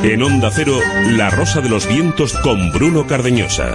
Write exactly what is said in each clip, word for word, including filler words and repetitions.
En Onda Cero, La Rosa de los Vientos con Bruno Cardeñosa.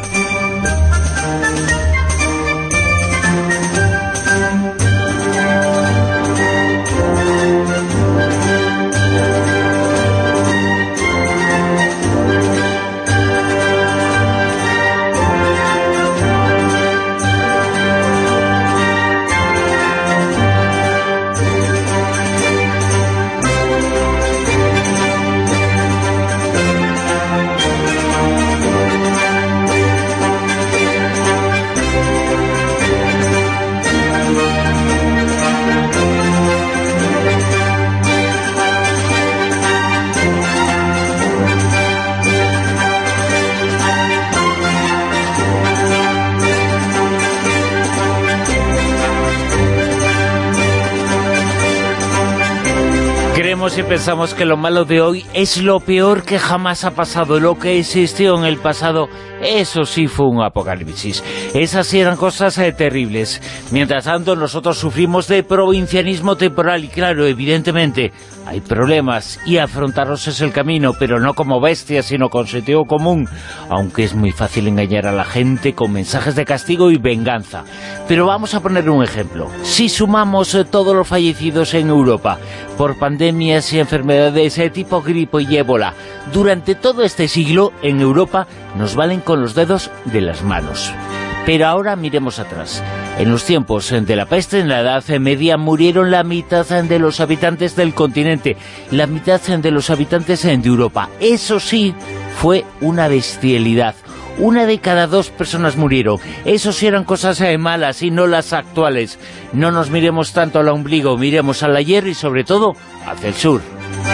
Si pensamos que lo malo de hoy es lo peor que jamás ha pasado, lo que existió en el pasado, eso sí fue un apocalipsis. Esas sí eran cosas eh, terribles. Mientras tanto, nosotros sufrimos de provincianismo temporal y claro, evidentemente, hay problemas y afrontarlos es el camino, pero no como bestias, sino con sentido común, aunque es muy fácil engañar a la gente con mensajes de castigo y venganza. Pero vamos a poner un ejemplo. Si sumamos eh, todos los fallecidos en Europa por pandemias y enfermedades de tipo gripe y ébola, durante todo este siglo, en Europa, nos valen con los dedos de las manos. Pero ahora miremos atrás. En los tiempos de la peste, en la Edad Media, murieron la mitad de los habitantes del continente, la mitad de los habitantes de Europa. Eso sí, fue una bestialidad. Una de cada dos personas murieron. Eso sí eran cosas eh, malas y no las actuales. No nos miremos tanto al ombligo, miremos al ayer y sobre todo hacia el sur.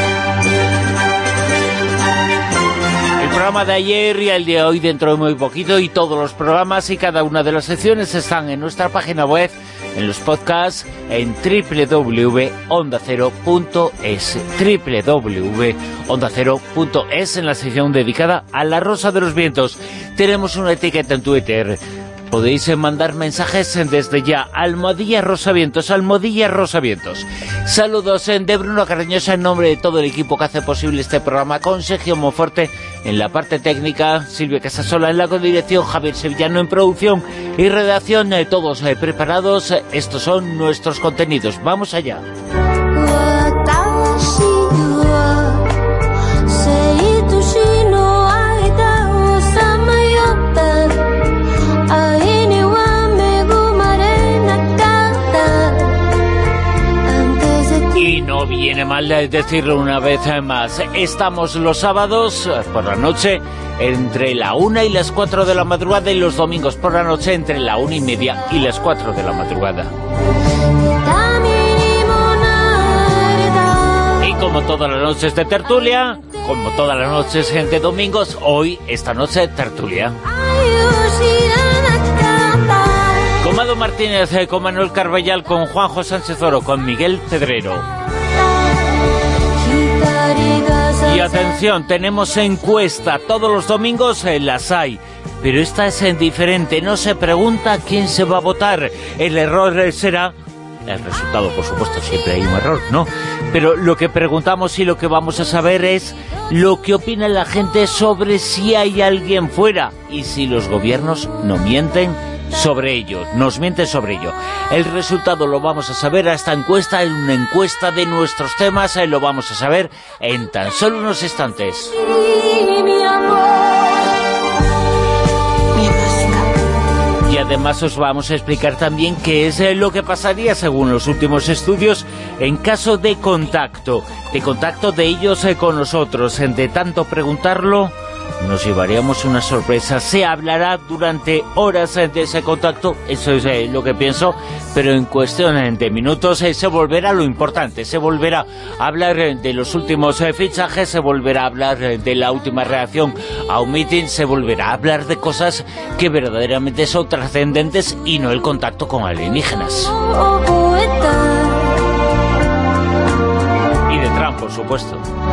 El programa de ayer y el de hoy dentro de muy poquito, y todos los programas y cada una de las secciones están en nuestra página web, en los podcasts, en doble u doble u doble u punto onda cero punto es, doble u doble u doble u punto onda cero punto es, en la sección dedicada a La Rosa de los Vientos. Tenemos una etiqueta en Twitter. Podéis mandar mensajes desde ya. Almohadilla Rosavientos, Almohadilla Rosavientos. Saludos de Bruno Cardeñosa en nombre de todo el equipo que hace posible este programa, con Sergio Monforte en la parte técnica, Silvia Casasola en la codirección, Javier Sevillano en producción y redacción. Todos preparados. Estos son nuestros contenidos. Vamos allá. No viene mal decirlo una vez más. Estamos los sábados por la noche entre la una y las cuatro de la madrugada, y los domingos por la noche entre la una y media y las cuatro de la madrugada. Y como todas las noches de tertulia, como todas las noches de domingos, hoy, esta noche, tertulia. Con Mado Martínez, con Manuel Carballal, con Juanjo Sánchez Oro, con Miguel Cedrero. Y atención, tenemos encuesta, todos los domingos eh, las hay, pero esta es en diferente, no se pregunta quién se va a votar, el error será, el resultado por supuesto siempre hay un error, ¿no? Pero lo que preguntamos y lo que vamos a saber es lo que opina la gente sobre si hay alguien fuera y si los gobiernos no mienten sobre ello, nos mienten sobre ello. El resultado lo vamos a saber a esta encuesta, en una encuesta de nuestros temas, eh, lo vamos a saber en tan solo unos instantes. Y además os vamos a explicar también qué es eh, lo que pasaría, según los últimos estudios, en caso de contacto, de contacto de ellos eh, con nosotros. De tanto preguntarlo, nos llevaríamos una sorpresa. Se hablará durante horas de ese contacto, eso es eh, lo que pienso, pero en cuestión de minutos eh, se volverá lo importante, se volverá a hablar eh, de los últimos eh, fichajes, se volverá a hablar eh, de la última reacción a un meeting, se volverá a hablar de cosas que verdaderamente son trascendentes y no el contacto con alienígenas. Y de Trump, por supuesto.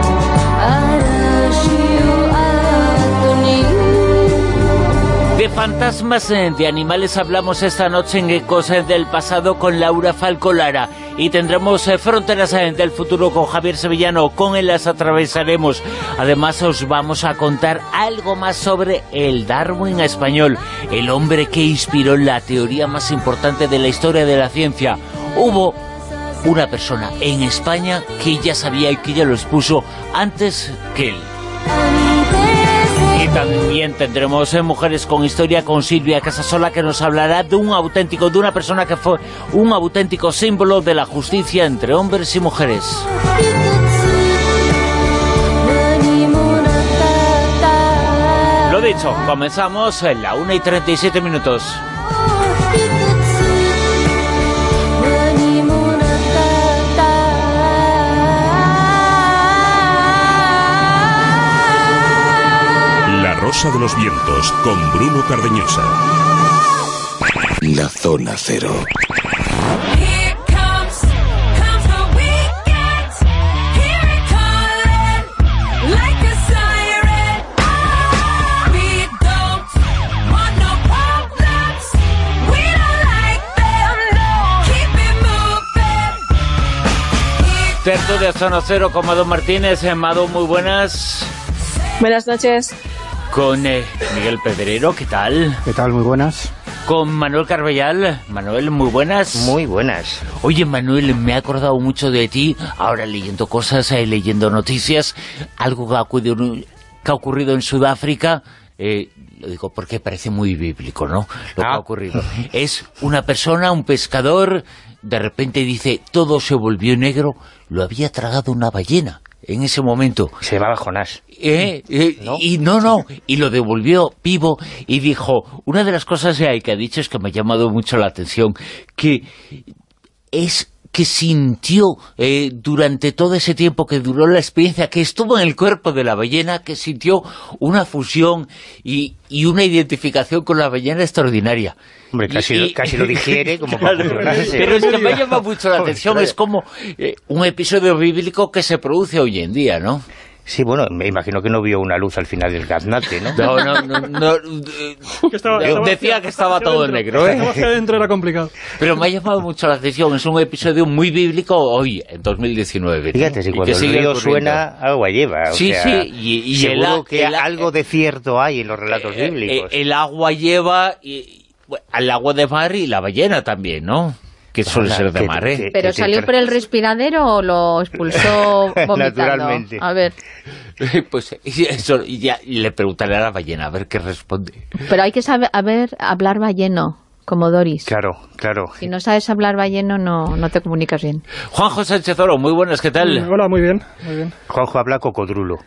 De fantasmas, de animales hablamos esta noche en Ecos del Pasado con Laura Falcolara, y tendremos eh, Fronteras eh, del Futuro con Javier Sevillano. Con él las atravesaremos. Además os vamos a contar algo más sobre el Darwin español, el hombre que inspiró la teoría más importante de la historia de la ciencia. Hubo una persona en España que ya sabía y que ya lo expuso antes que él. Y también tendremos eh, Mujeres con Historia con Silvia Casasola, que nos hablará de un auténtico, de una persona que fue un auténtico símbolo de la justicia entre hombres y mujeres. Lo dicho, comenzamos en la una y treinta y siete minutos. La Rosa de los Vientos, con Bruno Cardeñosa. La Zona Cero. Tertulia Zona Cero con Mado Martínez. Mado, muy buenas. Buenas noches. Con eh, Miguel Pedrero, ¿qué tal? ¿Qué tal? Muy buenas. Con Manuel Carbellal. Manuel, muy buenas. Muy buenas. Oye, Manuel, me he acordado mucho de ti, ahora leyendo cosas, eh, leyendo noticias, algo que ha ocurrido, que ha ocurrido en Sudáfrica. Eh, lo digo porque parece muy bíblico, ¿no? Lo ah. que ha ocurrido. Es una persona, un pescador, de repente dice, todo se volvió negro, lo había tragado una ballena. En ese momento. Se llamaba Jonás. Eh, eh, ¿No? Y no, no, y lo devolvió vivo y dijo, una de las cosas que ha dicho es que me ha llamado mucho la atención, que es que sintió eh, durante todo ese tiempo que duró la experiencia, que estuvo en el cuerpo de la ballena, que sintió una fusión y, y una identificación con la ballena extraordinaria. Hombre, casi, y, casi lo digiere como claro, para funcionarse. Pero es que me llama mucho la atención, es como eh, un episodio bíblico que se produce hoy en día, ¿no? Sí, bueno, me imagino que no vio una luz al final del gaznate, ¿no? No, no, no, no eh, que estaba, estaba decía hacia, que estaba todo en negro, ¿eh? Estaba hacia adentro, era complicado. Pero me ha llamado mucho la atención, es un episodio muy bíblico hoy, en dos mil diecinueve. Fíjate, si cuando el río suena, agua lleva. O sí, sea, sí, y, y seguro el, que el, algo de cierto hay en los relatos eh, bíblicos. Eh, el agua lleva y, bueno, al agua de mar y la ballena también, ¿no? Que suele ser de mar, ¿eh? ¿Pero salió por el respiradero o lo expulsó vomitando? Naturalmente. A ver. Pues eso, y ya y le preguntaré a la ballena a ver qué responde. Pero hay que saber a ver, hablar balleno, como Doris. Claro, claro. Si no sabes hablar balleno, no, no te comunicas bien. Juanjo Sánchez Oro, muy buenas, ¿qué tal? Hola, muy bien, muy bien. Juanjo habla cocodrulo.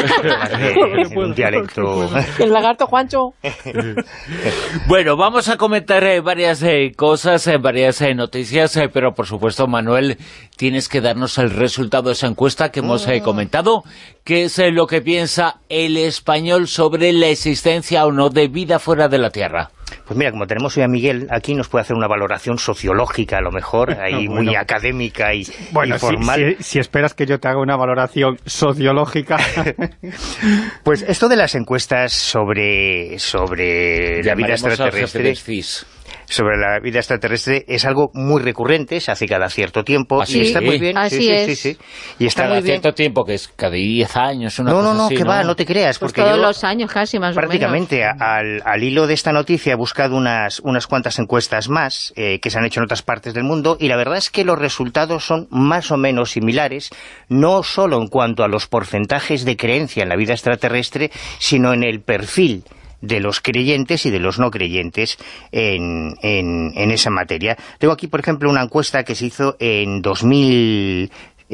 En un dialecto. El lagarto Juancho. Bueno, vamos a comentar eh, varias eh, cosas, eh, varias eh, noticias, eh, pero por supuesto, Manuel, tienes que darnos el resultado de esa encuesta que hemos eh, comentado, que es eh, lo que piensa el español sobre la existencia o no de vida fuera de la Tierra. Pues mira, como tenemos hoy a Miguel, aquí nos puede hacer una valoración sociológica, a lo mejor, ahí bueno, muy académica y, bueno, y formal. Si, si, si esperas que yo te haga una valoración sociológica... Pues esto de las encuestas sobre, sobre la vida extraterrestre... sobre la vida extraterrestre es algo muy recurrente, se hace cada cierto tiempo. Así y está es. muy bien. Así sí, es. Sí, sí, sí. Y está cada muy bien. cierto tiempo, que es cada diez años, una no, cosa no, no, así, que ¿no? va, no te creas. Pues porque todos yo, los años casi, más prácticamente, o menos. al, al hilo de esta noticia he buscado unas, unas cuantas encuestas más eh, que se han hecho en otras partes del mundo, y la verdad es que los resultados son más o menos similares, no solo en cuanto a los porcentajes de creencia en la vida extraterrestre, sino en el perfil de los creyentes y de los no creyentes en, en, en esa materia. Tengo aquí, por ejemplo, una encuesta que se hizo en dos mil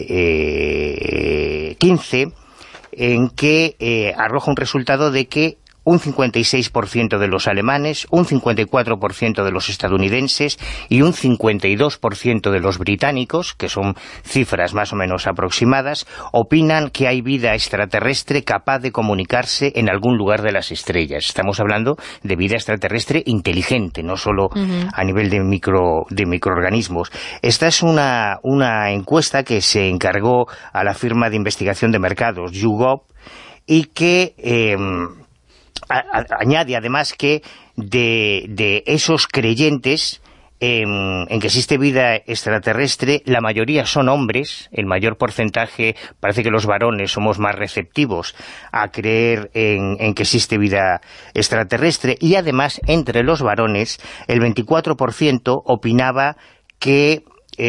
quince, en que eh, arroja un resultado de que un cincuenta y seis por ciento de los alemanes, un cincuenta y cuatro por ciento de los estadounidenses y un cincuenta y dos por ciento de los británicos, que son cifras más o menos aproximadas, opinan que hay vida extraterrestre capaz de comunicarse en algún lugar de las estrellas. Estamos hablando de vida extraterrestre inteligente, no solo uh-huh. a nivel de micro de microorganismos. Esta es una, una encuesta que se encargó a la firma de investigación de mercados YouGov, y que... Eh, A, a, añade además que de, de esos creyentes en, en que existe vida extraterrestre, la mayoría son hombres, el mayor porcentaje, parece que los varones somos más receptivos a creer en, en que existe vida extraterrestre, y además, entre los varones, el veinticuatro por ciento opinaba que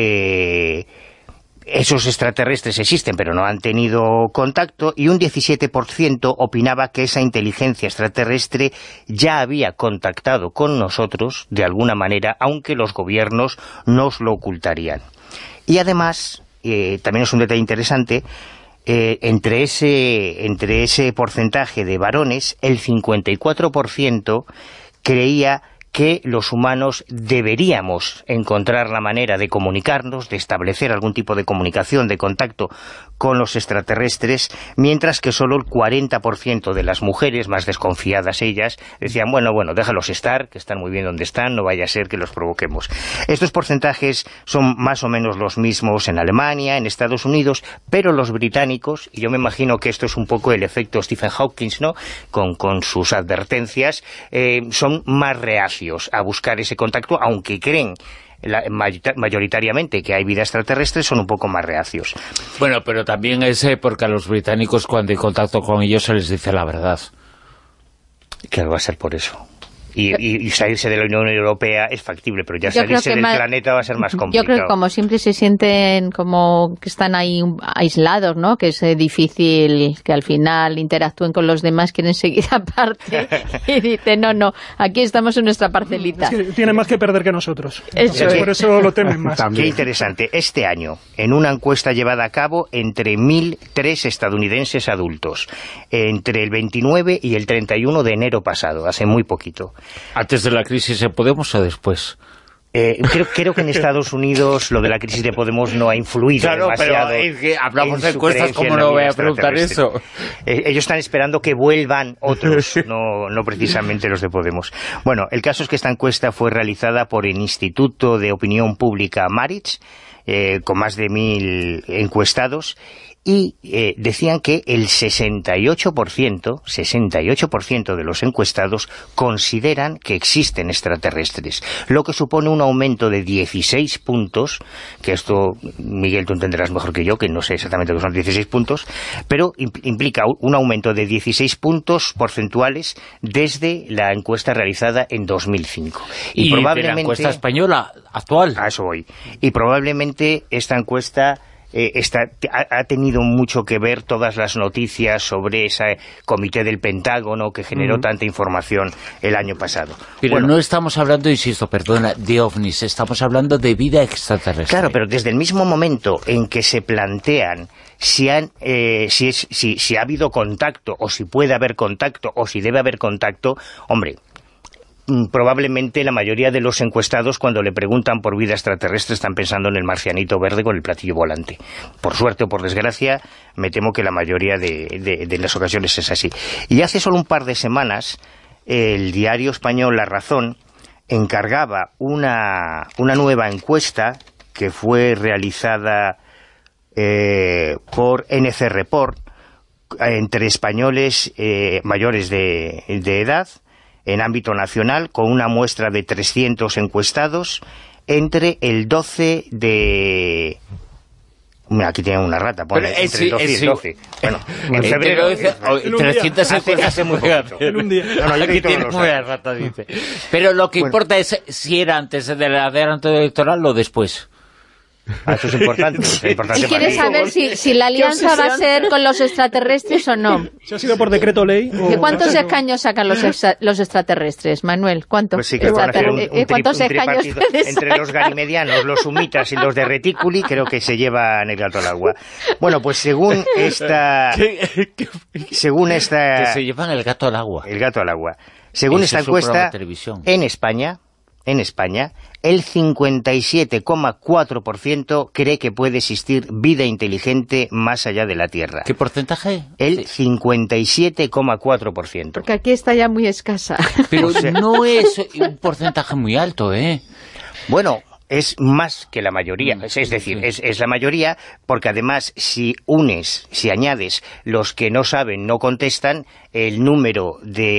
eh, esos extraterrestres existen, pero no han tenido contacto, y un diecisiete por ciento opinaba que esa inteligencia extraterrestre ya había contactado con nosotros de alguna manera, aunque los gobiernos nos lo ocultarían. Y además, eh, también es un detalle interesante, eh, entre ese, entre ese porcentaje de varones, el cincuenta y cuatro por ciento creía que los humanos deberíamos encontrar la manera de comunicarnos, de establecer algún tipo de comunicación, de contacto con los extraterrestres, mientras que solo el cuarenta por ciento de las mujeres, más desconfiadas ellas, decían, bueno, bueno, déjalos estar, que están muy bien donde están, no vaya a ser que los provoquemos. Estos porcentajes son más o menos los mismos en Alemania, en Estados Unidos, pero los británicos, y yo me imagino que esto es un poco el efecto Stephen Hawking, ¿no?, con, con sus advertencias, eh, son más reacios a buscar ese contacto, aunque creen la, mayoritariamente que hay vida extraterrestre, son un poco más reacios. Bueno, pero también es eh, porque a los británicos, cuando hay contacto con ellos, se les dice la verdad. Claro, va a ser por eso. Y, y, y salirse de la Unión Europea es factible, pero ya yo salirse del más, planeta va a ser más complicado. Yo creo que como siempre se sienten como que están ahí aislados, ¿no?, que es eh, difícil que al final interactúen con los demás, quieren seguir aparte y dicen, no, no, aquí estamos en nuestra parcelita. Es que tienen más que perder que nosotros. Eso es. Es. Por eso lo temen más. Qué interesante. Este año, en una encuesta llevada a cabo entre mil tres estadounidenses adultos, entre el veintinueve y el treinta y uno de enero pasado, hace muy poquito. ¿Antes de la crisis de Podemos o después? Eh, creo, creo que en Estados Unidos lo de la crisis de Podemos no ha influido claro, demasiado. Pero es que hablamos de encuestas, ¿cómo no no voy a preguntar eso? Eh, ellos están esperando que vuelvan otros, no, no precisamente los de Podemos. Bueno, el caso es que esta encuesta fue realizada por el Instituto de Opinión Pública Maritz, eh, con más de mil encuestados, y eh, decían que el sesenta y ocho por ciento, sesenta y ocho por ciento de los encuestados consideran que existen extraterrestres, lo que supone un aumento de dieciséis puntos, que esto, Miguel, tú entenderás mejor que yo, que no sé exactamente lo que son dieciséis puntos, pero implica un aumento de dieciséis puntos porcentuales desde la encuesta realizada en dos mil cinco. Y, y probablemente de la encuesta española actual. A eso voy. Y probablemente esta encuesta Eh, está, ha, ha tenido mucho que ver todas las noticias sobre ese comité del Pentágono que generó mm. tanta información el año pasado. Pero bueno, no estamos hablando, insisto, perdona, de ovnis, estamos hablando de vida extraterrestre. Claro, pero desde el mismo momento en que se plantean si, han, eh, si, es, si, si ha habido contacto, o si puede haber contacto, o si debe haber contacto, hombre, probablemente la mayoría de los encuestados, cuando le preguntan por vida extraterrestre, están pensando en el marcianito verde con el platillo volante. Por suerte o por desgracia, me temo que la mayoría de, de, de las ocasiones es así. Y hace solo un par de semanas, el diario español La Razón encargaba una, una nueva encuesta que fue realizada eh, por N C Report entre españoles eh, mayores de, de edad, en ámbito nacional, con una muestra de trescientos encuestados entre el doce de... Mira, aquí tienen una rata, pone entre es, el doce y el doce. Bueno, en febrero... trescientas hace, hace muy poquito. En un día. No, no, yo aquí tiene una rata, dice. Pero lo que bueno, importa es si era antes de la adelanto electoral o después. Ah, eso es importante. Es importante y quieres saber si, si la alianza va a ser con los extraterrestres o no. ¿Se ha sido por decreto ley? O... ¿Cuántos escaños sacan los, extra, los extraterrestres, Manuel? ¿Cuántos? Pues sí, que van a hacer un, un, ¿Cuántos un escaños entre los garimedianos, los sumitas y los de Reticuli, creo que se llevan el gato al agua. Bueno, pues según esta... según esta... Que se llevan el gato al agua. El gato al agua. Según esta encuesta, en España... En España, el cincuenta y siete coma cuatro por ciento cree que puede existir vida inteligente más allá de la Tierra. ¿Qué porcentaje? El cincuenta y siete coma cuatro por ciento. Porque aquí está ya muy escasa. Pero o sea, no es un porcentaje muy alto, ¿eh? Bueno... es más que la mayoría, es, es decir, es, es la mayoría, porque además si unes, si añades los que no saben, no contestan, el número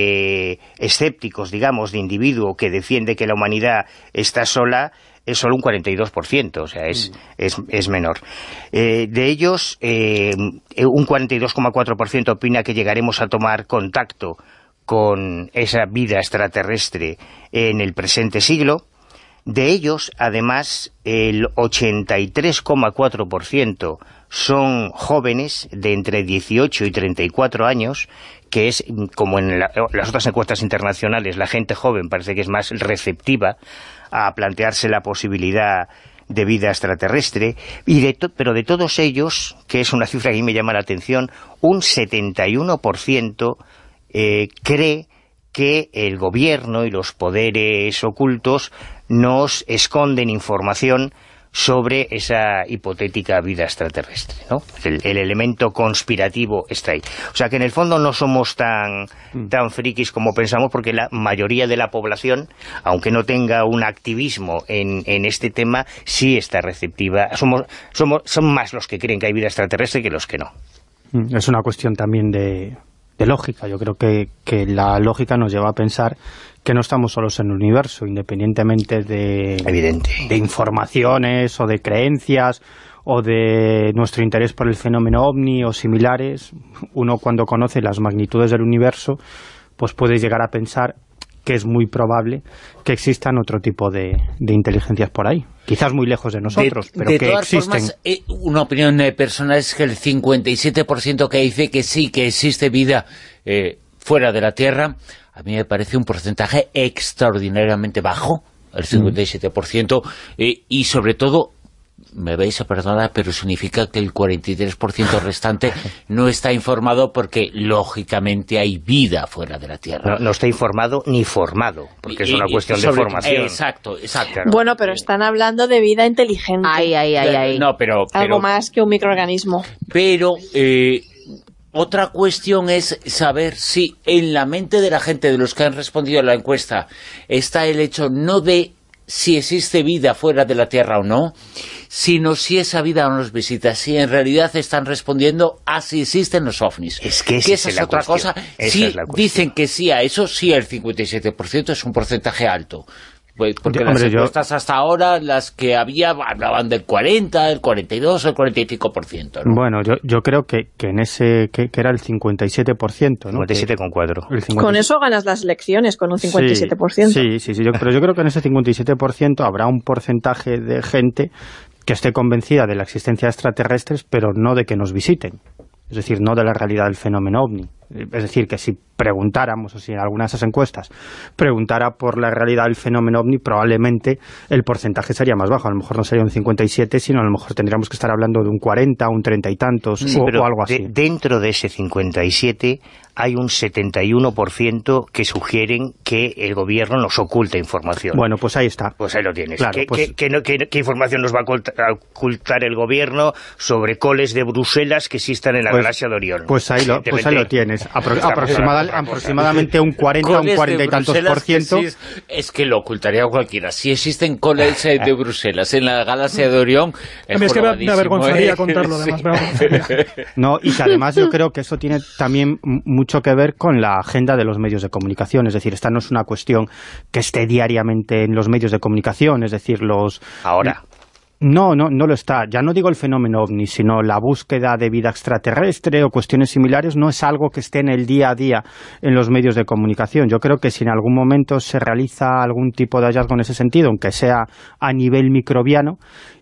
de escépticos, digamos, de individuo que defiende que la humanidad está sola, es solo un cuarenta y dos por ciento, o sea, es, mm. es, es menor. Eh, de ellos, eh, un cuarenta y dos coma cuatro por ciento opina que llegaremos a tomar contacto con esa vida extraterrestre en el presente siglo. De ellos, además, el ochenta y tres coma cuatro por ciento son jóvenes de entre dieciocho y treinta y cuatro años, que es, como en la, las otras encuestas internacionales, la gente joven parece que es más receptiva a plantearse la posibilidad de vida extraterrestre, y de to pero de todos ellos, que es una cifra que a mí me llama la atención, un setenta y uno por ciento eh, cree que el gobierno y los poderes ocultos nos esconden información sobre esa hipotética vida extraterrestre, ¿no? El, el elemento conspirativo está ahí. O sea que en el fondo no somos tan, tan frikis como pensamos, porque la mayoría de la población, aunque no tenga un activismo en, en este tema, sí está receptiva. Somos, somos, son más los que creen que hay vida extraterrestre que los que no. Es una cuestión también de, de lógica. Yo creo que, que la lógica nos lleva a pensar que no estamos solos en el universo, independientemente de, Evidente. de informaciones o de creencias o de nuestro interés por el fenómeno ovni o similares. Uno, cuando conoce las magnitudes del universo, pues puede llegar a pensar que es muy probable que existan otro tipo de, de inteligencias por ahí. Quizás muy lejos de nosotros, de, pero de que todas existen. Formas, eh, una opinión eh, personal es que el cincuenta y siete por ciento que dice que sí, que existe vida eh, fuera de la Tierra, a mí me parece un porcentaje extraordinariamente bajo, el cincuenta y siete por ciento, eh, y sobre todo, me vais a perdonar, pero significa que el cuarenta y tres por ciento restante no está informado, porque lógicamente hay vida fuera de la Tierra. No, no está informado ni formado, porque es una y, cuestión sobre, de formación. Exacto, exacto. Bueno, pero están hablando de vida inteligente. Ay, ay, ay, ay. No, pero, pero, algo más que un microorganismo. Pero eh, otra cuestión es saber si en la mente de la gente, de los que han respondido a la encuesta, está el hecho no de si existe vida fuera de la Tierra o no, sino si esa vida nos visita, si en realidad están respondiendo a si existen los ovnis. Es que, que esa es, es otra cuestión. cosa. Esa si es la dicen que sí a eso, sí el cincuenta y siete por ciento es un porcentaje alto. Pues porque yo, las hombre, encuestas yo... hasta ahora, las que había, hablaban del cuarenta, el cuarenta y dos, el cuarenta y cinco por ciento, ¿no? Bueno, yo, yo creo que, que en ese, que, que era el cincuenta y siete por ciento, ¿no? cincuenta y siete coma cuatro. Con eso ganas las elecciones, con un cincuenta y siete por ciento. Sí, sí, sí, yo, pero yo creo que en ese cincuenta y siete por ciento habrá un porcentaje de gente que esté convencida de la existencia de extraterrestres, pero no de que nos visiten. Es decir, no de la realidad del fenómeno ovni. Es decir, que si preguntáramos, o si en alguna de esas encuestas preguntara por la realidad del fenómeno ovni, probablemente el porcentaje sería más bajo. A lo mejor no sería un cincuenta y siete, sino a lo mejor tendríamos que estar hablando de un cuarenta, un treinta y tantos, sí, o, o algo así. De, dentro de ese cincuenta y siete hay un setenta y uno por ciento que sugieren que el gobierno nos oculta información. Bueno, pues ahí está. Pues ahí lo tienes. Claro, ¿Qué, pues... qué, qué, qué, ¿Qué información nos va a ocultar el gobierno sobre coles de Bruselas que existan en la pues, galaxia de Orión? Pues ahí lo, pues ahí lo tienes. Apro aproximada, aproximadamente un cuarenta, un cuarenta y tantos por ciento. Sí, es que lo ocultaría cualquiera. Si existen coles de Bruselas en la galaxia de Orión, es, es que me, me avergonzaría ¿eh? contarlo, además. Sí. Me avergonzaría. No, y que además yo creo que eso tiene también mucho que ver con la agenda de los medios de comunicación. Es decir, esta no es una cuestión que esté diariamente en los medios de comunicación. Es decir, los... Ahora... No, no, no lo está. Ya no digo el fenómeno ovni, sino la búsqueda de vida extraterrestre o cuestiones similares no es algo que esté en el día a día en los medios de comunicación. Yo creo que si en algún momento se realiza algún tipo de hallazgo en ese sentido, aunque sea a nivel microbiano,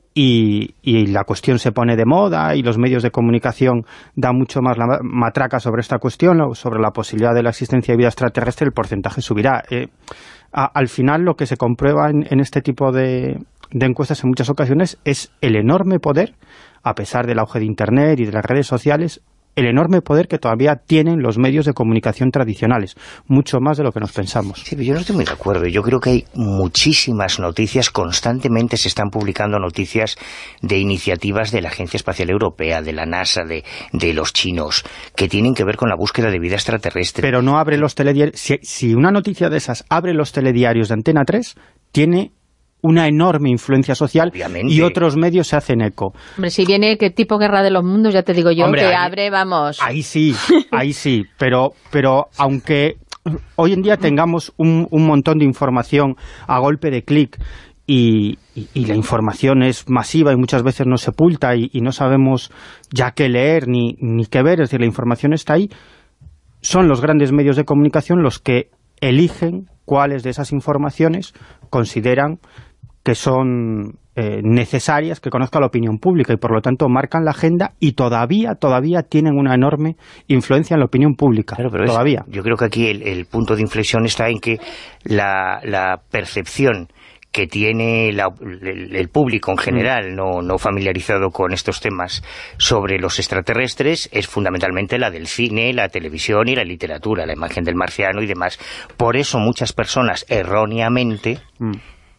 y, y la cuestión se pone de moda y los medios de comunicación dan mucho más la matraca sobre esta cuestión, sobre la posibilidad de la existencia de vida extraterrestre, el porcentaje subirá. Eh, a, al final lo que se comprueba en, en este tipo de... de encuestas en muchas ocasiones es el enorme poder, a pesar del auge de Internet y de las redes sociales, el enorme poder que todavía tienen los medios de comunicación tradicionales, mucho más de lo que nos pensamos. Sí, pero yo no estoy muy de acuerdo. Yo creo que hay muchísimas noticias, constantemente se están publicando noticias de iniciativas de la Agencia Espacial Europea, de la NASA, de, de los chinos, que tienen que ver con la búsqueda de vida extraterrestre. Pero no abre los telediarios. Si, si una noticia de esas abre los telediarios de Antena tres, tiene una enorme influencia social. Obviamente. Y otros medios se hacen eco. Hombre, si viene qué tipo Guerra de los Mundos, ya te digo yo, Hombre, que ahí, abre, vamos. Ahí sí, ahí sí, pero, pero aunque hoy en día tengamos un, un montón de información a golpe de clic, Y, y, y la información es masiva y muchas veces nos sepulta y, y no sabemos ya qué leer ni, ni qué ver, es decir, la información está ahí, son los grandes medios de comunicación los que eligen cuáles de esas informaciones consideran que son eh, necesarias, que conozca la opinión pública y por lo tanto marcan la agenda y todavía, todavía tienen una enorme influencia en la opinión pública. Claro, pero todavía. Es, yo creo que aquí el, el punto de inflexión está en que la, la percepción que tiene la, el, el público en general, no, no familiarizado con estos temas, sobre los extraterrestres, es fundamentalmente la del cine, la televisión y la literatura, la imagen del marciano y demás. Por eso muchas personas, erróneamente, mm.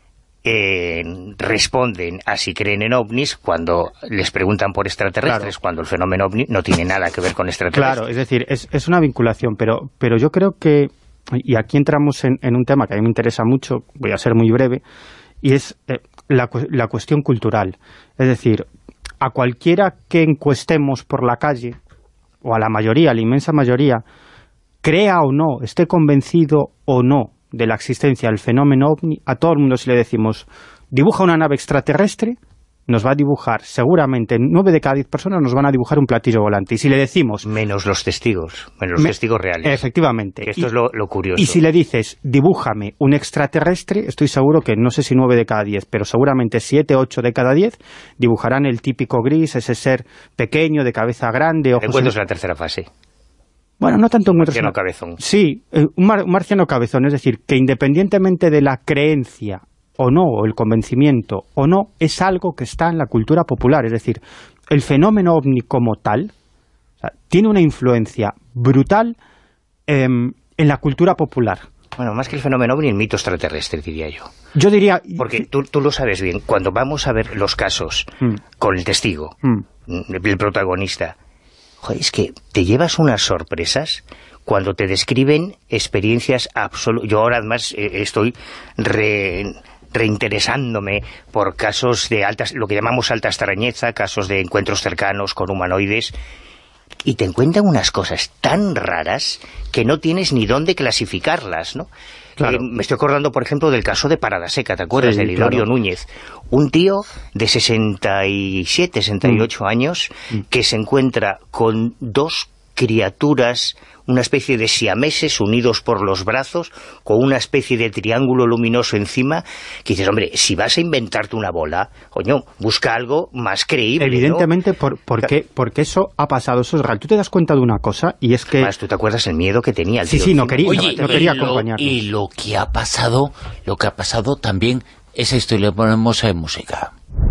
eh, responden a si creen en ovnis cuando les preguntan por extraterrestres, claro. Cuando el fenómeno ovni no tiene nada que ver con extraterrestres. Claro, es decir, es, es una vinculación, pero, pero yo creo que y aquí entramos en, en un tema que a mí me interesa mucho, voy a ser muy breve, y es eh, la, la cuestión cultural. Es decir, a cualquiera que encuestemos por la calle, o a la mayoría, a la inmensa mayoría, crea o no, esté convencido o no de la existencia del fenómeno ovni, a todo el mundo si le decimos, dibuja una nave extraterrestre, nos va a dibujar, seguramente nueve de cada diez personas nos van a dibujar un platillo volante. Y si le decimos... Menos los testigos, menos los me, testigos reales. Efectivamente. Esto y, es lo, lo curioso. Y si le dices, dibújame un extraterrestre, estoy seguro que, no sé si nueve de cada diez, pero seguramente siete, ocho de cada diez dibujarán el típico gris, ese ser pequeño, de cabeza grande, ojos... Encuentros en la tercera fase. Bueno, no tanto un marciano cabezón. Sí, un, mar, un marciano cabezón, es decir, que independientemente de la creencia o no, o el convencimiento o no, es algo que está en la cultura popular. Es decir, el fenómeno ovni como tal, o sea, tiene una influencia brutal eh, en la cultura popular. Bueno, más que el fenómeno ovni, el mito extraterrestre, diría yo. Yo diría... Porque tú, tú lo sabes bien, cuando vamos a ver los casos mm. con el testigo, mm. el protagonista, joder, es que te llevas unas sorpresas cuando te describen experiencias absolutas. Yo ahora además eh, estoy re... reinteresándome por casos de altas, lo que llamamos alta extrañeza, casos de encuentros cercanos con humanoides, y te encuentran unas cosas tan raras que no tienes ni dónde clasificarlas, ¿no? Claro. Eh, me estoy acordando, por ejemplo, del caso de Parada Seca, ¿te acuerdas? Sí, de Lidorio claro. Núñez, un tío de sesenta y siete, sesenta y ocho mm. años, mm. que se encuentra con dos criaturas, una especie de siameses unidos por los brazos, con una especie de triángulo luminoso encima, que dices, hombre, si vas a inventarte una bola, coño, busca algo más creíble, evidentemente, ¿no? por, porque, porque eso ha pasado, eso es real. Tú te das cuenta de una cosa, y es que... Además, ¿tú te acuerdas el miedo que tenía el sí, tío? Sí, no quería, Oye, no, no quería y lo, acompañarnos. Y lo que ha pasado, lo que ha pasado también, esa historia le ponemos en música.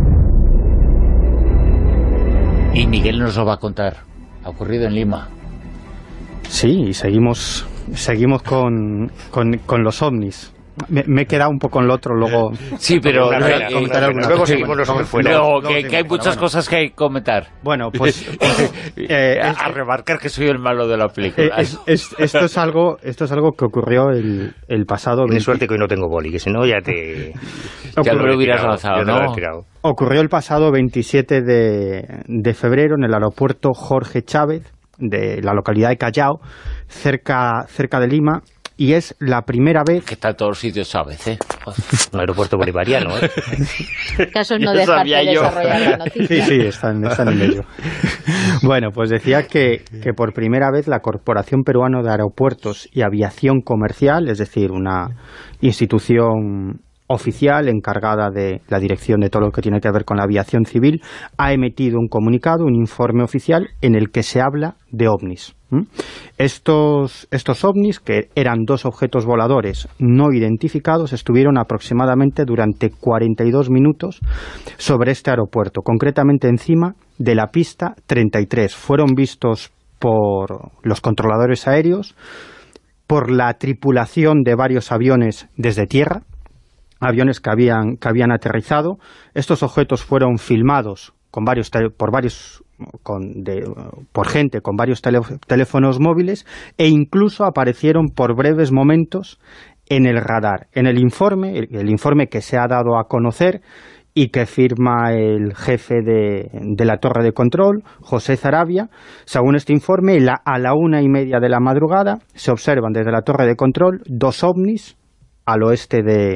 Y Miguel nos lo va a contar. Ha ocurrido en Lima. Sí, y seguimos seguimos con, con, con los ovnis. Me, me he quedado un poco en lo otro, luego... Sí, pero... Luego, eh, eh, luego seguimos los fuera. Luego, que, que hay muchas cosas que hay que comentar. Bueno, pues... pues eh, a, a remarcar que soy el malo de la película. Es, es, esto, es algo, esto es algo que ocurrió el, el pasado... Tienes suerte que hoy no tengo boli, que si no ya te... ya lo hubieras lanzado, ¿no? Ocurrió el pasado veintisiete de febrero en el aeropuerto Jorge Chávez, de la localidad de Callao, cerca, cerca de Lima, y es la primera vez... Que está en todos los sitios, ¿sabes? ¿eh? Un aeropuerto bolivariano, ¿eh? Caso no dejarte desarrollar la noticia. Sí, sí, están, están en ello. Bueno, pues decía que, que por primera vez la Corporación Peruana de Aeropuertos y Aviación Comercial, es decir, una institución oficial encargada de la dirección de todo lo que tiene que ver con la aviación civil, ha emitido un comunicado, un informe oficial en el que se habla de ovnis. ¿Mm? Estos, estos ovnis, que eran dos objetos voladores no identificados, estuvieron aproximadamente durante cuarenta y dos minutos sobre este aeropuerto, concretamente encima de la pista treinta y tres. Fueron vistos por los controladores aéreos, por la tripulación de varios aviones desde tierra, aviones que habían, que habían aterrizado. Estos objetos fueron filmados con varios por varios con, de, por gente con varios teléfonos móviles, e incluso aparecieron por breves momentos en el radar. En el informe, el, el informe que se ha dado a conocer y que firma el jefe de, de la torre de control, José Zarabia, según este informe, la, a la una y media de la madrugada se observan desde la torre de control dos ovnis al oeste de,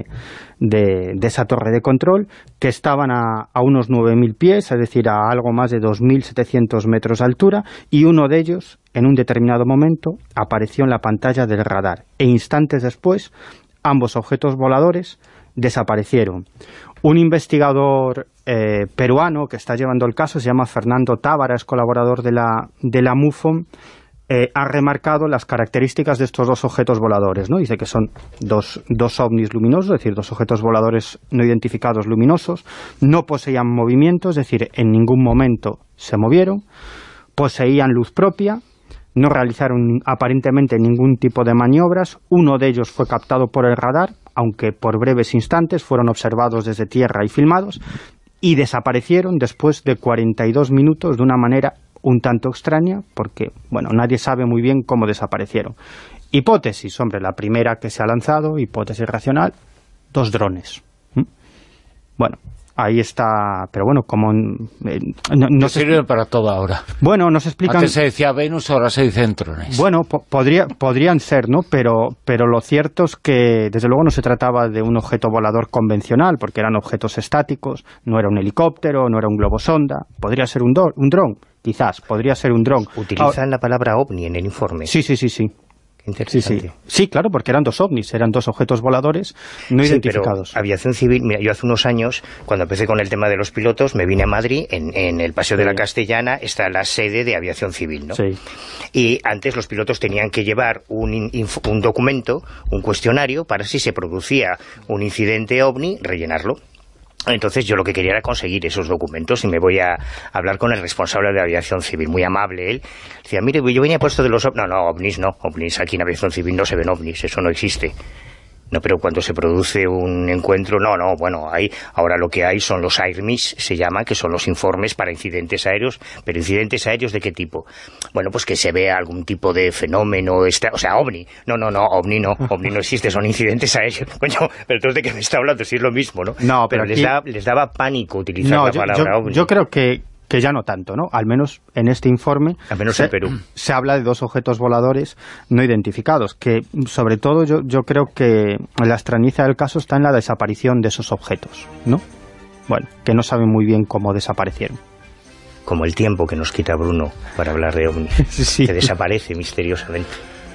de, de esa torre de control, que estaban a, a unos nueve mil pies, es decir, a algo más de dos mil setecientos metros de altura, y uno de ellos, en un determinado momento, apareció en la pantalla del radar, e instantes después, ambos objetos voladores desaparecieron. Un investigador eh, peruano que está llevando el caso, se llama Fernando Tábara, es colaborador de la, de la MUFON, Eh, ha remarcado las características de estos dos objetos voladores, ¿no? Dice que son dos, dos ovnis luminosos, es decir, dos objetos voladores no identificados luminosos, no poseían movimiento, es decir, en ningún momento se movieron, poseían luz propia, no realizaron aparentemente ningún tipo de maniobras, uno de ellos fue captado por el radar, aunque por breves instantes fueron observados desde tierra y filmados, y desaparecieron después de cuarenta y dos minutos de una manera un tanto extraña, porque, bueno, nadie sabe muy bien cómo desaparecieron. Hipótesis, hombre, la primera que se ha lanzado, hipótesis racional, dos drones. ¿Mm? Bueno, ahí está, pero bueno, como... Eh, no, no se sirve para todo ahora. Bueno, nos explican... Antes se decía Venus, ahora se dicen drones. Bueno, po podría, podrían ser, ¿no? Pero, pero lo cierto es que, desde luego, no se trataba de un objeto volador convencional, porque eran objetos estáticos, no era un helicóptero, no era un globo sonda, podría ser un, un dron. Quizás, podría ser un dron. Utilizan Ahora, la palabra ovni en el informe. Sí, sí, sí, sí. Qué interesante. Sí, sí. Sí, claro, porque eran dos ovnis, eran dos objetos voladores no sí, identificados. Pero aviación civil, mira, yo hace unos años, cuando empecé con el tema de los pilotos, me vine a Madrid, en, en el Paseo sí. de la Castellana está la sede de aviación civil, ¿no? Sí. Y antes los pilotos tenían que llevar un, un documento, un cuestionario, para si se producía un incidente ovni, rellenarlo. Entonces yo lo que quería era conseguir esos documentos y me voy a hablar con el responsable de aviación civil, muy amable él. Decía, mire, yo venía puesto de los ovnis. No, no, ovnis no, ovnis aquí en aviación civil no se ven ovnis, eso no existe. No, pero cuando se produce un encuentro, no, no, bueno, hay, ahora lo que hay son los AIRMIS, se llama, que son los informes para incidentes aéreos, pero incidentes aéreos ¿de qué tipo? Bueno, pues que se vea algún tipo de fenómeno, esta, o sea, ovni, no, no, no, ovni no, ovni no existe, son incidentes aéreos, coño, pero entonces ¿de qué me está hablando? Si es lo mismo, ¿no? No, pero, pero aquí... les, da, les daba pánico utilizar no, la yo, palabra yo, ovni. Yo creo que... que ya no tanto, ¿no? Al menos en este informe Al menos se, en Perú. se habla de dos objetos voladores no identificados, que sobre todo yo, yo creo que la extrañeza del caso está en la desaparición de esos objetos, ¿no? Bueno, que no saben muy bien cómo desaparecieron. Como el tiempo que nos quita Bruno para hablar de ovnis, sí. que desaparece misteriosamente.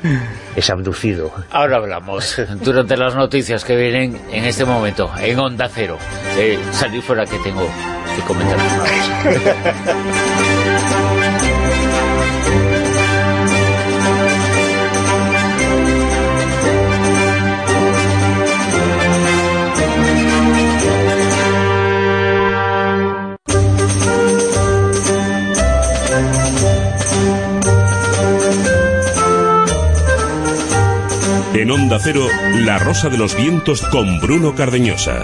Es abducido. Ahora hablamos, durante las noticias que vienen en este momento, en Onda Cero. Eh, salí fuera que tengo que comentar una cosa. En Onda Cero, La Rosa de los Vientos con Bruno Cardeñosa.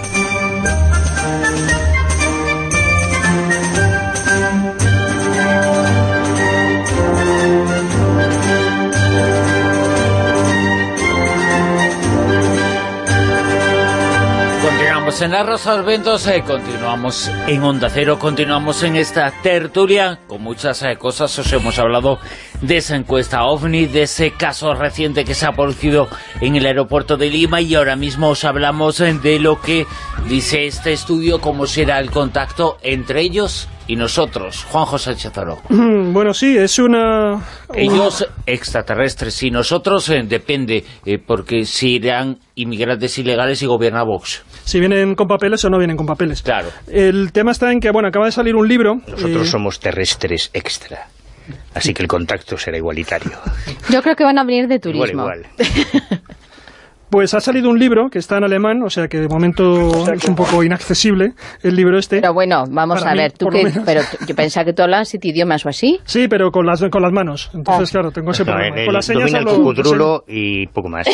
Continuamos en La Rosa de los Vientos, eh, continuamos en Onda Cero, continuamos en esta tertulia con muchas eh, cosas. Os hemos hablado de esa encuesta OVNI, de ese caso reciente que se ha producido en el aeropuerto de Lima, y ahora mismo os hablamos eh, de lo que dice este estudio, cómo será el contacto entre ellos y nosotros. Juanjo Sánchez Oro. Bueno, sí, es una... Ellos extraterrestres y nosotros eh, depende, eh, porque si eran inmigrantes ilegales y gobierna Vox. Si vienen con papeles o no vienen con papeles. Claro. El tema está en que, bueno, acaba de salir un libro... Nosotros eh... somos terrestres extra, así que el contacto será igualitario. Yo creo que van a venir de turismo. Igual, igual. Pues ha salido un libro que está en alemán, o sea que de momento es un poco inaccesible el libro este. Pero bueno, vamos a ver, mí, tú que, pero yo pensaba que tú hablabas siete idiomas o así. Sí, pero con las con las manos. Entonces, ah. claro, tengo ese no, problema. El, con las señas domina el cucudrulo y poco más.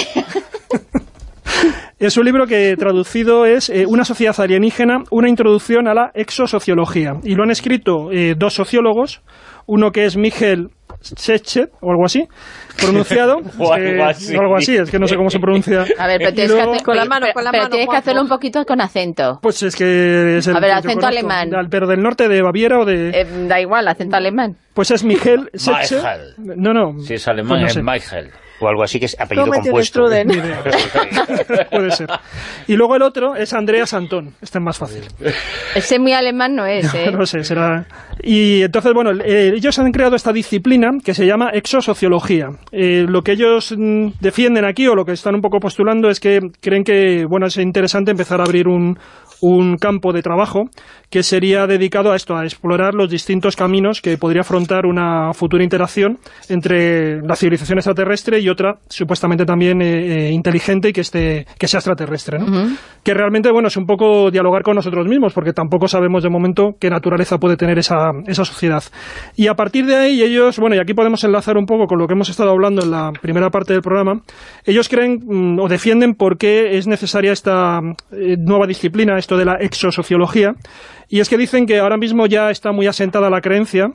Es un libro que traducido es eh, Una sociedad alienígena, una introducción a la exosociología. Y lo han escrito eh, dos sociólogos, uno que es Michael Sechet, o algo así, pronunciado. o algo así. O algo así, es que no sé cómo se pronuncia. A ver, pero tienes, luego, que, hacer, con la mano, pero, con la pero mano, tienes que hacerlo un poquito con acento. Pues es que... Es el a ver, que acento conozco. alemán. Pero del norte, de Baviera o de... Eh, da igual, acento alemán. Pues es Michael Sechet. Michael. No, no. Si es alemán, pues no es sé. Michael. O algo así, que es apellido Cómete un compuesto. strudel. Ni idea. Puede ser. Y luego el otro es Andreas Antón. Este es más fácil. Ese muy alemán no es, ¿eh? No sé, será... Y entonces, bueno, eh, ellos han creado esta disciplina que se llama exosociología. Eh, lo que ellos mm, defienden aquí, o lo que están un poco postulando, es que creen que, bueno, es interesante empezar a abrir un, un campo de trabajo que sería dedicado a esto, a explorar los distintos caminos que podría afrontar una futura interacción entre la civilización extraterrestre y otra supuestamente también eh, eh, inteligente y que esté que sea extraterrestre, ¿no? Uh-huh. Que realmente, bueno, es un poco dialogar con nosotros mismos, porque tampoco sabemos de momento qué naturaleza puede tener esa, esa sociedad. Y a partir de ahí ellos, bueno, y aquí podemos enlazar un poco con lo que hemos estado hablando en la primera parte del programa, ellos creen mmm, o defienden por qué es necesaria esta eh, nueva disciplina, esto de la exosociología, y es que dicen que ahora mismo ya está muy asentada la creencia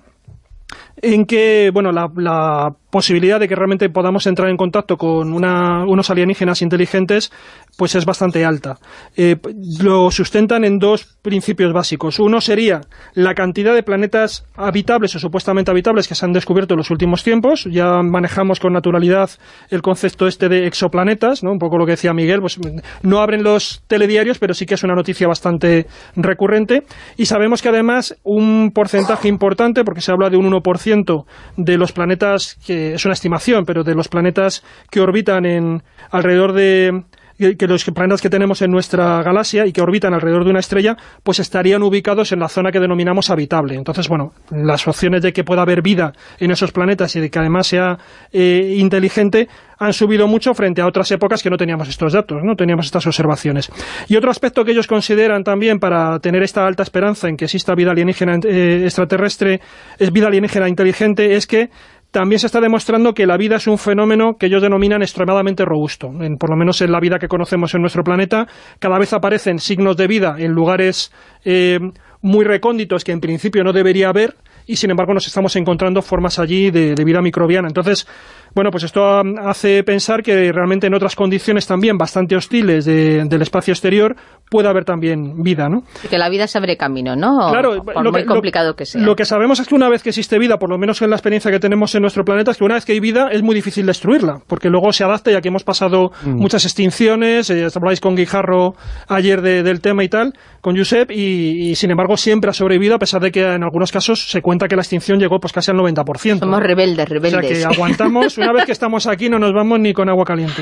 en que, bueno, la, la posibilidad de que realmente podamos entrar en contacto con una, unos alienígenas inteligentes, pues es bastante alta. Eh, lo sustentan en dos principios básicos. Uno sería la cantidad de planetas habitables o supuestamente habitables que se han descubierto en los últimos tiempos. Ya manejamos con naturalidad el concepto este de exoplanetas, ¿no? Un poco lo que decía Miguel, pues no abren los telediarios, pero sí que es una noticia bastante recurrente. Y sabemos que además un porcentaje importante, porque se habla de un uno por ciento de los planetas, que es una estimación, pero de los planetas que orbitan en alrededor de... que los planetas que tenemos en nuestra galaxia y que orbitan alrededor de una estrella, pues estarían ubicados en la zona que denominamos habitable. Entonces, bueno, las opciones de que pueda haber vida en esos planetas y de que además sea eh, inteligente han subido mucho frente a otras épocas que no teníamos estos datos, no teníamos estas observaciones. Y otro aspecto que ellos consideran también para tener esta alta esperanza en que exista vida alienígena eh, extraterrestre, es vida alienígena inteligente, es que también se está demostrando que la vida es un fenómeno que ellos denominan extremadamente robusto. En, por lo menos en la vida que conocemos en nuestro planeta, cada vez aparecen signos de vida en lugares eh, muy recónditos que en principio no debería haber, y sin embargo nos estamos encontrando formas allí de, de vida microbiana. Entonces, bueno, pues esto hace pensar que realmente en otras condiciones también bastante hostiles de, del espacio exterior puede haber también vida, ¿no? Y que la vida se abre camino, ¿no? Claro, por lo muy que, complicado lo, que sea. Lo que sabemos es que una vez que existe vida, por lo menos en la experiencia que tenemos en nuestro planeta, es que una vez que hay vida es muy difícil destruirla, porque luego se adapta, ya que hemos pasado mm. muchas extinciones, eh, habláis con Guijarro ayer de, del tema y tal, con Josep, y, y sin embargo siempre ha sobrevivido, a pesar de que en algunos casos se cuenta que la extinción llegó pues casi al noventa por ciento. Somos rebeldes, rebeldes. O sea que aguantamos, una vez que estamos aquí no nos vamos ni con agua caliente.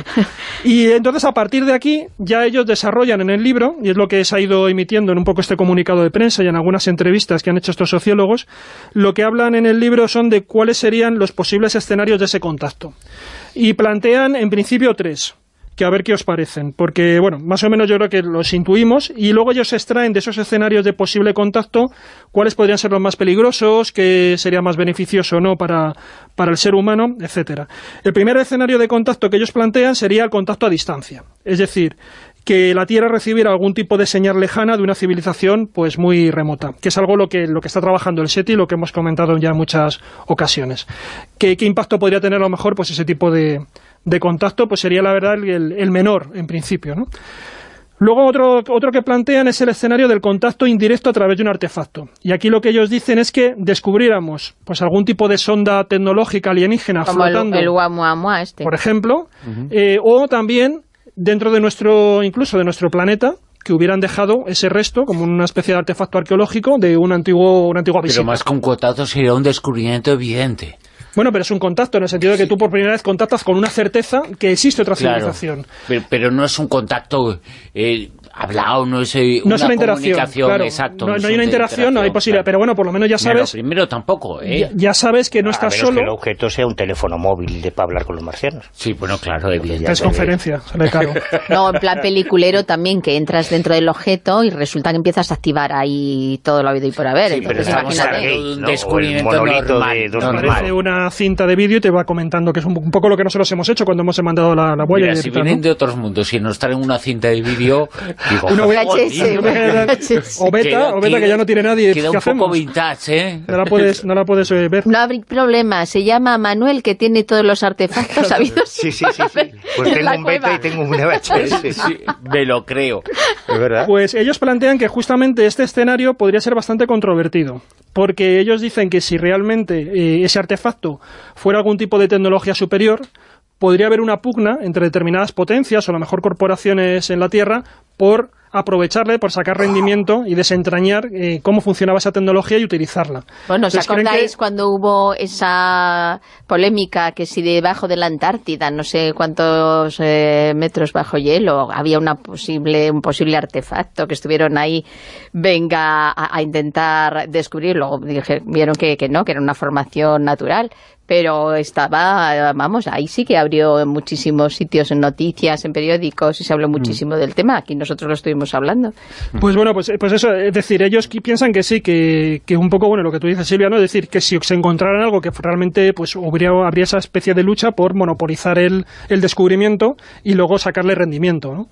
Y entonces a partir de aquí ya ellos desarrollan en el libro, y es lo que se ha ido emitiendo en un poco este comunicado de prensa y en algunas entrevistas que han hecho estos sociólogos, lo que hablan en el libro son de cuáles serían los posibles escenarios de ese contacto. Y plantean en principio tres, que a ver qué os parecen, porque, bueno, más o menos yo creo que los intuimos, y luego ellos extraen de esos escenarios de posible contacto cuáles podrían ser los más peligrosos, qué sería más beneficioso o no para, para el ser humano, etcétera. El primer escenario de contacto que ellos plantean sería el contacto a distancia, es decir, que la Tierra recibiera algún tipo de señal lejana de una civilización pues muy remota, que es algo lo que, lo que está trabajando el SETI, lo que hemos comentado ya en muchas ocasiones. ¿Qué, qué impacto podría tener a lo mejor pues ese tipo de, de contacto? Pues sería la verdad el, el menor en principio, ¿no? Luego otro, otro que plantean es el escenario del contacto indirecto a través de un artefacto. Y aquí lo que ellos dicen es que descubriéramos pues algún tipo de sonda tecnológica alienígena como flotando, el, el Oumuamua este, por ejemplo, uh-huh. eh, o también dentro de nuestro, incluso de nuestro planeta, que hubieran dejado ese resto como una especie de artefacto arqueológico de un antiguo, una antigua visita. Pero más con contacto sería un descubrimiento evidente. Bueno, pero es un contacto, en el sentido de que tú por primera vez contactas con una certeza que existe otra civilización. Claro, pero, pero no es un contacto eh, hablado, no es eh, no una, es una comunicación, claro, exacto. No, no, no hay una interacción, no hay posibilidad, claro. Pero bueno, por lo menos ya sabes... Pero primero tampoco, ¿eh? Ya, ya sabes que no estás solo... A menos solo... que el objeto sea un teléfono móvil de para hablar con los marcianos. Sí, bueno, claro, evidentemente. Es conferencia, sale caro. No, en plan peliculero también, que entras dentro del objeto y resulta que empiezas a activar ahí todo lo habido y por haber. Sí, entonces, pero estamos hablando de un descubrimiento normal. De Aparece una cinta de vídeo y te va comentando que es un, un poco lo que nosotros hemos hecho cuando hemos mandado la, la huella. Mira, si vienen de otros mundos y nos traen una cinta de vídeo, Digo, Una V H S, o beta, Queda- o beta que ya no tiene nadie. Queda ¿Qué un poco hacemos? vintage, ¿eh? No la puedes, no la puedes eh, ver. No hay problema, se llama Manuel, que tiene todos los artefactos habidos. sí, sí, sí, sí. Pues en tengo la un beta cueva. y tengo una V H S. Sí, me lo creo. ¿Es verdad? Pues ellos plantean que justamente este escenario podría ser bastante controvertido, porque ellos dicen que si realmente eh, ese artefacto fuera algún tipo de tecnología superior, podría haber una pugna entre determinadas potencias o a lo mejor corporaciones en la Tierra por aprovecharle, por sacar rendimiento y desentrañar eh, cómo funcionaba esa tecnología y utilizarla. Bueno, ¿os Entonces, ¿creen acordáis que- cuando hubo esa polémica que si debajo de la Antártida, no sé cuántos eh, metros bajo hielo, había una posible un posible artefacto que estuvieron ahí, venga a, a intentar descubrirlo? Dije, vieron que, que no, que era una formación natural, pero estaba, vamos, ahí sí que abrió en muchísimos sitios, en noticias, en periódicos, y se habló muchísimo del tema. Aquí nosotros lo estuvimos hablando. Pues bueno, pues, pues eso, es decir, ellos qui- piensan que sí, que, que un poco, bueno, lo que tú dices, Silvia, ¿no? Es decir, que si se encontraran algo que realmente, pues habría, habría esa especie de lucha por monopolizar el, el descubrimiento y luego sacarle rendimiento, ¿no?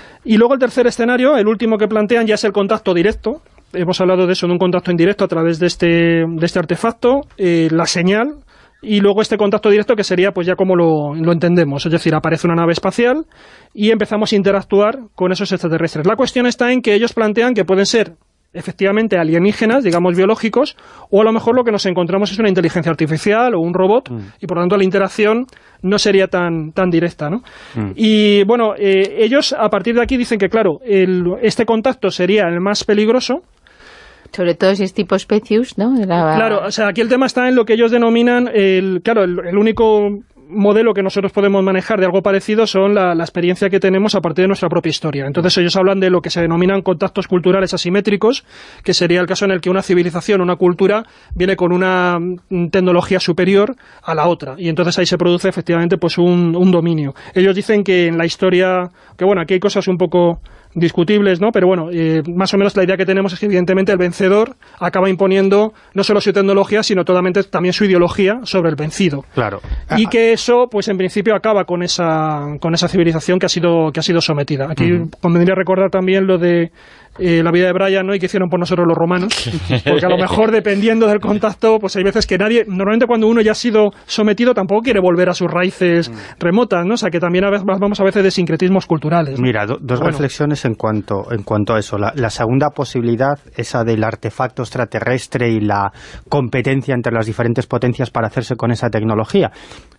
Y luego el tercer escenario, el último que plantean, ya es el contacto directo. Hemos hablado de eso, de un contacto indirecto a través de este, de este artefacto, eh, la señal, y luego este contacto directo que sería pues ya como lo, lo entendemos, es decir, aparece una nave espacial y empezamos a interactuar con esos extraterrestres. La cuestión está en que ellos plantean que pueden ser efectivamente alienígenas, digamos biológicos, o a lo mejor lo que nos encontramos es una inteligencia artificial o un robot, mm. y por lo tanto la interacción no sería tan, tan directa, ¿no? Mm. Y bueno, eh, ellos a partir de aquí dicen que claro, el, este contacto sería el más peligroso. Sobre todo si es tipo Spezius, ¿no? La... Claro, o sea, aquí el tema está en lo que ellos denominan, el claro, el, el único modelo que nosotros podemos manejar de algo parecido son la, la experiencia que tenemos a partir de nuestra propia historia. Entonces ellos hablan de lo que se denominan contactos culturales asimétricos, que sería el caso en el que una civilización, una cultura, viene con una tecnología superior a la otra, y entonces ahí se produce efectivamente pues un, un dominio. Ellos dicen que en la historia, que bueno, aquí hay cosas un poco discutibles, ¿no? Pero bueno, eh, más o menos la idea que tenemos es que evidentemente el vencedor acaba imponiendo no solo su tecnología, sino totalmente también su ideología sobre el vencido. Claro. Y que eso, pues en principio acaba con esa con esa civilización que ha sido que ha sido sometida. Aquí uh-huh. convendría recordar también lo de eh, la vida de Brian, ¿no? Y que hicieron por nosotros los romanos, porque a lo mejor dependiendo del contacto, pues hay veces que nadie, normalmente cuando uno ya ha sido sometido tampoco quiere volver a sus raíces uh-huh. remotas, ¿no? O sea que también a veces vamos a veces de sincretismos culturales, ¿no? Mira, do, dos bueno. reflexiones en cuanto en cuanto a eso. La, la segunda posibilidad, esa del artefacto extraterrestre y la competencia entre las diferentes potencias para hacerse con esa tecnología.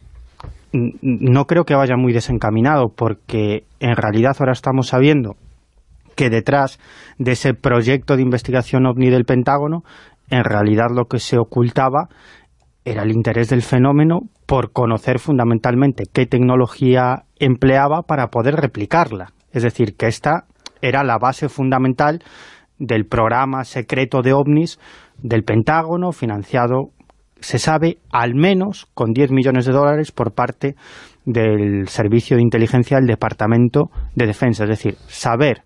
No creo que vaya muy desencaminado, porque en realidad ahora estamos sabiendo que detrás de ese proyecto de investigación OVNI del Pentágono, en realidad lo que se ocultaba era el interés del fenómeno por conocer fundamentalmente qué tecnología empleaba para poder replicarla. Es decir, que esta era la base fundamental del programa secreto de OVNIs del Pentágono, financiado, se sabe, al menos con diez millones de dólares por parte del Servicio de Inteligencia del Departamento de Defensa. Es decir, saber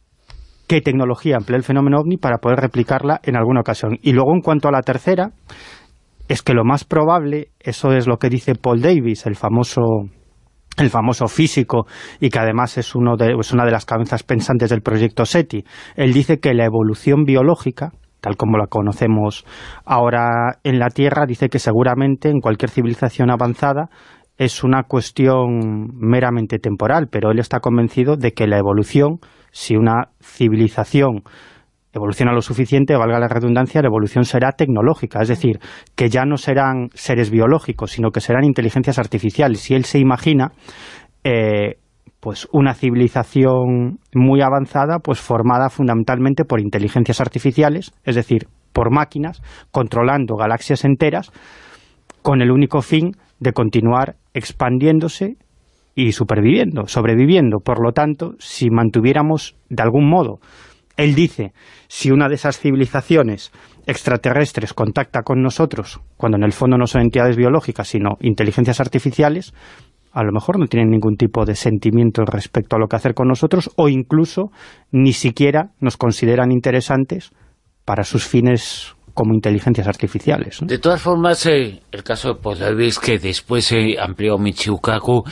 qué tecnología emplea el fenómeno OVNI para poder replicarla en alguna ocasión. Y luego, en cuanto a la tercera, es que lo más probable, eso es lo que dice Paul Davies, el famoso... el famoso físico, y que además es, uno de, es una de las cabezas pensantes del proyecto SETI. Él dice que la evolución biológica, tal como la conocemos ahora en la Tierra, dice que seguramente en cualquier civilización avanzada es una cuestión meramente temporal, pero él está convencido de que la evolución, si una civilización evoluciona lo suficiente, valga la redundancia, la evolución será tecnológica, es decir, que ya no serán seres biológicos, sino que serán inteligencias artificiales. Y él se imagina eh, pues una civilización muy avanzada, pues formada fundamentalmente por inteligencias artificiales, es decir, por máquinas, controlando galaxias enteras, con el único fin de continuar expandiéndose y superviviendo, sobreviviendo. Por lo tanto, si mantuviéramos de algún modo, él dice, si una de esas civilizaciones extraterrestres contacta con nosotros, cuando en el fondo no son entidades biológicas, sino inteligencias artificiales, a lo mejor no tienen ningún tipo de sentimiento respecto a lo que hacer con nosotros, o incluso ni siquiera nos consideran interesantes para sus fines como inteligencias artificiales, ¿no? De todas formas, eh, el caso de Paul Davies, que después eh, amplió Michio Kaku,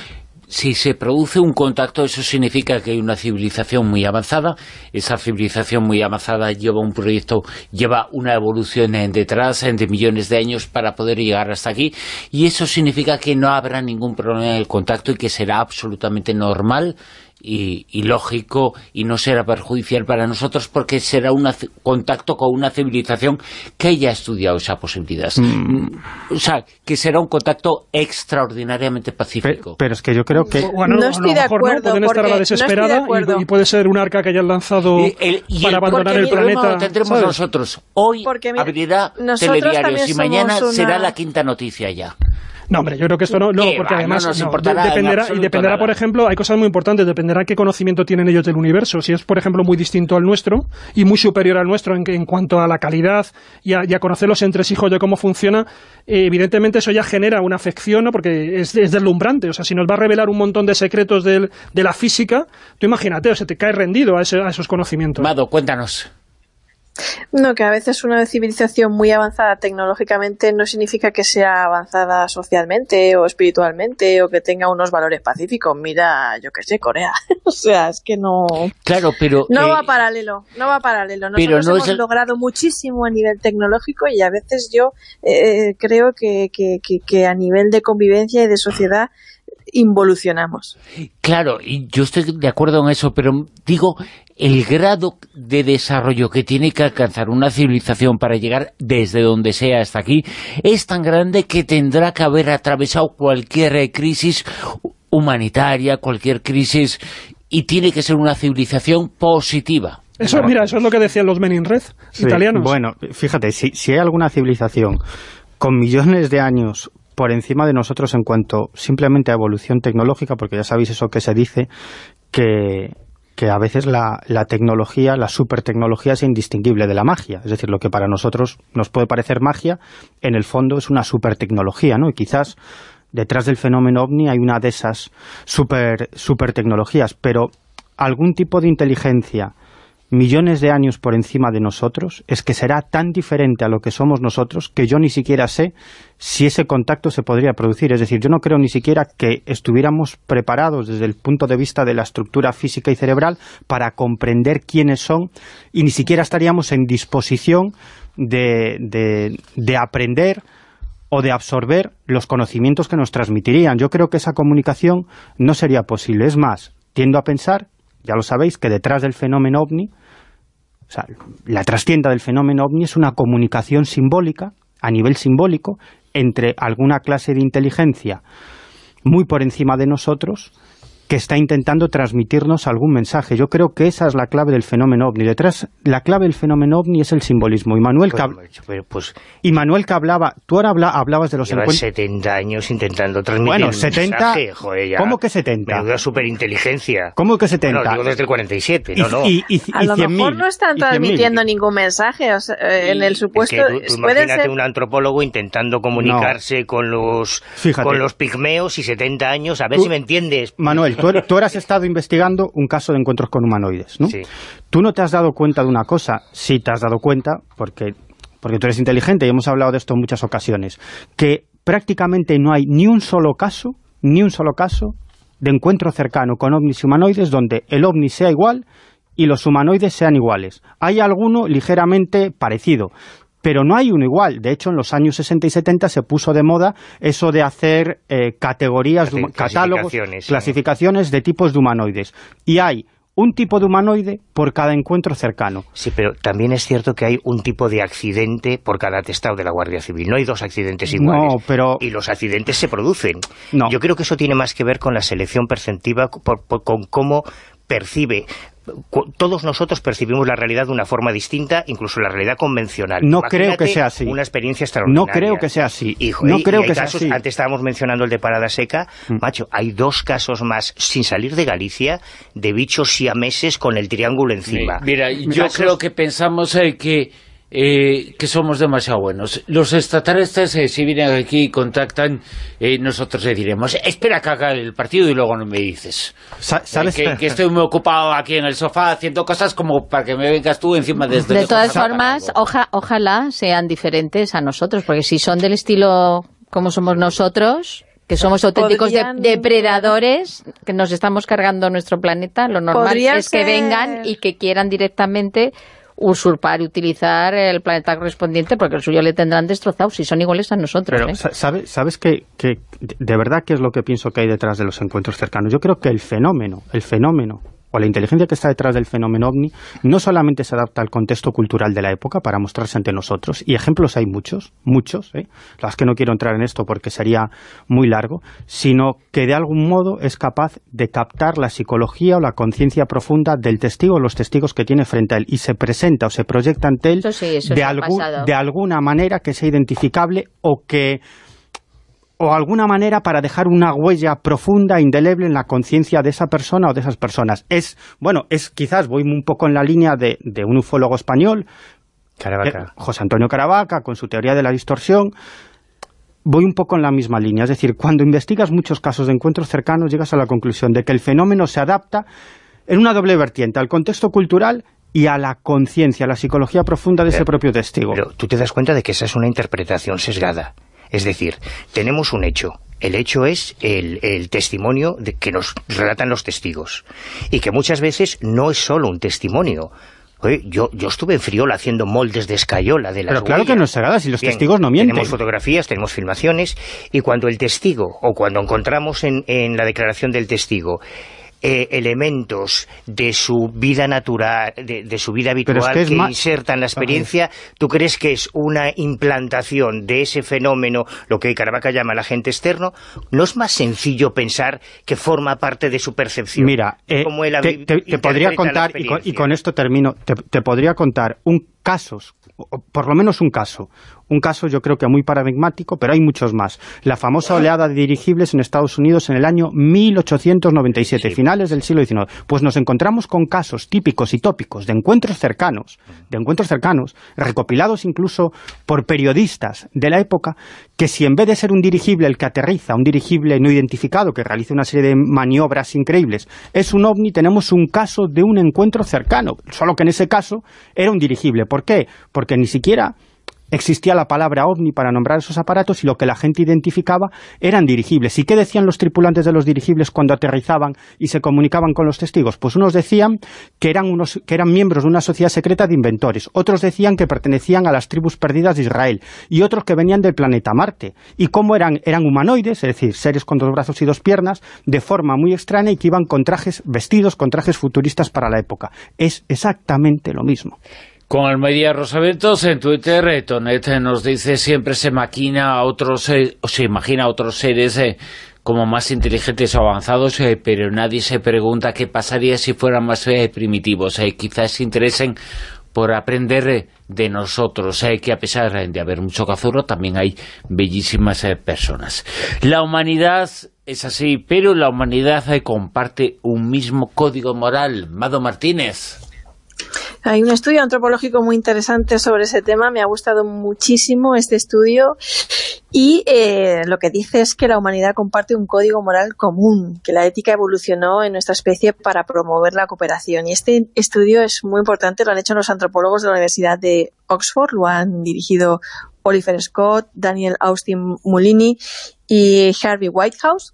si se produce un contacto, eso significa que hay una civilización muy avanzada. Esa civilización muy avanzada lleva un proyecto, lleva una evolución en detrás en de millones de años para poder llegar hasta aquí, y eso significa que no habrá ningún problema en el contacto y que será absolutamente normal Y, y lógico, y no será perjudicial para nosotros, porque será un contacto con una civilización que haya estudiado esa posibilidad. Mm. O sea, que será un contacto extraordinariamente pacífico. Pero, pero es que yo creo que... Bueno, no estoy de acuerdo, no, pueden estar a la desesperada no y, y puede ser un arca que hayan lanzado y el, y para el, abandonar el planeta. Lo tendremos, ¿sabes?, nosotros. Hoy porque, mira, abrirá telediarios y mañana una... será la quinta noticia ya. No, hombre, yo creo que esto no, no porque va, además no nos no, importará dependerá, y dependerá, nada. Por ejemplo, hay cosas muy importantes, dependerá qué conocimiento tienen ellos del universo. Si es, por ejemplo, muy distinto al nuestro y muy superior al nuestro en, en cuanto a la calidad y a, y a conocer los entresijos de cómo funciona, eh, evidentemente eso ya genera una afección, ¿no?, porque es, es deslumbrante. O sea, si nos va a revelar un montón de secretos del, de la física, tú imagínate, o sea, te caes rendido a, ese, a esos conocimientos. Mado, cuéntanos. No, que a veces una civilización muy avanzada tecnológicamente no significa que sea avanzada socialmente o espiritualmente o que tenga unos valores pacíficos. Mira, yo qué sé, Corea. O sea, es que no... Claro, pero... No eh, va paralelo, no va paralelo. Nosotros pero no hemos es el... logrado muchísimo a nivel tecnológico y a veces yo eh, creo que, que, que, que a nivel de convivencia y de sociedad involucionamos. Claro, y yo estoy de acuerdo en eso, pero digo, el grado de desarrollo que tiene que alcanzar una civilización para llegar desde donde sea hasta aquí es tan grande que tendrá que haber atravesado cualquier crisis humanitaria, cualquier crisis, y tiene que ser una civilización positiva. Eso, mira, eso es lo que decían los Men in Red, sí, italianos. Bueno, fíjate, si, si hay alguna civilización con millones de años por encima de nosotros en cuanto simplemente a evolución tecnológica, porque ya sabéis eso que se dice, que, que a veces la, la tecnología, la supertecnología es indistinguible de la magia. Es decir, lo que para nosotros nos puede parecer magia, en el fondo es una supertecnología, ¿no? Y quizás detrás del fenómeno OVNI hay una de esas super, supertecnologías, pero algún tipo de inteligencia millones de años por encima de nosotros, es que será tan diferente a lo que somos nosotros que yo ni siquiera sé si ese contacto se podría producir. Es decir, yo no creo ni siquiera que estuviéramos preparados desde el punto de vista de la estructura física y cerebral para comprender quiénes son, y ni siquiera estaríamos en disposición de, de, de aprender o de absorber los conocimientos que nos transmitirían. Yo creo que esa comunicación no sería posible. Es más, tiendo a pensar, ya lo sabéis, que detrás del fenómeno OVNI, o sea, la trastienda del fenómeno OVNI es una comunicación simbólica, a nivel simbólico, entre alguna clase de inteligencia muy por encima de nosotros, que está intentando transmitirnos algún mensaje. Yo creo que esa es la clave del fenómeno OVNI. Detrás, la clave del fenómeno OVNI es el simbolismo. Y Manuel, pues, que, pero, pues, y Manuel que hablaba, tú ahora habla, hablabas de los encuentros... setenta años intentando transmitir bueno, un setenta, mensaje, joder, ya. ¿Cómo que setenta? Menuda superinteligencia. ¿Cómo que setenta? Bueno, digo desde el cuarenta y siete, no, no. Y, y, y, a lo cien mejor mil, no están transmitiendo ningún mensaje, o sea, eh, en el supuesto... Es que tú, tú puede imagínate ser... un antropólogo intentando comunicarse no. con los Fíjate. con los pigmeos y setenta años, a ver tú, si me entiendes. Manuel, tú, tú eras estado investigando un caso de encuentros con humanoides, ¿no? Sí. Tú no te has dado cuenta de una cosa, sí te has dado cuenta, porque, porque tú eres inteligente y hemos hablado de esto en muchas ocasiones, que prácticamente no hay ni un solo caso, ni un solo caso de encuentro cercano con ovnis y humanoides donde el ovni sea igual y los humanoides sean iguales. Hay alguno ligeramente parecido, pero no hay uno igual. De hecho, en los años sesenta y setenta se puso de moda eso de hacer eh, categorías, Clasi- de, catálogos, clasificaciones, ¿sí? clasificaciones de tipos de humanoides. Y hay un tipo de humanoide por cada encuentro cercano. Sí, pero también es cierto que hay un tipo de accidente por cada atestado de la Guardia Civil. No hay dos accidentes iguales. No, pero... Y los accidentes se producen. No. Yo creo que eso tiene más que ver con la selección perceptiva, por, por, con cómo percibe... Todos nosotros percibimos la realidad de una forma distinta, incluso la realidad convencional. No Imagínate creo que sea así. Una experiencia extraordinaria. No creo que sea así. Hijo, no y, creo y hay que casos, sea así. Antes estábamos mencionando el de Parada Seca. Mm. Macho, hay dos casos más, sin salir de Galicia, de bichos siameses con el triángulo encima. Mira, yo casos... creo que pensamos eh, que... Eh, que somos demasiado buenos. Los extraterrestres, eh, si vienen aquí y contactan, eh, nosotros les diremos, espera que haga el partido y luego no me dices. Sa ¿sabes? Eh, que, que estoy muy ocupado aquí en el sofá haciendo cosas como para que me vengas tú encima desde De todas formas, oja, ojalá sean diferentes a nosotros, porque si son del estilo como somos nosotros, Que somos auténticos de, Podrían... depredadores, que nos estamos cargando nuestro planeta. Lo normal es que ser... vengan y que quieran directamente usurpar y utilizar el planeta correspondiente, porque el suyo le tendrán destrozado, si son iguales a nosotros. Pero, ¿eh? ¿sabes, sabes que, que de verdad qué es lo que pienso que hay detrás de los encuentros cercanos? Yo creo que el fenómeno, el fenómeno, o la inteligencia que está detrás del fenómeno ovni, no solamente se adapta al contexto cultural de la época para mostrarse ante nosotros, y ejemplos hay muchos, muchos, ¿eh? Las que no quiero entrar en esto porque sería muy largo, sino que de algún modo es capaz de captar la psicología o la conciencia profunda del testigo o los testigos que tiene frente a él, y se presenta o se proyecta ante él eso sí, eso de, sí algún, ha de alguna manera que sea identificable o que... o alguna manera para dejar una huella profunda, indeleble en la conciencia de esa persona o de esas personas. Es, bueno, es quizás, voy un poco en la línea de, de un ufólogo español, Caravaca. José Antonio Caravaca, con su teoría de la distorsión. Voy un poco en la misma línea, es decir, cuando investigas muchos casos de encuentros cercanos, llegas a la conclusión de que el fenómeno se adapta en una doble vertiente, al contexto cultural y a la conciencia, a la psicología profunda de pero, ese propio testigo. Pero tú te das cuenta de que esa es una interpretación sesgada. Es decir, tenemos un hecho. El hecho es el, el testimonio de que nos relatan los testigos. Y que muchas veces no es solo un testimonio. Oye, yo, yo estuve en Friola haciendo moldes de escayola de las Pero claro huellas. Que no es sagrada, si los Bien, testigos no mienten. Tenemos fotografías, tenemos filmaciones, y cuando el testigo, o cuando encontramos en, en la declaración del testigo, Eh, elementos de su vida natural, de, de su vida habitual es que, es que insertan la experiencia, ¿tú crees que es una implantación de ese fenómeno, lo que Caravaca llama el agente externo? ¿No es más sencillo pensar que forma parte de su percepción? Mira, eh, te, te, te podría contar, y con, y con esto termino, te, te podría contar un casos, por lo menos un caso, un caso yo creo que muy paradigmático, pero hay muchos más. La famosa oleada de dirigibles en Estados Unidos en el año mil ochocientos noventa y siete, sí. Finales del siglo diecinueve. Pues nos encontramos con casos típicos y tópicos de encuentros cercanos, de encuentros cercanos, recopilados incluso por periodistas de la época, que si en vez de ser un dirigible el que aterriza, un dirigible no identificado que realiza una serie de maniobras increíbles, es un ovni, tenemos un caso de un encuentro cercano, solo que en ese caso era un dirigible. ¿Por qué? Porque ni siquiera existía la palabra ovni para nombrar esos aparatos y lo que la gente identificaba eran dirigibles. ¿Y qué decían los tripulantes de los dirigibles cuando aterrizaban y se comunicaban con los testigos? Pues unos decían que eran, unos, que eran miembros de una sociedad secreta de inventores, otros decían que pertenecían a las tribus perdidas de Israel y otros que venían del planeta Marte. ¿Y cómo eran? Eran humanoides, es decir, seres con dos brazos y dos piernas, de forma muy extraña y que iban con trajes, vestidos con trajes futuristas para la época. Es exactamente lo mismo. Con Almeida Rosaventos en Twitter, eh, Tonet nos dice siempre se maquina a otros, eh, o se imagina a otros seres eh, como más inteligentes o avanzados, eh, pero nadie se pregunta qué pasaría si fueran más eh, primitivos. Eh, quizás se interesen por aprender eh, de nosotros, eh, que a pesar de haber mucho cazurro, también hay bellísimas eh, personas. La humanidad es así, pero la humanidad eh, comparte un mismo código moral. Mado Martínez. Hay un estudio antropológico muy interesante sobre ese tema, me ha gustado muchísimo este estudio y eh, lo que dice es que la humanidad comparte un código moral común, que la ética evolucionó en nuestra especie para promover la cooperación. Y este estudio es muy importante, lo han hecho los antropólogos de la Universidad de Oxford, lo han dirigido Oliver Scott, Daniel Austin Mulini y Harvey Whitehouse.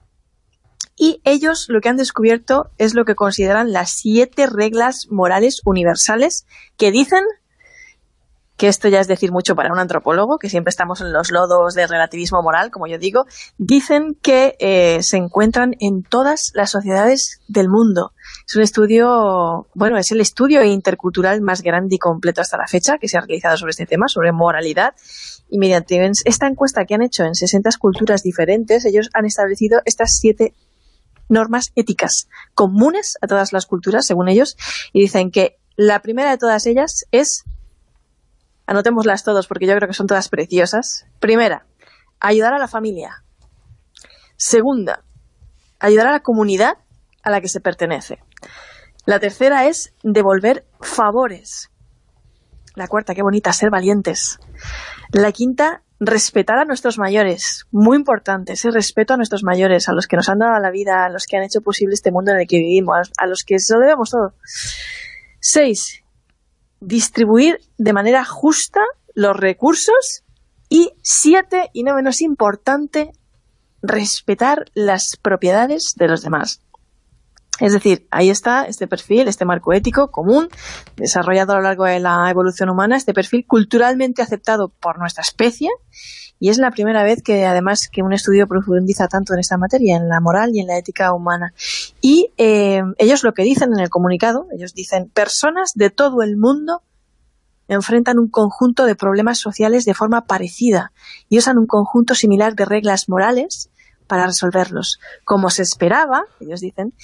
Y ellos lo que han descubierto es lo que consideran las siete reglas morales universales que dicen, que esto ya es decir mucho para un antropólogo, que siempre estamos en los lodos de relativismo moral, como yo digo, dicen que eh, se encuentran en todas las sociedades del mundo. Es un estudio, bueno, es el estudio intercultural más grande y completo hasta la fecha que se ha realizado sobre este tema, sobre moralidad. Y mediante esta encuesta que han hecho en sesenta culturas diferentes, ellos han establecido estas siete normas éticas comunes a todas las culturas, según ellos, y dicen que la primera de todas ellas es, anotémoslas todos porque yo creo que son todas preciosas. Primera, ayudar a la familia. Segunda, ayudar a la comunidad a la que se pertenece. La tercera es devolver favores. La cuarta, qué bonita, ser valientes. La quinta, respetar a nuestros mayores, muy importante, ese respeto a nuestros mayores, a los que nos han dado la vida, a los que han hecho posible este mundo en el que vivimos, a los que se lo debemos todo. Seis, distribuir de manera justa los recursos. Y siete, y no menos importante, respetar las propiedades de los demás. Es decir, ahí está este perfil, este marco ético común, desarrollado a lo largo de la evolución humana, este perfil culturalmente aceptado por nuestra especie, y es la primera vez que además que un estudio profundiza tanto en esta materia, en la moral y en la ética humana. Y eh, ellos lo que dicen en el comunicado, ellos dicen, personas de todo el mundo enfrentan un conjunto de problemas sociales de forma parecida y usan un conjunto similar de reglas morales para resolverlos. Como se esperaba, ellos dicen,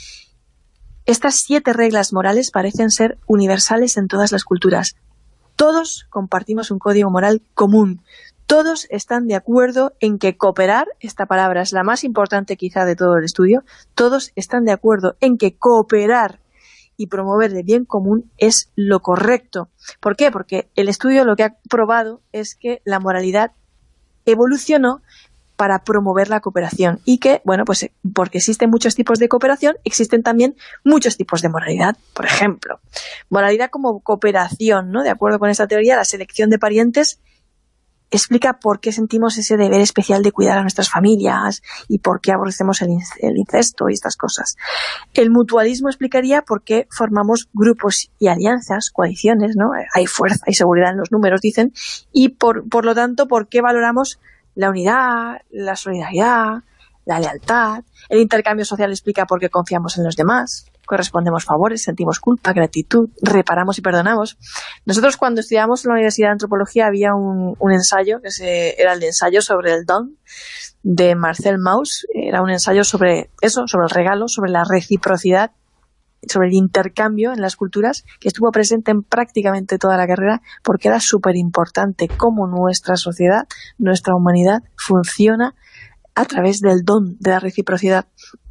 estas siete reglas morales parecen ser universales en todas las culturas. Todos compartimos un código moral común. Todos están de acuerdo en que cooperar, esta palabra es la más importante quizá de todo el estudio, todos están de acuerdo en que cooperar y promover el bien común es lo correcto. ¿Por qué? Porque el estudio lo que ha probado es que la moralidad evolucionó para promover la cooperación y que, bueno, pues porque existen muchos tipos de cooperación, existen también muchos tipos de moralidad. Por ejemplo, moralidad como cooperación, ¿no? De acuerdo con esta teoría, la selección de parientes explica por qué sentimos ese deber especial de cuidar a nuestras familias y por qué aborrecemos el incesto y estas cosas. El mutualismo explicaría por qué formamos grupos y alianzas, coaliciones, ¿no? Hay fuerza y seguridad en los números, dicen, y por, por lo tanto, por qué valoramos la unidad, la solidaridad, la lealtad. El intercambio social explica por qué confiamos en los demás, correspondemos favores, sentimos culpa, gratitud, reparamos y perdonamos. Nosotros cuando estudiábamos en la Universidad de Antropología había un, un ensayo, que se, era el de ensayo sobre el don, de Marcel Mauss. Era un ensayo sobre eso, sobre el regalo, sobre la reciprocidad, sobre el intercambio en las culturas, que estuvo presente en prácticamente toda la carrera, porque era súper importante cómo nuestra sociedad, nuestra humanidad, funciona a través del don, de la reciprocidad.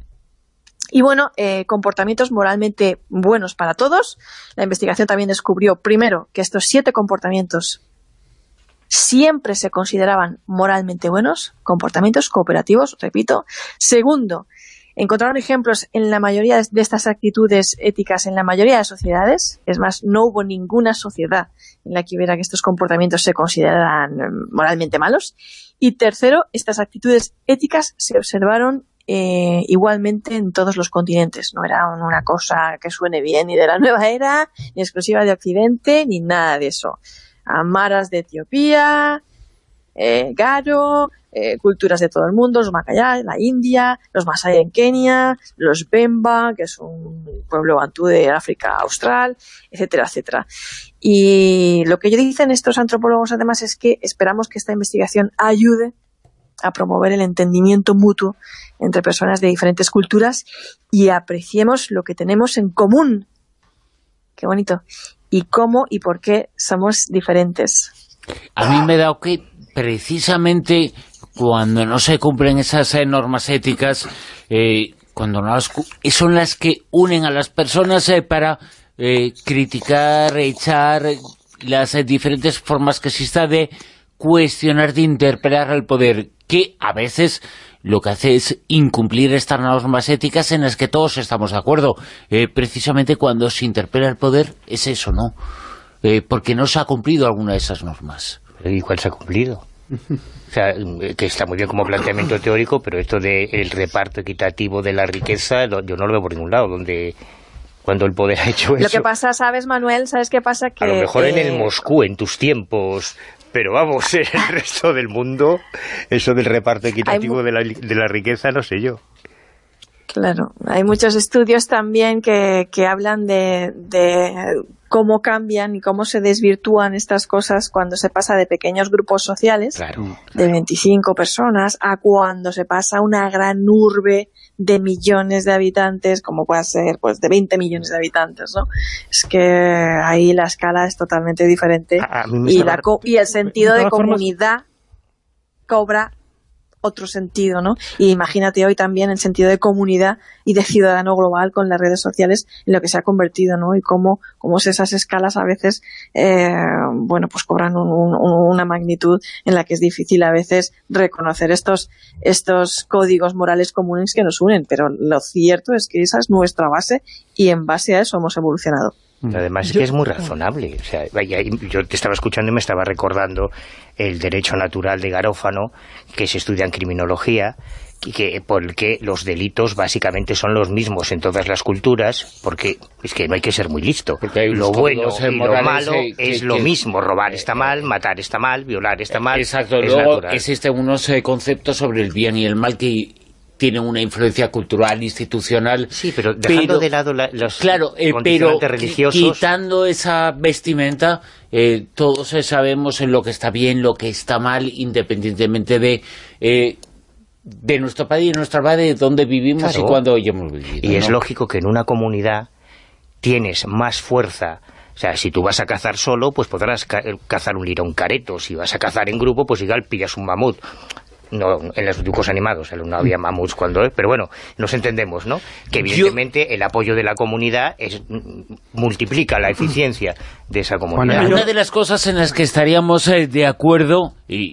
Y bueno, eh, comportamientos moralmente buenos para todos. La investigación también descubrió, primero, que estos siete comportamientos siempre se consideraban moralmente buenos, comportamientos cooperativos, repito. Segundo, encontraron ejemplos en la mayoría de estas actitudes éticas en la mayoría de sociedades. Es más, no hubo ninguna sociedad en la que hubiera que estos comportamientos se consideraran moralmente malos. Y tercero, estas actitudes éticas se observaron eh, igualmente en todos los continentes. No era una cosa que suene bien ni de la nueva era, ni exclusiva de Occidente, ni nada de eso. Amaras de Etiopía, eh, Garo, eh, culturas de todo el mundo, los Macayá, la India, los Masai en Kenia, los Bemba, que es un pueblo bantú de África Austral, etcétera, etcétera. Y lo que dicen estos antropólogos además es que esperamos que esta investigación ayude a promover el entendimiento mutuo entre personas de diferentes culturas y apreciemos lo que tenemos en común. Qué bonito. Y cómo y por qué somos diferentes. A mí me da que precisamente cuando no se cumplen esas eh, normas éticas, eh, cuando no las, son las que unen a las personas eh, para eh, criticar, echar las eh, diferentes formas que exista de cuestionar, de interpelar al poder, que a veces lo que hace es incumplir estas normas éticas en las que todos estamos de acuerdo. Eh, precisamente cuando se interpela el poder es eso, ¿no? Eh, porque no se ha cumplido alguna de esas normas. ¿Y cuál se ha cumplido? O sea, que está muy bien como planteamiento teórico, pero esto del reparto equitativo de la riqueza, yo no lo veo por ningún lado, donde cuando el poder ha hecho eso. Lo que pasa, ¿sabes, Manuel? ¿Sabes qué pasa? Que, a lo mejor eh... en el Moscú, en tus tiempos, pero vamos, en el resto del mundo, eso del reparto equitativo de la, de la riqueza, no sé yo. Claro, hay muchos estudios también que, que hablan de, de cómo cambian y cómo se desvirtúan estas cosas cuando se pasa de pequeños grupos sociales, claro, de veinticinco personas, a cuando se pasa a una gran urbe de millones de habitantes, como puede ser pues de veinte millones de habitantes, ¿no? Es que ahí la escala es totalmente diferente y, la co y el sentido de comunidad cobra otro sentido, ¿no? Y imagínate hoy también el sentido de comunidad y de ciudadano global con las redes sociales en lo que se ha convertido, ¿no? Y cómo, cómo esas escalas a veces, eh, bueno, pues cobran un, un, una magnitud en la que es difícil a veces reconocer estos, estos códigos morales comunes que nos unen, pero lo cierto es que esa es nuestra base y en base a eso hemos evolucionado. Además es que es muy razonable. O sea, yo te estaba escuchando y me estaba recordando el derecho natural de Garófano, que se estudia en criminología, y que porque los delitos básicamente son los mismos en todas las culturas, porque es que no hay que ser muy listo. Lo bueno y lo malo eh, que, es lo que, mismo. Robar está mal, matar está mal, violar está mal. Exacto. Es Luego natural. Existen unos eh, conceptos sobre el bien y el mal que tienen una influencia cultural, institucional. Sí, pero dejando pero, de lado la, los claro, eh, condicionantes pero religiosos. Quitando esa vestimenta, eh, todos sabemos en lo que está bien, lo que está mal, independientemente de eh, de nuestro país, de nuestra base, de dónde vivimos, claro, y cuándo hemos vivido. Y ¿no? es lógico que en una comunidad tienes más fuerza. O sea, si tú vas a cazar solo, pues podrás ca cazar un lirón careto. Si vas a cazar en grupo, pues igual pillas un mamut. No, en los dibujos animados no había mamuts cuando... Pero bueno, nos entendemos, ¿no? Que evidentemente Yo... el apoyo de la comunidad es, multiplica la eficiencia de esa comunidad. Una de las cosas en las que estaríamos eh, de acuerdo, y,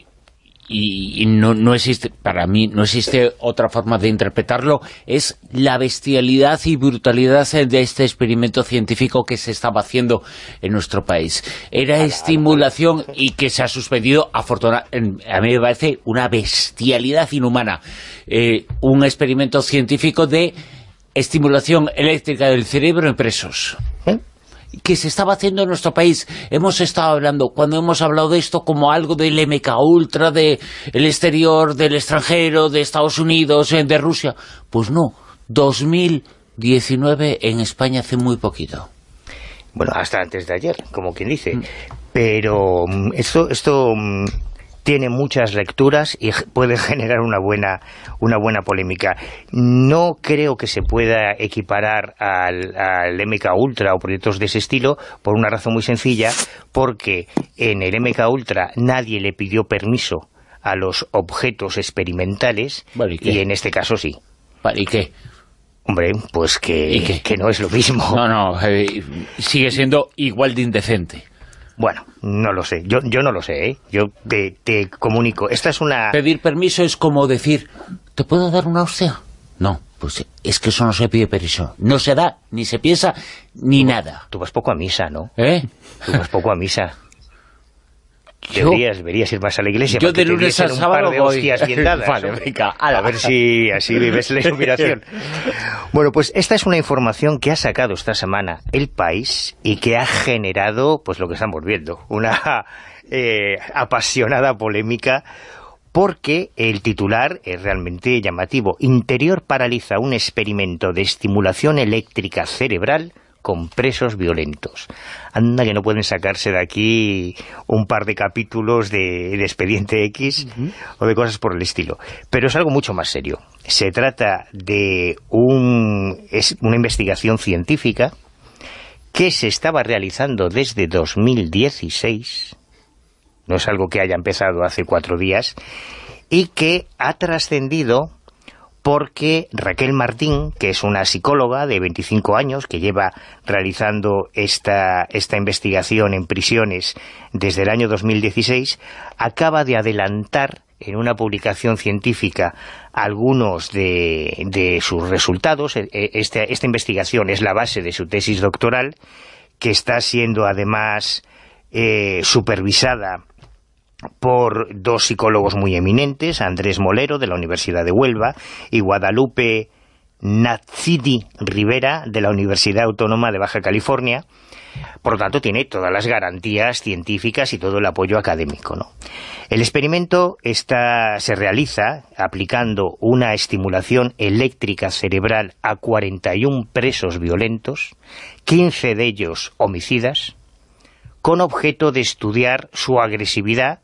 y, y no, no existe, para mí no existe otra forma de interpretarlo, es la bestialidad y brutalidad de este experimento científico que se estaba haciendo en nuestro país. Era estimulación y que se ha suspendido, afortunadamente, a mí me parece una bestialidad inhumana. Eh, un experimento científico de estimulación eléctrica del cerebro en presos. ¿Eh? Que se estaba haciendo en nuestro país. Hemos estado hablando, cuando hemos hablado de esto, como algo del M K Ultra, del exterior, del extranjero, de Estados Unidos, de Rusia. Pues no, dos mil diecinueve en España hace muy poquito. Bueno, hasta antes de ayer, como quien dice. Mm. Pero esto... esto tiene muchas lecturas y puede generar una buena una buena polémica. No creo que se pueda equiparar al, al M K Ultra o proyectos de ese estilo por una razón muy sencilla, porque en el M K Ultra nadie le pidió permiso a los objetos experimentales. Vale, ¿y, y en este caso sí. Vale, ¿y qué? Hombre, pues que, que no es lo mismo. No, no, eh, sigue siendo igual de indecente. Bueno, no lo sé, yo, yo no lo sé, ¿eh? Yo te, te comunico, esta es una... Pedir permiso es como decir, ¿te puedo dar una hostia? No, pues es que eso no se pide permiso, no se da, ni se piensa, ni tú, nada. Tú vas poco a misa, ¿no? ¿Eh? Tú vas poco a misa. Deberías, deberías ir más a la iglesia. Yo de lunes a sábado voy. Hostias bien dadas, vale, venga, a ver si así vives la iluminación. Bueno, pues esta es una información que ha sacado esta semana El País y que ha generado, pues lo que estamos viendo, una eh, apasionada polémica, porque el titular es realmente llamativo. Interior paraliza un experimento de estimulación eléctrica cerebral con presos violentos. Anda que no pueden sacarse de aquí un par de capítulos de, de Expediente X uh-huh. o de cosas por el estilo. Pero es algo mucho más serio. Se trata de un, es una investigación científica que se estaba realizando desde dos mil dieciséis, no es algo que haya empezado hace cuatro días, y que ha trascendido porque Raquel Martín, que es una psicóloga de veinticinco años, que lleva realizando esta, esta investigación en prisiones desde el año dos mil dieciséis, acaba de adelantar en una publicación científica algunos de, de sus resultados. Esta, esta investigación es la base de su tesis doctoral, que está siendo además eh, supervisada por dos psicólogos muy eminentes, Andrés Molero, de la Universidad de Huelva, y Guadalupe Nazzidi Rivera, de la Universidad Autónoma de Baja California. Por lo tanto, tiene todas las garantías científicas y todo el apoyo académico, ¿no? El experimento está, se realiza aplicando una estimulación eléctrica cerebral a cuarenta y un presos violentos, quince de ellos homicidas, con objeto de estudiar su agresividad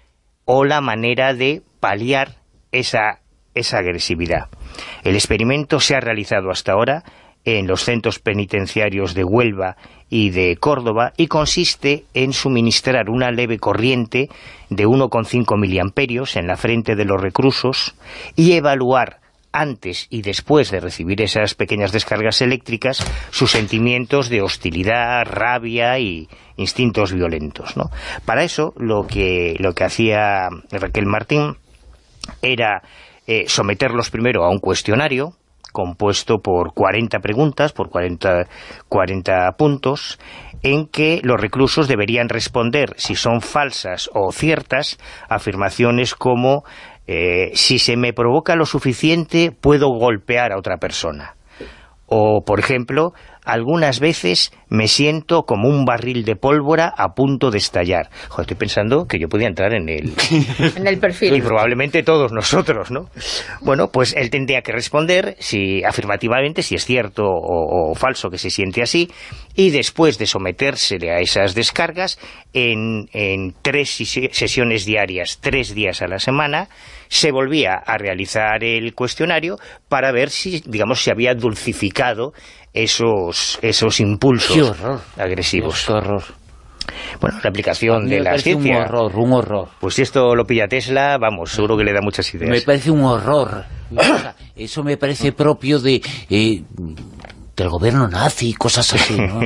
o la manera de paliar esa, esa agresividad. El experimento se ha realizado hasta ahora en los centros penitenciarios de Huelva y de Córdoba y consiste en suministrar una leve corriente de uno coma cinco miliamperios en la frente de los reclusos y evaluar antes y después de recibir esas pequeñas descargas eléctricas sus sentimientos de hostilidad, rabia y instintos violentos, ¿no? Para eso lo que, lo que hacía Raquel Martín era eh, someterlos primero a un cuestionario compuesto por cuarenta preguntas, por cuarenta, cuarenta puntos, en que los reclusos deberían responder si son falsas o ciertas afirmaciones como eh, si se me provoca lo suficiente puedo golpear a otra persona. O, por ejemplo, algunas veces me siento como un barril de pólvora a punto de estallar. Joder, estoy pensando que yo podía entrar en el... en el perfil. Y probablemente todos nosotros, ¿no? Bueno, pues él tendría que responder si afirmativamente, si es cierto o, o falso que se siente así, y después de sometérsele a esas descargas, en, en tres sesiones diarias, tres días a la semana, se volvía a realizar el cuestionario para ver si, digamos, se había dulcificado esos, esos impulsos ¡Qué horror! agresivos. ¡Qué horror! Bueno, la aplicación de la ciencia. Un horror, un horror. Pues si esto lo pilla Tesla, vamos, seguro que le da muchas ideas. Me parece un horror. O sea, eso me parece propio de eh, del gobierno nazi, cosas así, ¿no?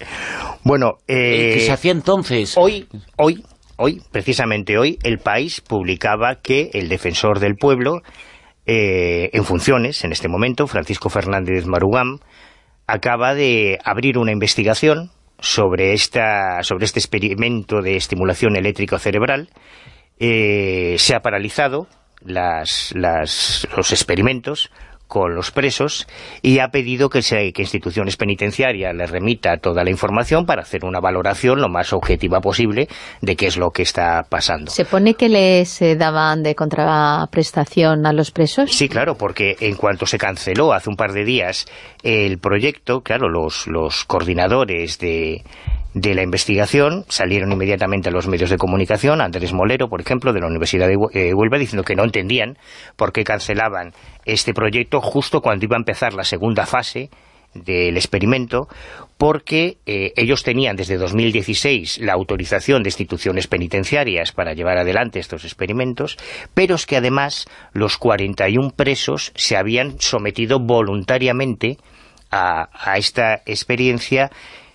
Bueno, eh, ¿qué se hacía entonces? Hoy, hoy, hoy, precisamente hoy, El País publicaba que el defensor del pueblo, eh, en funciones, en este momento, Francisco Fernández Marugán, acaba de abrir una investigación sobre esta sobre este experimento de estimulación eléctrica cerebral. Eh, se ha paralizado las, las, los experimentos con los presos y ha pedido que, se, que instituciones penitenciarias les remita toda la información para hacer una valoración lo más objetiva posible de qué es lo que está pasando. ¿Se pone que les eh, daban de contraprestación a los presos? Sí, claro, porque en cuanto se canceló hace un par de días el proyecto, claro, los, los coordinadores de... de la investigación salieron inmediatamente a los medios de comunicación, Andrés Molero, por ejemplo, de la Universidad de Huelva, diciendo que no entendían por qué cancelaban este proyecto justo cuando iba a empezar la segunda fase del experimento, porque eh, ellos tenían desde dos mil dieciséis la autorización de instituciones penitenciarias para llevar adelante estos experimentos, pero es que además los cuarenta y uno presos se habían sometido voluntariamente a, a esta experiencia.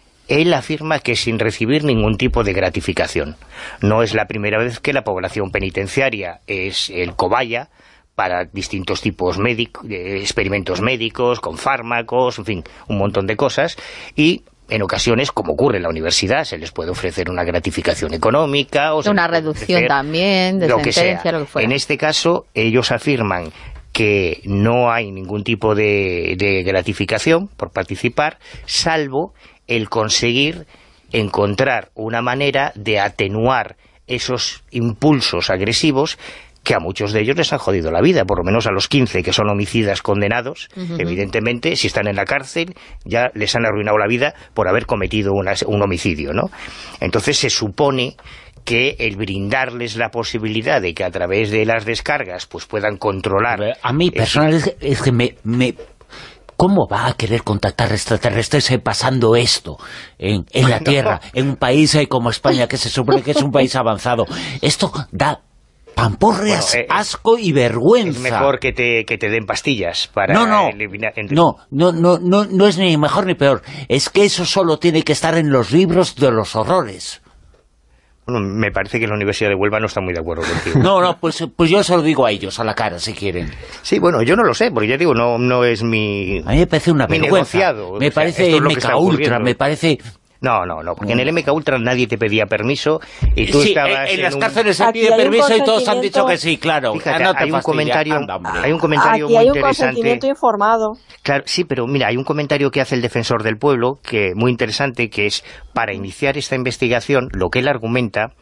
Él afirma que sin recibir ningún tipo de gratificación. No es la primera vez que la población penitenciaria es el cobaya para distintos tipos médicos, de experimentos médicos, con fármacos, en fin, un montón de cosas, y en ocasiones, como ocurre en la universidad, se les puede ofrecer una gratificación económica, o una reducción también, de lo sentencia, que sea. lo que fuera. En este caso, ellos afirman que no hay ningún tipo de, de gratificación por participar, salvo el conseguir encontrar una manera de atenuar esos impulsos agresivos que a muchos de ellos les han jodido la vida, por lo menos a los quince que son homicidas condenados. Uh-huh. Evidentemente, si están en la cárcel, ya les han arruinado la vida por haber cometido una, un homicidio, ¿no? Entonces se supone que el brindarles la posibilidad de que a través de las descargas pues puedan controlar... A mí personalmente es, es que me... me... ¿Cómo va a querer contactar extraterrestres pasando esto en, en la Tierra, en un país como España, que se supone que es un país avanzado? Esto da pamporreas, bueno, eh, asco y vergüenza. Es mejor que te, que te den pastillas para no, no, eliminar... No, no, no, no, no es ni mejor ni peor. Es que eso solo tiene que estar en los libros de los horrores. Bueno, me parece que la Universidad de Huelva no está muy de acuerdo contigo. No, no, pues, pues yo se lo digo a ellos, a la cara, si quieren. Sí, bueno, yo no lo sé, porque ya digo, no, no es mi... A mí me parece una vergüenza. Negociado. Me o sea, parece M K Ultra, me parece... No, no, no, porque en el M K Ultra nadie te pedía permiso y tú sí, estabas en, en las un... cárceles se pide permiso y todos han dicho que sí, claro. Fíjate, no te hay, un comentario, Anda, hay un comentario Aquí muy hay un interesante. consentimiento informado. Claro, sí, pero mira, hay un comentario que hace el defensor del pueblo que muy interesante, que es para iniciar esta investigación, lo que él argumenta,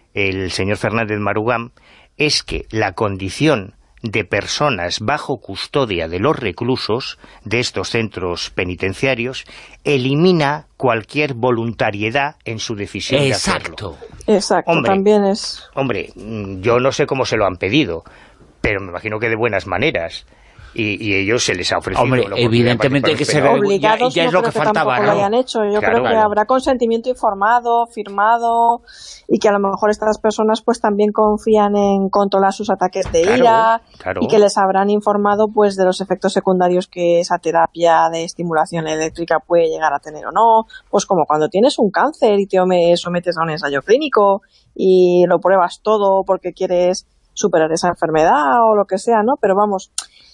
el señor Fernández Marugán, es que la condición de personas bajo custodia de los reclusos de estos centros penitenciarios elimina cualquier voluntariedad en su decisión Exacto. de hacerlo. Exacto, hombre, también es... Hombre, yo no sé cómo se lo han pedido, pero me imagino que de buenas maneras. Y, y ellos se les ha ofrecido... Hombre, evidentemente que se ve... Obligados, ya, ya es no lo que, que faltaba, tampoco ¿no? Lo hayan hecho. Yo claro, creo que claro. habrá consentimiento informado, firmado, y que a lo mejor estas personas pues también confían en controlar sus ataques de claro, ira, claro. y que les habrán informado pues de los efectos secundarios que esa terapia de estimulación eléctrica puede llegar a tener o no. Pues como cuando tienes un cáncer y te sometes a un ensayo clínico y lo pruebas todo porque quieres superar esa enfermedad o lo que sea, ¿no? Pero vamos...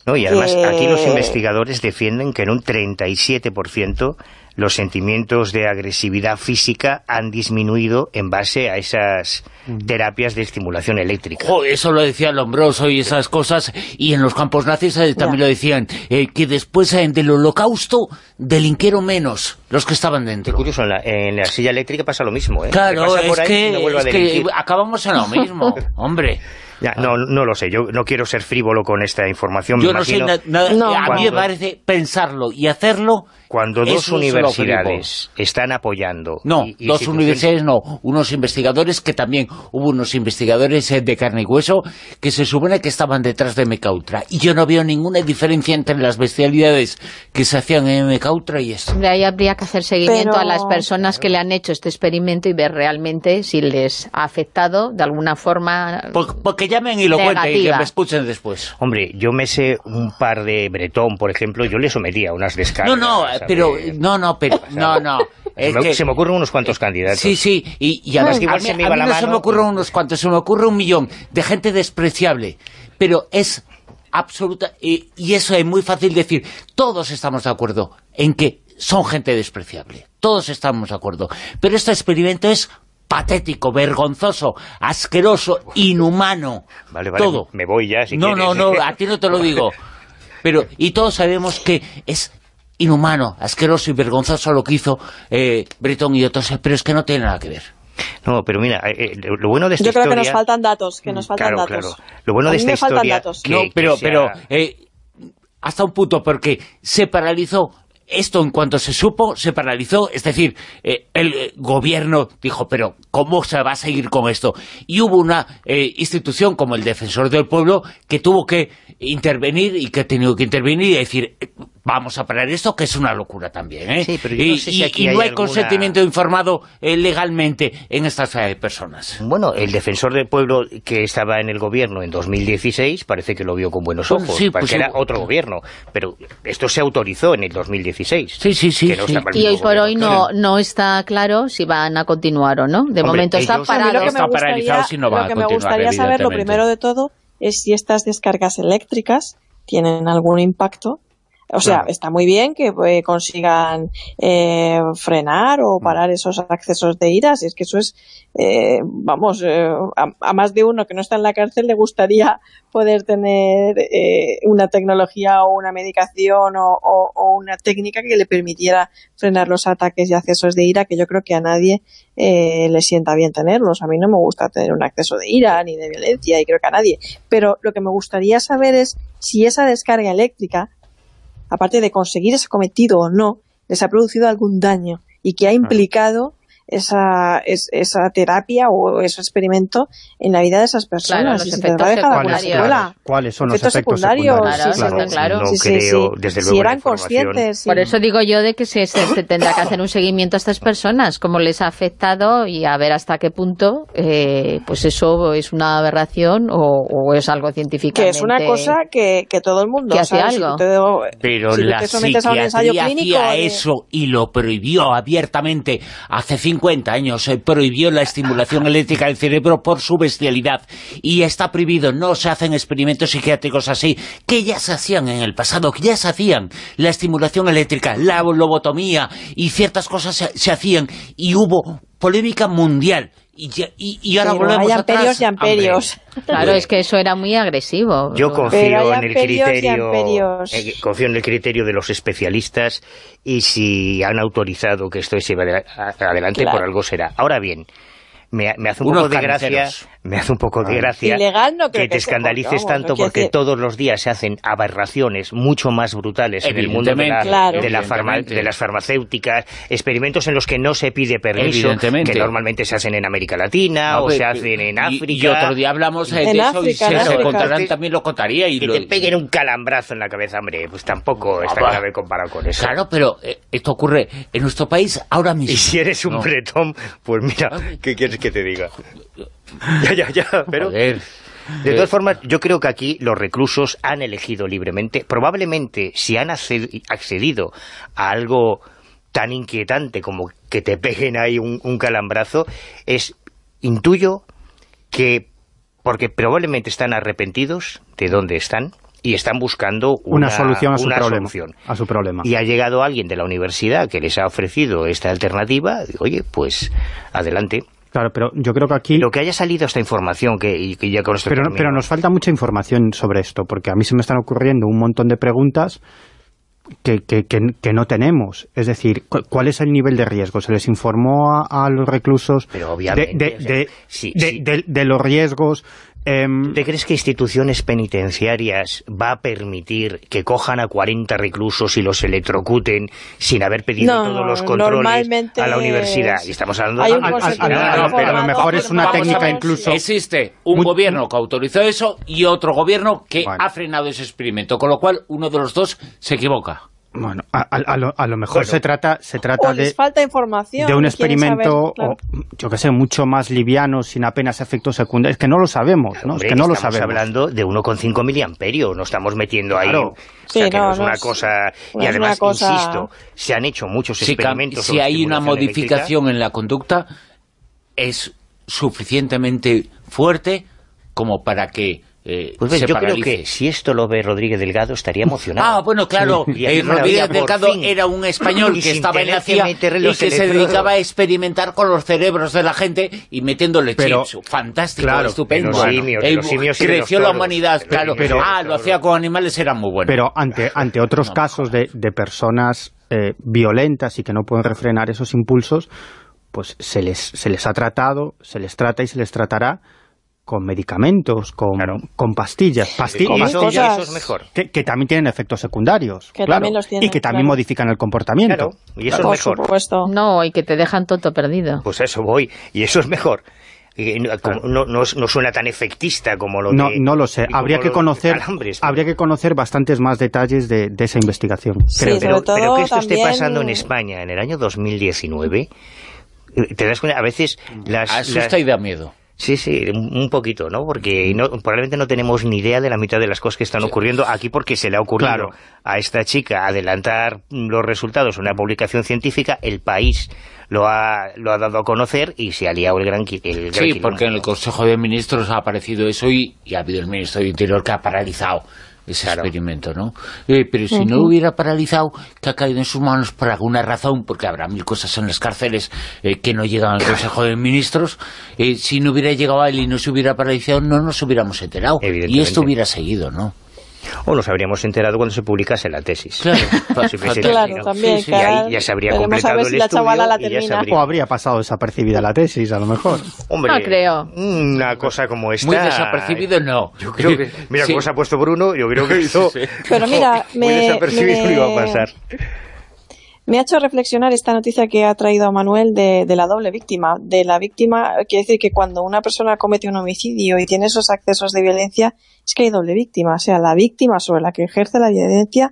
No, y además que... aquí los investigadores defienden que en un treinta y siete por ciento los sentimientos de agresividad física han disminuido en base a esas terapias de estimulación eléctrica. Oh, eso lo decía Lombroso y esas cosas, y en los campos nazis eh, también lo decían, eh, que después eh, del holocausto delinquieron menos los que estaban dentro. Qué curioso, en la, en la silla eléctrica pasa lo mismo, ¿eh? Claro, es, ahí, que, no es que acabamos en lo mismo, hombre. Ya, no, no lo sé, yo no quiero ser frívolo con esta información. Yo me no imagino, sé nada, no, a cuando, mí me parece pensarlo y hacerlo. Cuando dos universidades están apoyando... No, y, y dos universidades no, unos investigadores que también, hubo unos investigadores eh, de carne y hueso que se supone que estaban detrás de M K Ultra, y yo no veo ninguna diferencia entre las bestialidades que se hacían en M K Ultra y esto. Hombre, ahí habría que hacer seguimiento Pero... a las personas que le han hecho este experimento y ver realmente si les ha afectado de alguna forma. Por, porque llamen y lo negativa. cuenten y que me escuchen después. Hombre, yo me sé un par de Bretón, por ejemplo, yo le sometía a unas descargas. No, no, pero, no, no, pero, no, no. Es me, que, se me ocurren unos cuantos candidatos. Sí, sí, y, y además, igual a mí, se me a iba mí la no mano. se me ocurren unos cuantos, se me ocurre un millón de gente despreciable, pero es absoluta, y, y eso es muy fácil decir, todos estamos de acuerdo en que son gente despreciable, todos estamos de acuerdo, pero este experimento es patético, vergonzoso, asqueroso, inhumano, vale, vale, todo. Me voy ya, si No, quieres. no, no, a ti no te lo digo, pero, y todos sabemos que es inhumano, asqueroso y vergonzoso lo que hizo eh, Bretón y otros, pero es que no tiene nada que ver. No, pero mira, eh, lo bueno de esta Yo creo historia... que nos faltan datos, que nos faltan claro, datos. Claro. Lo bueno a de mí esta me faltan historia... datos. Que, no, pero, que sea... pero eh, hasta un punto, porque se paralizó esto en cuanto se supo, se paralizó, es decir, eh, el eh, gobierno dijo, pero ¿cómo se va a seguir con esto? Y hubo una eh, institución como el Defensor del Pueblo que tuvo que intervenir y que ha tenido que intervenir y decir, vamos a parar esto, que es una locura también, ¿eh? Sí, pero yo y, no sé si aquí y, y hay no hay alguna... consentimiento informado eh, legalmente en estas eh, personas. Bueno, el Defensor del Pueblo que estaba en el gobierno en dos mil dieciséis parece que lo vio con buenos ojos, Sí, porque pues, era sí. otro gobierno, pero esto se autorizó en el dos mil dieciséis. Sí, sí, sí. Que no sí. estaba el Y hoy mismo por hoy gobierno. no, no está claro si van a continuar o no. De Hombre, momento están ellos- A mí parados. lo que Está me gustaría, paralizado si no va lo a que me continuar, gustaría saber, lo evidentemente. primero de todo, es si estas descargas eléctricas tienen algún impacto. O sea, Claro. está muy bien que eh, consigan eh, frenar o parar esos accesos de ira, si es que eso es, eh, vamos, eh, a, a más de uno que no está en la cárcel le gustaría poder tener eh, una tecnología o una medicación o, o, o una técnica que le permitiera frenar los ataques y accesos de ira, que yo creo que a nadie eh, le sienta bien tenerlos. A mí no me gusta tener un acceso de ira ni de violencia, y creo que a nadie. Pero lo que me gustaría saber es si esa descarga eléctrica, aparte de conseguir ese cometido o no, les ha producido algún daño y que ha implicado esa, es, esa terapia o ese experimento en la vida de esas personas. Claro, los y si te va a efectos dejar alguna secundarios. secuela. ¿Cuáles son los Efectos efectos secundarios, secundarios? Claro, sí, eso sí, está claro. No sí, sí, creo, sí. desde Si luego, la eran información. conscientes. sí. Por eso digo yo de que se, se, se tendrá que hacer un seguimiento a estas personas, cómo les ha afectado y a ver hasta qué punto eh, pues eso es una aberración o, o es algo científicamente... Que es una cosa que, que todo el mundo que hace sabe. Si algo. tú te- Pero si tú la te sometes a un ensayo psiquiatría clínico hacía de- eso y lo prohibió abiertamente hace cincuenta años. Se prohibió la estimulación eléctrica del cerebro por su bestialidad. Y está prohibido, no se hacen experimentos psiquiátricos así, que ya se hacían en el pasado, que ya se hacían. La estimulación eléctrica, la lobotomía y ciertas cosas se, se hacían. Y hubo polémica mundial. Y, ya- y, y ahora Pero volvemos hay atrás. amperios y amperios. Hombre. Claro, es que eso era muy agresivo. Yo Pero confío hay en el amperios y criterio amperios. eh, confío en el criterio de los especialistas, y si han autorizado que esto se lleve adela- a- adelante, Claro. por algo será. Ahora bien, me, me hace un Unos poco de gracia, carniceros. me hace un poco de gracia Ilegal no creo que que te sea, porque, escandalices vamos, tanto no quiero porque decir- todos los días se hacen aberraciones mucho más brutales en el mundo de, la- Evidentemente, Claro. de, la farma- evidentemente. de las farmacéuticas, experimentos en los que no se pide permiso, Evidentemente. que normalmente se hacen en América Latina o Hombre, se hacen en y- África. Y otro día hablamos eh, de En eso África, y si en se África. contarán también lo contaría. Y Que lo, te peguen un calambrazo en la cabeza, hombre, pues tampoco está Ah, va. grave comparado con eso. Claro, pero eh, esto ocurre en nuestro país ahora mismo. Y si eres un No. bretón, pues mira, ¿qué quieres que te diga? Ya, ya, ya, pero... Joder. De Eh, todas formas, yo creo que aquí los reclusos han elegido libremente. Probablemente, si han acced- accedido a algo tan inquietante como que te peguen ahí un, un calambrazo, es, intuyo que, porque probablemente están arrepentidos de dónde están, y están buscando una, una solución, a su, una problema, solución. a su problema. Y ha llegado alguien de la universidad que les ha ofrecido esta alternativa, y, oye, pues adelante. Claro, pero yo creo que aquí... Lo que haya salido esta información, que, y que ya con esto pero, pero nos falta mucha información sobre esto, porque a mí se me están ocurriendo un montón de preguntas que, que, que, que no tenemos. Es decir, ¿cuál es el nivel de riesgo? ¿Se les informó a, a los reclusos pero obviamente, de, de, o sea, de, sí, de, sí. de, de los riesgos? Eh, ¿Te crees que instituciones penitenciarias va a permitir que cojan a cuarenta reclusos y los electrocuten sin haber pedido no, todos los controles a la universidad? Es... Y estamos hablando Hay de... un a, a, a, a, a lo mejor es una Vamos técnica a ver, incluso... Existe un muy, gobierno que autorizó eso y otro gobierno que bueno. ha frenado ese experimento, con lo cual uno de los dos se equivoca. Bueno, a, a, a, lo, a lo mejor bueno, se trata se trata o les de, falta información, de un saber, experimento, claro. o, yo que sé, mucho más liviano, sin apenas efectos secundarios. Es que no lo sabemos, Claro, ¿no? hombre, Es que no lo estamos sabemos. hablando de uno coma cinco miliamperios, no estamos metiendo ahí... Claro. O sea, Sí, que no, no es no una es- cosa... no Y es además, una cosa- insisto, se han hecho muchos Si, cam- experimentos... si sobre hay una estimulación modificación en la conducta, es suficientemente fuerte como para que eh, Pues ves, se yo paralice. creo que si esto lo ve Rodríguez Delgado estaría emocionado. Ah, bueno, claro, Sí. eh, Y maravilla, Rodríguez por Delgado fin. era un español Y que sin estaba en la tener que C I A meterle y los que se electrodos. dedicaba a experimentar con los cerebros de la gente y metiéndole Pero, chips. Fantástico, claro, estupendo. de los simios, de Eh, los simios y de creció los la toros. humanidad, Pero- claro. pero- ah, lo hacía con animales, era muy bueno. Pero ante, ante otros casos de, de personas eh, violentas y que no pueden refrenar esos impulsos, pues se les, se les ha tratado, se les trata y se les tratará con medicamentos, con, Claro. con pastillas, pasti- Y eso, pastillas. eso es mejor. que, que también tienen efectos secundarios, Que claro, también los tienen, y que también claro. modifican el comportamiento. Claro, y eso Por es mejor. supuesto. No, y que te dejan tonto perdido. Pues a eso voy, y eso es mejor. Y no, como- no, no, no suena tan efectista como lo No, de... no lo sé. y como Habría que lo de conocer, calambres. habría que conocer bastantes más detalles de, de esa investigación. Sí, creo. sobre pero, todo pero que esto también- esté pasando en España en el año dos mil diecinueve, eh, te das cuenta, a veces las... Asusta las- y da miedo. Sí, sí, un un poquito, ¿no? Porque no, probablemente no tenemos ni idea de la mitad de las cosas que están ocurriendo aquí porque se le ha ocurrido Claro. a esta chica adelantar los resultados en una publicación científica, el país lo ha, lo ha dado a conocer y se ha liado el gran, qui- el gran Sí, quilombo. porque en el Consejo de Ministros ha aparecido eso y, y ha habido el Ministro de Interior que ha paralizado ese Claro. experimento, ¿no? Eh, pero si no lo hubiera paralizado, que ha caído en sus manos por alguna razón, porque habrá mil cosas en las cárceles eh, que no llegan al Consejo de Ministros, eh, si no hubiera llegado a él y no se hubiera paralizado, no nos hubiéramos enterado. Y Evidentemente. esto hubiera seguido, ¿no? O nos habríamos enterado cuando se publicase la tesis. Claro, Si hubiese sido Claro, así, ¿no? también, Sí, sí, Y que ahí ahora ya se habría veremos a completado ver el si la estudio chavala la y ya se termina. habría- O habría pasado desapercibida la tesis, a lo mejor. Hombre, No creo. una cosa como esta... Muy desapercibido, no. Yo creo que... Mira Sí. cómo se ha puesto Bruno, yo creo que esto... Pero mira, muy me- desapercibido me- no iba a pasar. Me ha hecho reflexionar esta noticia que ha traído a Manuel de, de la doble víctima. De la víctima, quiere decir que cuando una persona comete un homicidio y tiene esos accesos de violencia, es que hay doble víctima. O sea, la víctima sobre la que ejerce la violencia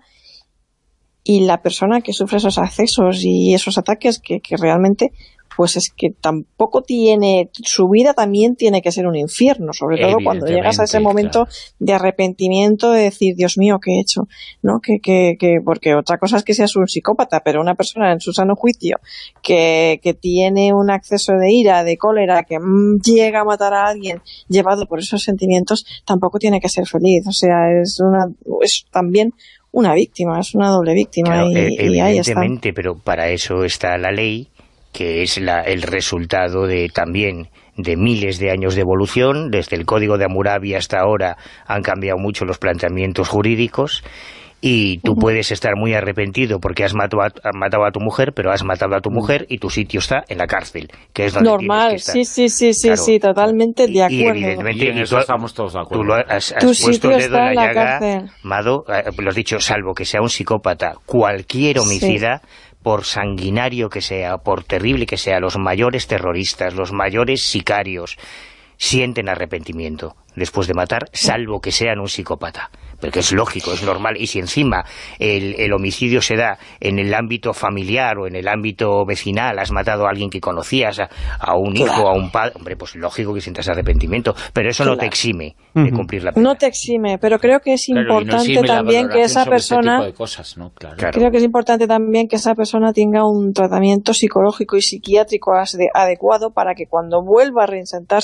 y la persona que sufre esos accesos y esos ataques que, que realmente, pues es que tampoco tiene, su vida también tiene que ser un infierno, sobre todo cuando llegas a ese momento de arrepentimiento, de decir, Dios mío, ¿qué he hecho? ¿No? Que, que, que, porque otra cosa es que seas un psicópata, pero una persona en su sano juicio que, que tiene un acceso de ira, de cólera, que mm, llega a matar a alguien llevado por esos sentimientos, tampoco tiene que ser feliz. O sea, es una, es también una víctima, es una doble víctima. Claro, y, e- y ahí está. evidentemente, pero para eso está la ley, que es la, el resultado de también de miles de años de evolución. Desde el Código de Hammurabi hasta ahora han cambiado mucho los planteamientos jurídicos, y tú uh-huh. puedes estar muy arrepentido porque has matado, a, has matado a tu mujer, pero has matado a tu mujer y tu sitio está en la cárcel, que es donde normal, tienes que estar. sí, sí, sí, sí, Claro. sí, totalmente de acuerdo. Y evidentemente y en eso tú, estamos todos de acuerdo. Tú lo has, has tu puesto el dedo está en la, en la llaga, cárcel. Mado, eh, lo has dicho, salvo que sea un psicópata, cualquier homicida, sí. por sanguinario que sea, por terrible que sea, los mayores terroristas, los mayores sicarios, sienten arrepentimiento después de matar, salvo que sean un psicópata. Porque es lógico, es normal, y si encima el, el homicidio se da en el ámbito familiar o en el ámbito vecinal, has matado a alguien que conocías, a, a un hijo, claro. a un padre, hombre, pues lógico que sientas arrepentimiento, pero eso claro. no te exime uh-huh. de cumplir la pena. No te exime, pero creo que es claro, importante no también que esa persona... Este tipo de cosas, ¿no? Claro. Claro. Creo que es importante también que esa persona tenga un tratamiento psicológico y psiquiátrico adecuado para que cuando vuelva a reinsertarse en la sociedad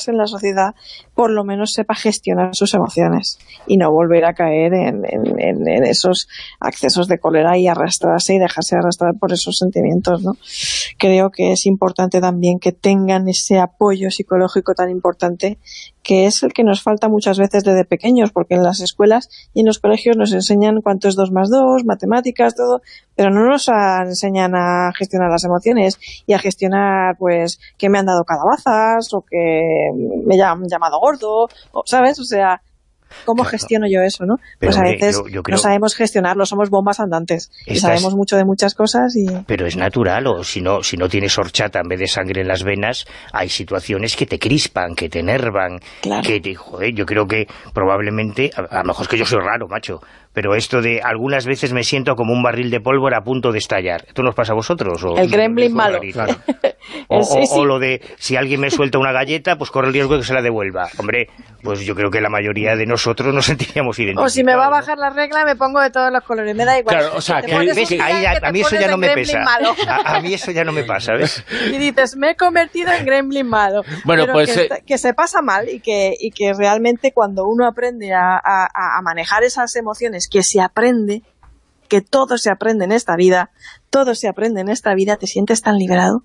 sociedad por lo menos sepa gestionar sus emociones y no volver a caer en, en, en, en esos accesos de cólera y arrastrarse y dejarse arrastrar por esos sentimientos, ¿no? Creo que es importante también que tengan ese apoyo psicológico tan importante, que es el que nos falta muchas veces desde pequeños, porque en las escuelas y en los colegios nos enseñan cuánto es dos más dos, matemáticas, todo, pero no nos enseñan a gestionar las emociones y a gestionar, pues, que me han dado calabazas o que me han llamado gordo, o, ¿sabes? O sea, ¿cómo claro. gestiono yo eso, no? Pero, pues a veces yo, yo creo... no sabemos gestionarlo, somos bombas andantes Estás... y sabemos mucho de muchas cosas y... Pero es natural, o si no, si no tienes horchata en vez de sangre en las venas, hay situaciones que te crispan, que te enervan, claro. que te... Joder, yo creo que probablemente, a, a lo mejor es que yo soy raro, macho, pero esto de algunas veces me siento como un barril de pólvora a punto de estallar. ¿Esto nos pasa a vosotros? ¿O el gremlin malo. Claro. O, sí, sí. o, o lo de, si alguien me suelta una galleta, pues corre el riesgo de que se la devuelva. Hombre, pues yo creo que la mayoría de nosotros nos sentiríamos identificados. O si me va a bajar ¿no? la regla, me pongo de todos los colores. Me da igual. Claro, o sea, que, que, ¿ves? Ahí ya, a mí eso ya no me pesa. A, a mí eso ya no me pasa, ¿ves? Y dices, me he convertido en gremlin malo. Bueno, Pero pues... Que, Eh... que se pasa mal y que, y que realmente cuando uno aprende a, a, a manejar esas emociones, que se aprende, que todo se aprende en esta vida, todo se aprende en esta vida, te sientes tan liberado.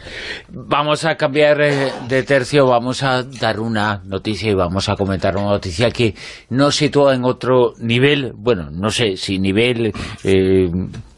Vamos a cambiar de tercio, vamos a dar una noticia y vamos a comentar una noticia que nos sitúa en otro nivel, bueno, no sé si nivel... Eh,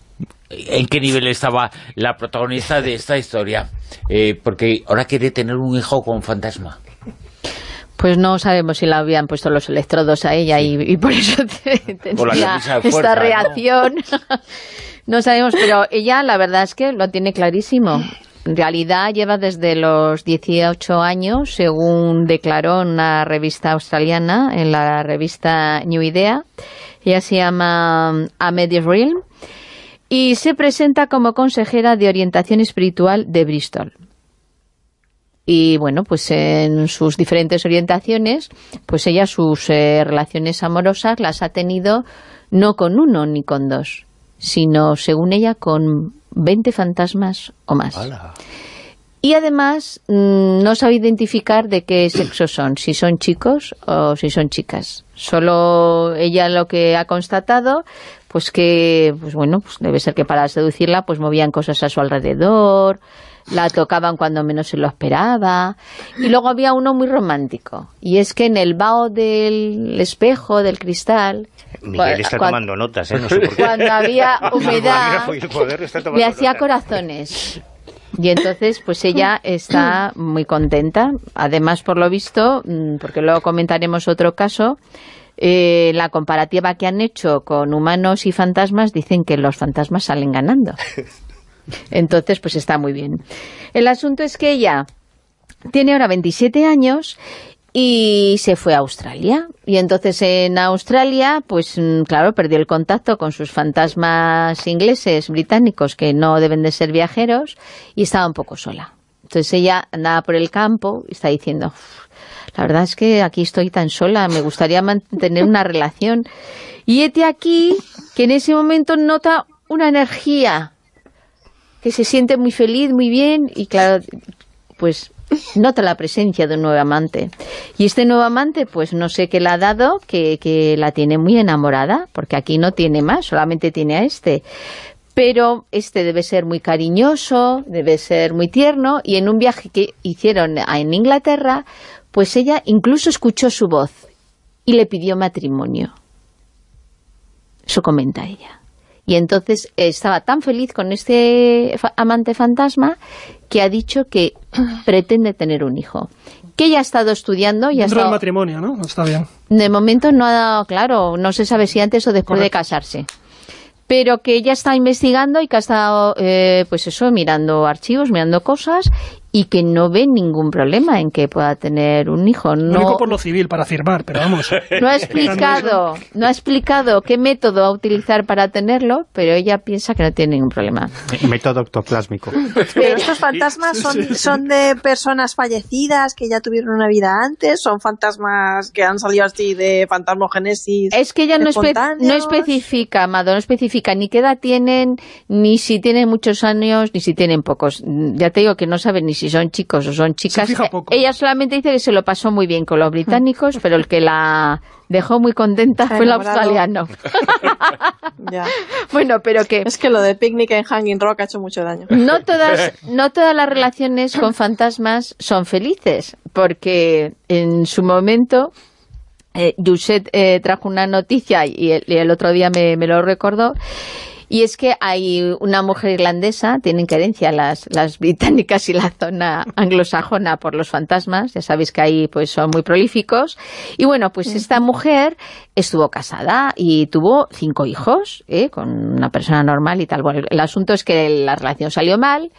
¿En qué nivel estaba la protagonista de esta historia? Eh, porque ahora quiere tener un hijo con fantasma. Pues no sabemos si le habían puesto los electrodos a ella y, y por eso te, tenía fuerza, esta reacción. ¿No? No sabemos, pero ella la verdad es que lo tiene clarísimo. En realidad lleva desde los dieciocho años, según declaró en una revista australiana, en la revista New Idea. Ella se llama Amedy Realm y se presenta como consejera de orientación espiritual de Bristol. Y bueno, pues en sus diferentes orientaciones, pues ella sus eh, relaciones amorosas las ha tenido no con uno ni con dos, sino, según ella, con veinte fantasmas o más. ¡Hala! Y además mmm, no sabe identificar de qué sexo son, si son chicos o si son chicas. Solo ella lo que ha constatado, pues que, pues bueno, pues debe ser que para seducirla, pues movían cosas a su alrededor, la tocaban cuando menos se lo esperaba. Y luego había uno muy romántico, y es que en el vaho del espejo, del cristal... Miguel está cuando, tomando notas, ¿eh? No sé por qué. Cuando había humedad, le hacía corazones. Y entonces, pues ella está muy contenta. Además, por lo visto, porque luego comentaremos otro caso, eh, la comparativa que han hecho con humanos y fantasmas, dicen que los fantasmas salen ganando. Entonces, pues está muy bien. El asunto es que ella tiene ahora veintisiete años y se fue a Australia. Y entonces en Australia, pues claro, perdió el contacto con sus fantasmas ingleses, británicos, que no deben de ser viajeros, y estaba un poco sola. Entonces ella andaba por el campo y está diciendo, la verdad es que aquí estoy tan sola, me gustaría mantener una relación. Y hete aquí que en ese momento nota una energía que se siente muy feliz, muy bien, y claro, pues nota la presencia de un nuevo amante. Y este nuevo amante, pues no sé qué le ha dado, que, que la tiene muy enamorada, porque aquí no tiene más, solamente tiene a este. Pero este debe ser muy cariñoso, debe ser muy tierno, y en un viaje que hicieron en Inglaterra, pues ella incluso escuchó su voz y le pidió matrimonio. Eso comenta ella. Y entonces estaba tan feliz con este amante fantasma que ha dicho que pretende tener un hijo. Que ella ha estado estudiando... Y ha estado... del matrimonio, ¿no? Está bien. De momento no ha dado claro, no se sabe si antes o después Correcto. De casarse. Pero que ella está investigando y que ha estado, eh, pues eso, mirando archivos, mirando cosas, y que no ve ningún problema en que pueda tener un hijo. No, lo único por lo civil, para firmar, pero vamos. No ha explicado, no ha explicado qué método va a utilizar para tenerlo, pero ella piensa que no tiene ningún problema. Método ectoplásmico. Pero estos fantasmas son, son de personas fallecidas que ya tuvieron una vida antes, son fantasmas que han salido así de fantasmogénesis. Es que ella no, espe no especifica, Amado, no especifica ni qué edad tienen, ni si tienen muchos años, ni si tienen pocos. Ya te digo que no sabe ni si son chicos o son chicas. Se fija poco. Ella solamente dice que se lo pasó muy bien con los británicos, pero el que la dejó muy contenta fue el australiano. Ya. Bueno, pero que... Es que lo de picnic en Hanging Rock ha hecho mucho daño. No todas, no todas las relaciones con fantasmas son felices, porque en su momento... Eh, Yuset eh, trajo una noticia y el, y el otro día me, me lo recordó, y es que hay una mujer irlandesa, tienen querencia las, las británicas y la zona anglosajona por los fantasmas, ya sabéis que ahí pues son muy prolíficos, y bueno, pues esta mujer estuvo casada y tuvo cinco hijos, ¿eh? Con una persona normal y tal. Bueno, el asunto es que la relación salió mal,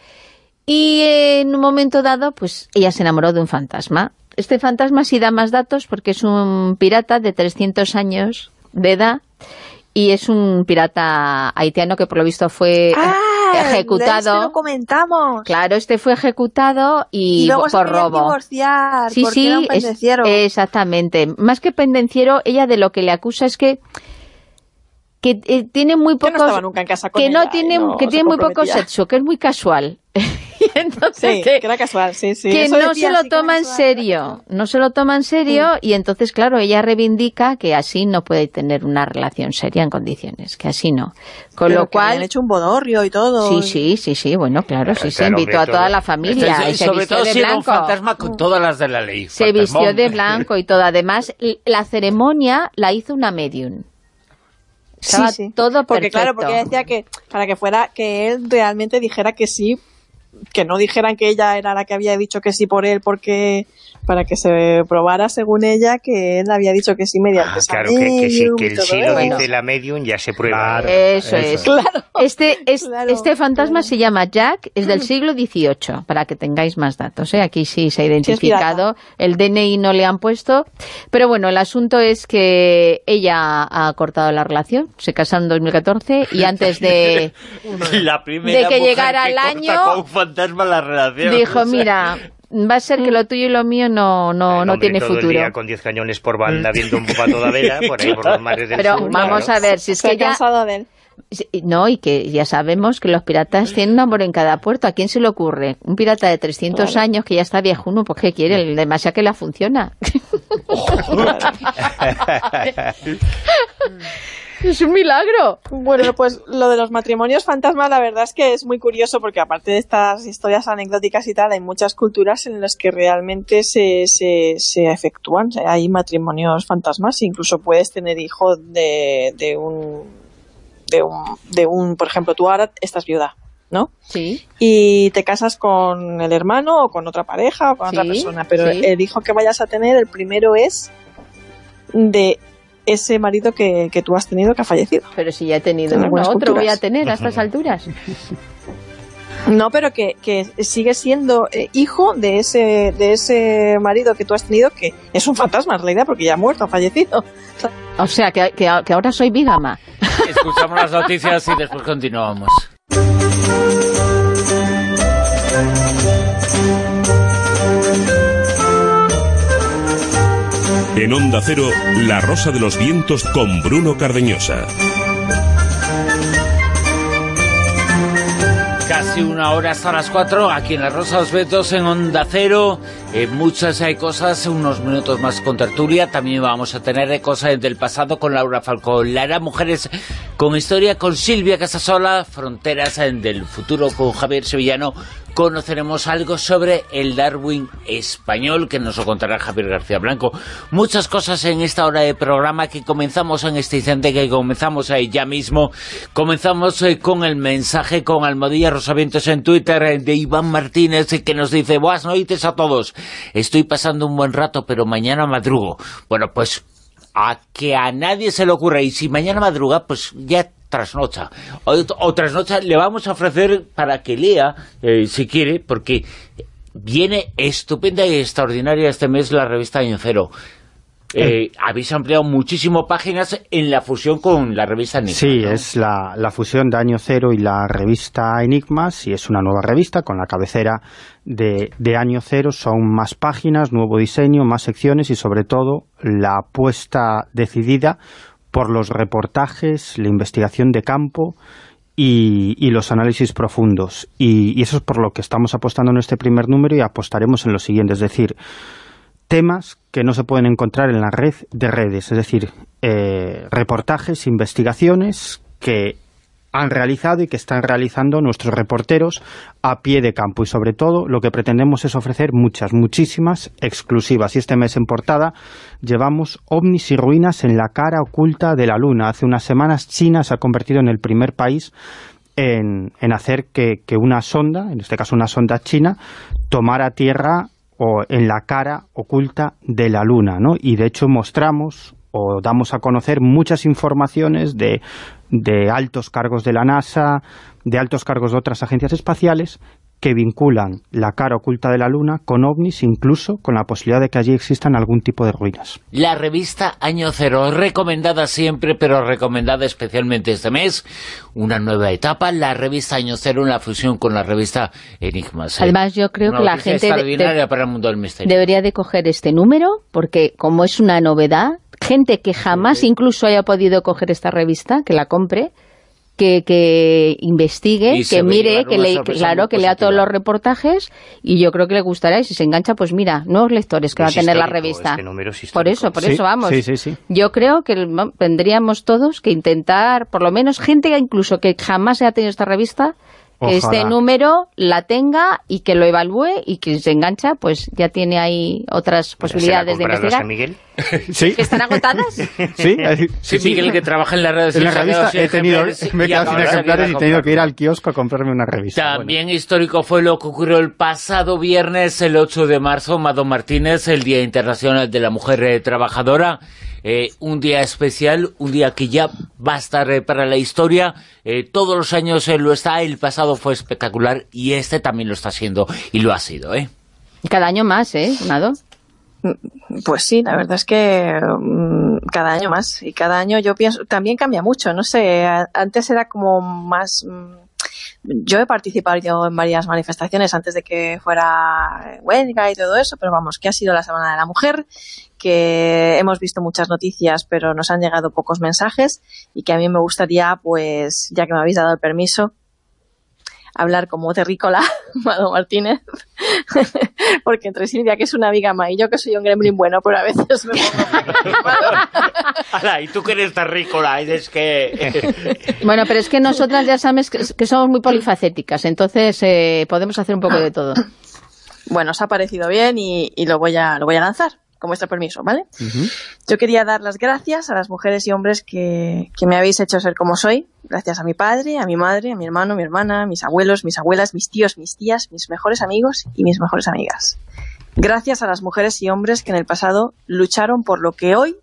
y en un momento dado, pues ella se enamoró de un fantasma. Este fantasma sí da más datos porque es un pirata de trescientos años de edad y es un pirata haitiano que por lo visto fue ah, ejecutado. Este lo comentamos. Claro, este fue ejecutado y, y luego por se robo. Divorciar sí, porque sí, era un pendenciero. Es, exactamente. Más que pendenciero, ella de lo que le acusa es que que eh, tiene muy pocos, que no estaba nunca en casa con que ella no tiene no que tiene muy poco sexo, que es muy casual. Y entonces sí, que, que era casual, sí, sí. que Eso no decía, se lo sí, toma en casual, serio, no se lo toma en serio, mm. y entonces claro, ella reivindica que así no puede tener una relación seria en condiciones, que así no. Con Pero lo que cual habían hecho un bodorrio y todo. Sí, sí, sí, sí, bueno, claro, sí, claro, se invitó claro, a toda todo. la familia. Este, y se sobre vistió todo de si era un blanco. fantasma con todas las de la ley. Se Fantasmón. vistió de blanco y todo. Además, la ceremonia la hizo una medium. Estaba sí, sí. todo porque perfecto. claro, porque decía que para que fuera, que él realmente dijera que sí, que no dijeran que ella era la que había dicho que sí por él, porque para que se probara según ella que él había dicho que sí mediante ah, esa claro, que, que sí, que el sí lo bueno. dice la medium, ya se prueba. Claro, eso, eso es. Claro. Este, es, Claro, este fantasma claro. se llama Jack, es del siglo dieciocho, para que tengáis más datos, ¿eh? Aquí sí se ha identificado, sí, el D N I no le han puesto, pero bueno, el asunto es que ella ha cortado la relación, se casaron en dos mil catorce y antes de, la primera de que mujer llegara que el corta año, con un fantasma la relación. dijo, mira, va a ser que lo tuyo y lo mío no, no, el no hombre tiene todo futuro. El día con diez cañones por banda viendo un poco a toda vela por ahí por los mares del Pero sur, vamos claro. a ver, si es Se que ha ya... cansado de él. No, y que ya sabemos que los piratas tienen un amor en cada puerto. ¿A quién se le ocurre? Un pirata de trescientos Claro. años que ya está viejuno, pues ¿qué quiere? El demasiado que la funciona. Es un milagro. Bueno, pues lo de los matrimonios fantasmas, la verdad es que es muy curioso porque aparte de estas historias anecdóticas y tal, hay muchas culturas en las que realmente se, se, se efectúan. O sea, hay matrimonios fantasmas, incluso puedes tener hijo de, de un, de un, de un, por ejemplo, tú ahora estás viuda, ¿no? Sí. Y te casas con el hermano o con otra pareja o con Sí, otra persona, pero sí. el hijo que vayas a tener, el primero es de ese marido que, que tú has tenido que ha fallecido. Pero si ya he tenido En uno, algunas otro voy a culturas. tener a estas alturas. No, pero que, que sigue siendo eh, hijo de ese de ese marido que tú has tenido, que es un fantasma en realidad, porque ya ha muerto, ha fallecido. O sea, O sea, que, que, que ahora soy bígama. Escuchamos las noticias y después continuamos. En Onda Cero, La Rosa de los Vientos con Bruno Cardeñosa. Casi una hora hasta las cuatro, aquí en La Rosa de los Vientos, en Onda Cero. Eh, muchas hay cosas, unos minutos más con tertulia. También vamos a tener eh, cosas del pasado con Laura Falcón Lara, Mujeres con Historia con Silvia Casasola, Fronteras eh, del Futuro con Javier Sevillano. Conoceremos algo sobre el Darwin español, que nos lo contará Javier García Blanco. Muchas cosas en esta hora de programa que comenzamos en este instante, que comenzamos ahí ya mismo. Comenzamos eh, con el mensaje con Almodía Rosavientos en Twitter eh, de Iván Martínez, eh, que nos dice: buenas noches a todos, estoy pasando un buen rato, pero mañana madrugo. Bueno, pues a que a nadie se le ocurre, y si mañana madruga, pues ya trasnocha, o, o trasnocha, le vamos a ofrecer para que lea, eh, si quiere, porque viene estupenda y extraordinaria este mes la revista Año Cero. Eh, habéis ampliado muchísimo páginas en la fusión con la revista Enigmas. Sí, ¿no? es la, la fusión de Año Cero y la revista Enigmas, y es una nueva revista con la cabecera de, de Año Cero. Son más páginas, nuevo diseño, más secciones y sobre todo la apuesta decidida por los reportajes, la investigación de campo y, y los análisis profundos. Y, y eso es por lo que estamos apostando en este primer número y apostaremos en lo siguiente, es decir, temas que no se pueden encontrar en la red de redes, es decir, eh, reportajes, investigaciones que han realizado y que están realizando nuestros reporteros a pie de campo, y sobre todo lo que pretendemos es ofrecer muchas, muchísimas exclusivas. Y este mes en portada llevamos ovnis y ruinas en la cara oculta de la Luna. Hace unas semanas China se ha convertido en el primer país en, en hacer que, que una sonda, en este caso una sonda china, tomara tierra o en la cara oculta de la Luna, ¿no? Y de hecho mostramos o damos a conocer muchas informaciones de, de altos cargos de la NASA, de altos cargos de otras agencias espaciales, que vinculan la cara oculta de la Luna con ovnis, incluso con la posibilidad de que allí existan algún tipo de ruinas. La revista Año Cero, recomendada siempre, pero recomendada especialmente este mes, una nueva etapa, la revista Año Cero en la fusión con la revista Enigmas. Además, yo creo una que la gente extraordinaria de, para el mundo del misterio. Debería de coger este número, porque como es una novedad, gente que jamás sí, sí. incluso haya podido coger esta revista, que la compre, que, que investigue, que mire, que le, claro, que lea todos los reportajes, y yo creo que le gustará, y si se engancha, pues mira, nuevos lectores que es va a tener la revista. Este número es por eso, por sí, eso vamos. Sí, sí, sí. Yo creo que tendríamos todos que intentar, por lo menos gente incluso que jamás haya tenido esta revista, que Ojalá. este número la tenga y que lo evalúe, y que se engancha, pues ya tiene ahí otras posibilidades de investigar. Miguel? ¿Sí? ¿Que están agotadas? Sí, sí, sí, Miguel, que trabaja en la red. En la revista he tenido, me he quedado sin ejemplares y he tenido que ir al kiosco a comprarme una revista. También bueno. histórico fue lo que ocurrió el pasado viernes, el ocho de marzo, Mado Martínez, el Día Internacional de la Mujer Trabajadora. Eh, un día especial, un día que ya va a estar eh, para la historia. Eh, todos los años eh, lo está, el pasado fue espectacular y este también lo está siendo, y lo ha sido, ¿eh? Cada año más, ¿eh, Mado? Pues sí, la verdad es que um, cada año más, y cada año yo pienso, también cambia mucho, no sé, antes era como más... Um, yo he participado en varias manifestaciones antes de que fuera huelga y todo eso, pero vamos, que ha sido la Semana de la Mujer, que hemos visto muchas noticias, pero nos han llegado pocos mensajes, y que a mí me gustaría, pues, ya que me habéis dado el permiso, hablar como terrícola, Mado Martínez, porque entre Silvia, que es una bigama, y yo, que soy un gremlin bueno, pero a veces me pongo... Ala, y tú que eres terrícola, y es que... Bueno, pero es que nosotras ya sabes que, que somos muy polifacéticas, entonces eh, podemos hacer un poco de todo. Bueno, os ha parecido bien y, y lo voy a lo voy a lanzar, con vuestro permiso, ¿vale? Uh-huh. Yo quería dar las gracias a las mujeres y hombres que, que me habéis hecho ser como soy, gracias a mi padre, a mi madre, a mi hermano, mi hermana, mis abuelos, mis abuelas, mis tíos, mis tías, mis mejores amigos y mis mejores amigas. Gracias a las mujeres y hombres que en el pasado lucharon por lo que hoy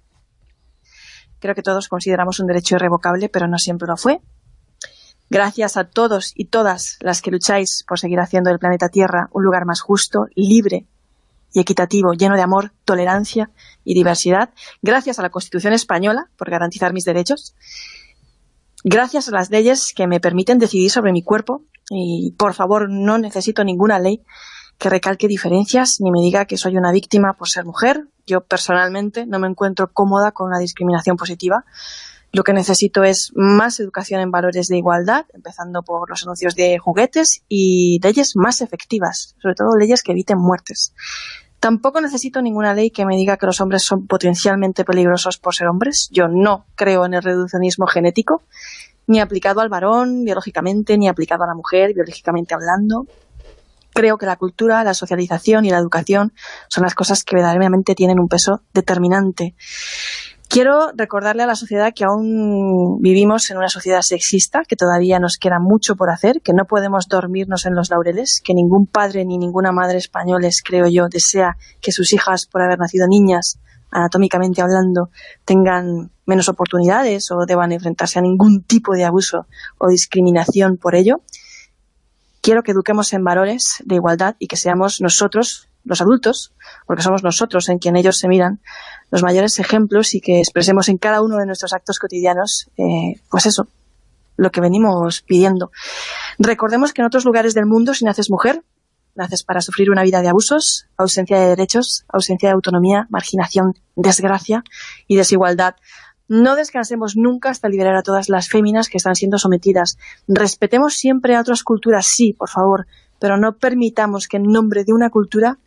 creo que todos consideramos un derecho irrevocable, pero no siempre lo fue. Gracias a todos y todas las que lucháis por seguir haciendo del planeta Tierra un lugar más justo, libre y equitativo, lleno de amor, tolerancia y diversidad. Gracias a la Constitución española por garantizar mis derechos. Gracias a las leyes que me permiten decidir sobre mi cuerpo. Y, por favor, no necesito ninguna ley que recalque diferencias ni me diga que soy una víctima por ser mujer. Yo, personalmente, no me encuentro cómoda con una discriminación positiva. Lo que necesito es más educación en valores de igualdad, empezando por los anuncios de juguetes, y leyes más efectivas, sobre todo leyes que eviten muertes. Tampoco necesito ninguna ley que me diga que los hombres son potencialmente peligrosos por ser hombres. Yo no creo en el reduccionismo genético, ni aplicado al varón biológicamente, ni aplicado a la mujer biológicamente hablando. Creo que la cultura, la socialización y la educación son las cosas que verdaderamente tienen un peso determinante. Quiero recordarle a la sociedad que aún vivimos en una sociedad sexista, que todavía nos queda mucho por hacer, que no podemos dormirnos en los laureles, que ningún padre ni ninguna madre españoles, creo yo, desea que sus hijas, por haber nacido niñas, anatómicamente hablando, tengan menos oportunidades o deban enfrentarse a ningún tipo de abuso o discriminación por ello. Quiero que eduquemos en valores de igualdad y que seamos nosotros, los adultos, porque somos nosotros en quien ellos se miran, los mayores ejemplos, y que expresemos en cada uno de nuestros actos cotidianos, eh, pues eso, lo que venimos pidiendo. Recordemos que en otros lugares del mundo, si naces mujer, naces para sufrir una vida de abusos, ausencia de derechos, ausencia de autonomía, marginación, desgracia y desigualdad. No descansemos nunca hasta liberar a todas las féminas que están siendo sometidas. Respetemos siempre a otras culturas, sí, por favor, pero no permitamos que en nombre de una cultura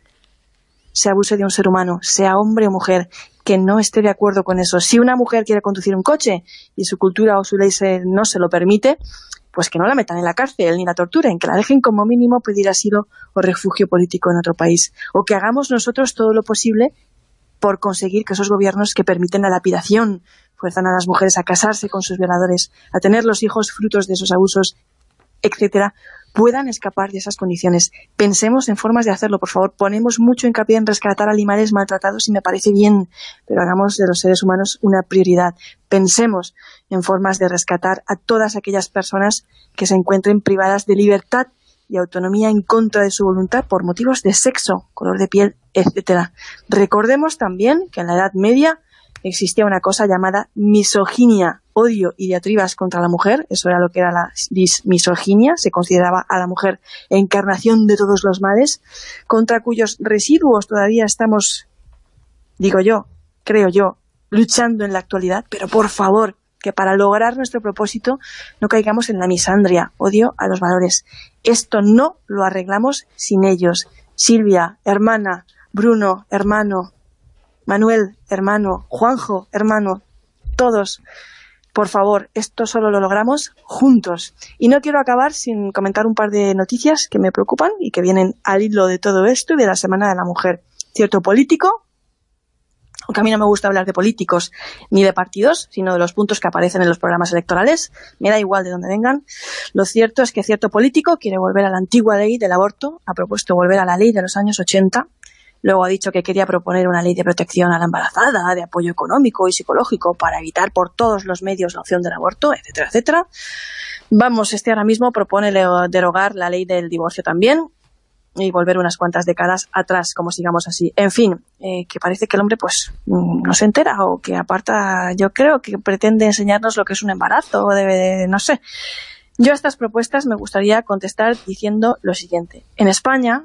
se abuse de un ser humano, sea hombre o mujer, que no esté de acuerdo con eso. Si una mujer quiere conducir un coche y su cultura o su ley se, no se lo permite, pues que no la metan en la cárcel ni la torturen, que la dejen como mínimo pedir asilo o refugio político en otro país. O que hagamos nosotros todo lo posible por conseguir que esos gobiernos que permiten la lapidación, fuerzan a las mujeres a casarse con sus violadores, a tener los hijos frutos de esos abusos, etcétera, puedan escapar de esas condiciones. Pensemos en formas de hacerlo, por favor. Ponemos mucho hincapié en rescatar animales maltratados y me parece bien, pero hagamos de los seres humanos una prioridad. Pensemos en formas de rescatar a todas aquellas personas que se encuentren privadas de libertad y autonomía en contra de su voluntad por motivos de sexo, color de piel, etcétera. Recordemos también que en la Edad Media existía una cosa llamada misoginia, odio y diatribas contra la mujer. Eso era lo que era la misoginia, se consideraba a la mujer encarnación de todos los males, contra cuyos residuos todavía estamos, digo yo, creo yo, luchando en la actualidad, pero por favor, que para lograr nuestro propósito no caigamos en la misandria, odio a los valores. Esto no lo arreglamos sin ellos. Silvia, hermana, Bruno, hermano, Manuel, hermano, Juanjo, hermano, todos, por favor, esto solo lo logramos juntos. Y no quiero acabar sin comentar un par de noticias que me preocupan y que vienen al hilo de todo esto y de la Semana de la Mujer. Cierto político, aunque a mí no me gusta hablar de políticos ni de partidos, sino de los puntos que aparecen en los programas electorales, me da igual de dónde vengan. Lo cierto es que cierto político quiere volver a la antigua ley del aborto, ha propuesto volver a la ley de los años ochenta, luego ha dicho que quería proponer una ley de protección a la embarazada, de apoyo económico y psicológico para evitar por todos los medios la opción del aborto, etcétera, etcétera. Vamos, este ahora mismo propone derogar la ley del divorcio también y volver unas cuantas décadas atrás, como sigamos así. En fin, eh, que parece que el hombre pues no se entera o que aparta, yo creo que pretende enseñarnos lo que es un embarazo o debe de, no sé. Yo a estas propuestas me gustaría contestar diciendo lo siguiente. En España,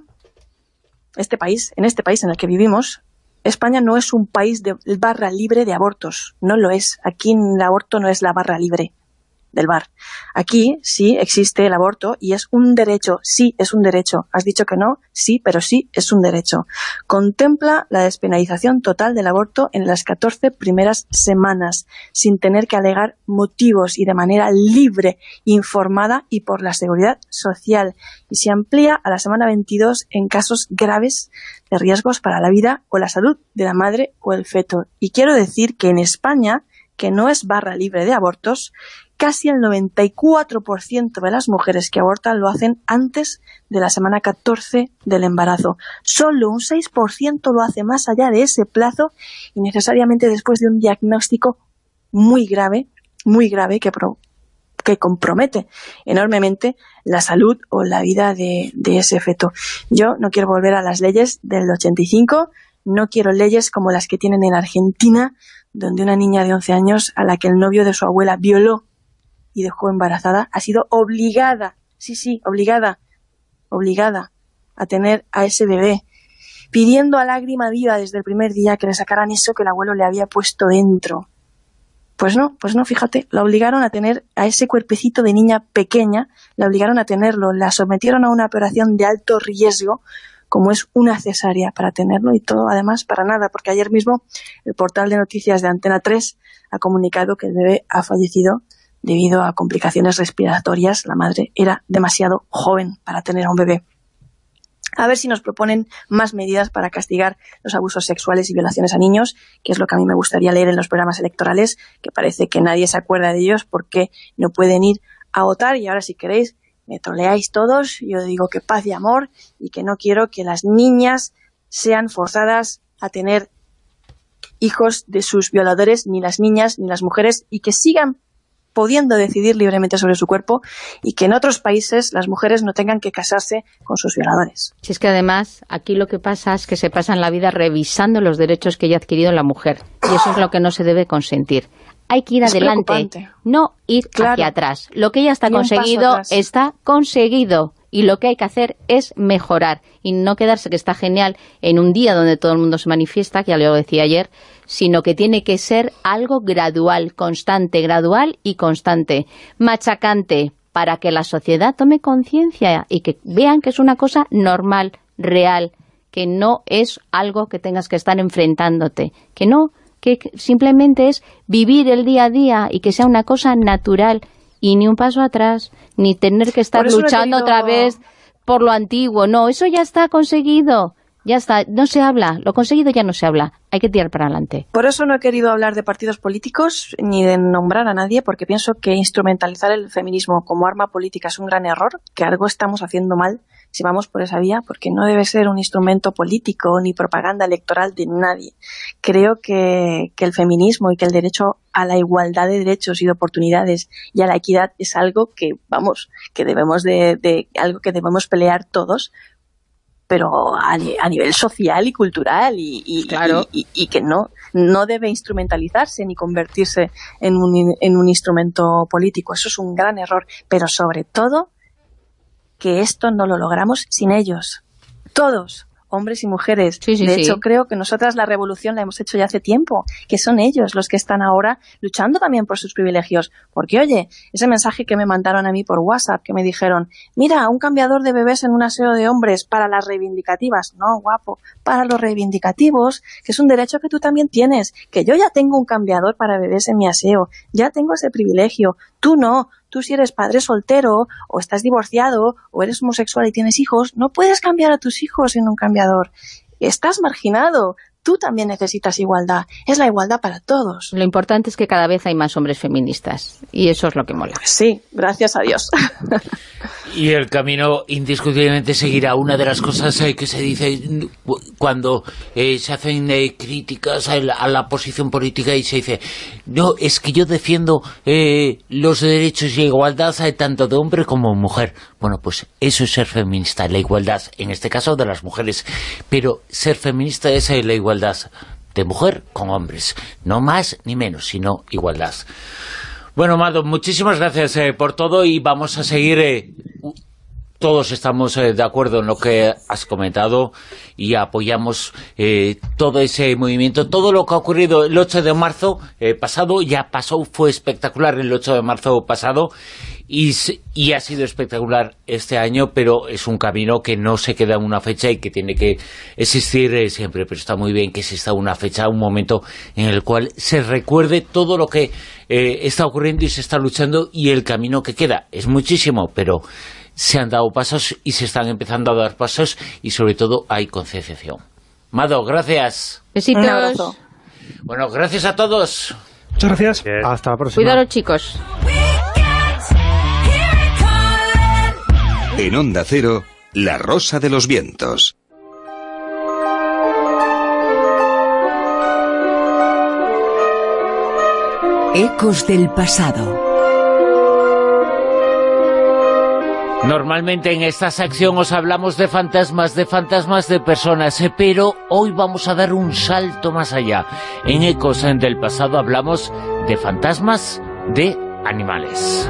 este país, en este país en el que vivimos, España no es un país de barra libre de abortos, no lo es. Aquí el aborto no es la barra libre del bar. Aquí sí existe el aborto y es un derecho, sí es un derecho. Has dicho que no, sí, pero sí es un derecho. Contempla la despenalización total del aborto en las catorce primeras semanas, sin tener que alegar motivos y de manera libre, informada y por la seguridad social. Y se amplía a la semana veintidós en casos graves de riesgos para la vida o la salud de la madre o el feto. Y quiero decir que en España, que no es barra libre de abortos, casi el noventa y cuatro por ciento de las mujeres que abortan lo hacen antes de la semana catorce del embarazo. Solo un seis por ciento lo hace más allá de ese plazo y necesariamente después de un diagnóstico muy grave, muy grave que, pro, que compromete enormemente la salud o la vida de, de ese feto. Yo no quiero volver a las leyes del ochenta y cinco, no quiero leyes como las que tienen en Argentina, donde una niña de once años a la que el novio de su abuela violó y dejó embarazada, ha sido obligada, sí, sí, obligada, obligada a tener a ese bebé, pidiendo a lágrima viva desde el primer día que le sacaran eso que el abuelo le había puesto dentro. Pues no, pues no, fíjate, la obligaron a tener a ese cuerpecito de niña pequeña, la obligaron a tenerlo, la sometieron a una operación de alto riesgo, como es una cesárea para tenerlo y todo, además, para nada, porque ayer mismo el portal de noticias de Antena tres ha comunicado que el bebé ha fallecido debido a complicaciones respiratorias. La madre era demasiado joven para tener a un bebé. A ver si nos proponen más medidas para castigar los abusos sexuales y violaciones a niños, que es lo que a mí me gustaría leer en los programas electorales, que parece que nadie se acuerda de ellos porque no pueden ir a votar. Y ahora, si queréis, me troleáis todos, yo digo que paz y amor y que no quiero que las niñas sean forzadas a tener hijos de sus violadores, ni las niñas ni las mujeres, y que sigan pudiendo decidir libremente sobre su cuerpo y que en otros países las mujeres no tengan que casarse con sus violadores. Si es que además aquí lo que pasa es que se pasan la vida revisando los derechos que ya ha adquirido la mujer y eso es lo que no se debe consentir. Hay que ir es adelante, no ir claro. hacia atrás. Lo que ya está conseguido, está conseguido y lo que hay que hacer es mejorar y no quedarse, que está genial, en un día donde todo el mundo se manifiesta, que ya lo decía ayer, sino que tiene que ser algo gradual, constante, gradual y constante, machacante, para que la sociedad tome conciencia y que vean que es una cosa normal, real, que no es algo que tengas que estar enfrentándote, que no, que simplemente es vivir el día a día y que sea una cosa natural y ni un paso atrás, ni tener que estar luchando querido... otra vez por lo antiguo. No, eso ya está conseguido. Ya está, no se habla, lo conseguido ya no se habla, hay que tirar para adelante. Por eso no he querido hablar de partidos políticos ni de nombrar a nadie, porque pienso que instrumentalizar el feminismo como arma política es un gran error, que algo estamos haciendo mal si vamos por esa vía, porque no debe ser un instrumento político ni propaganda electoral de nadie. Creo que, que el feminismo y que el derecho a la igualdad de derechos y de oportunidades y a la equidad es algo que, vamos, que debemos de, de algo que debemos pelear todos, pero a, a nivel social y cultural y, y, claro. y, y, y que no, no debe instrumentalizarse ni convertirse en un, en un instrumento político. Eso es un gran error, pero sobre todo que esto no lo logramos sin ellos, todos, hombres y mujeres. Sí, sí, de hecho, sí. creo que nosotras la revolución la hemos hecho ya hace tiempo, que son ellos los que están ahora luchando también por sus privilegios. Porque, oye, ese mensaje que me mandaron a mí por WhatsApp, que me dijeron, mira, un cambiador de bebés en un aseo de hombres para las reivindicativas. No, guapo, para los reivindicativos, que es un derecho que tú también tienes, que yo ya tengo un cambiador para bebés en mi aseo, ya tengo ese privilegio, tú no. Tú si eres padre soltero, o estás divorciado, o eres homosexual y tienes hijos, no puedes cambiar a tus hijos en un cambiador. Estás marginado. Tú también necesitas igualdad. Es la igualdad para todos. Lo importante es que cada vez hay más hombres feministas. Y eso es lo que mola. Sí, gracias a Dios. Y el camino indiscutiblemente seguirá. Una de las cosas eh, que se dice cuando eh, se hacen eh, críticas a la, a la posición política y se dice, no, es que yo defiendo eh, los derechos y la igualdad eh, tanto de hombre como de mujer. Bueno, pues eso es ser feminista, la igualdad, en este caso de las mujeres. Pero ser feminista es eh, la igualdad de mujer con hombres, no más ni menos, sino igualdad. Bueno, Mado, muchísimas gracias eh, por todo y vamos a seguir, eh, todos estamos eh, de acuerdo en lo que has comentado y apoyamos eh, todo ese movimiento, todo lo que ha ocurrido el ocho de marzo eh, pasado, ya pasó, fue espectacular el ocho de marzo pasado. Y, y ha sido espectacular este año, pero es un camino que no se queda en una fecha y que tiene que existir eh, siempre, pero está muy bien que exista una fecha, un momento en el cual se recuerde todo lo que eh, está ocurriendo y se está luchando y el camino que queda. Es muchísimo, pero se han dado pasos y se están empezando a dar pasos y sobre todo hay concienciación. Mado, gracias. Besitos. Bueno, gracias a todos. Muchas gracias. Bien. Hasta la próxima. Cuidado, chicos. En Onda Cero, La Rosa de los Vientos. Ecos del pasado. Normalmente en esta sección os hablamos de fantasmas, de fantasmas de personas, pero hoy vamos a dar un salto más allá. En Ecos del pasado hablamos de fantasmas de animales.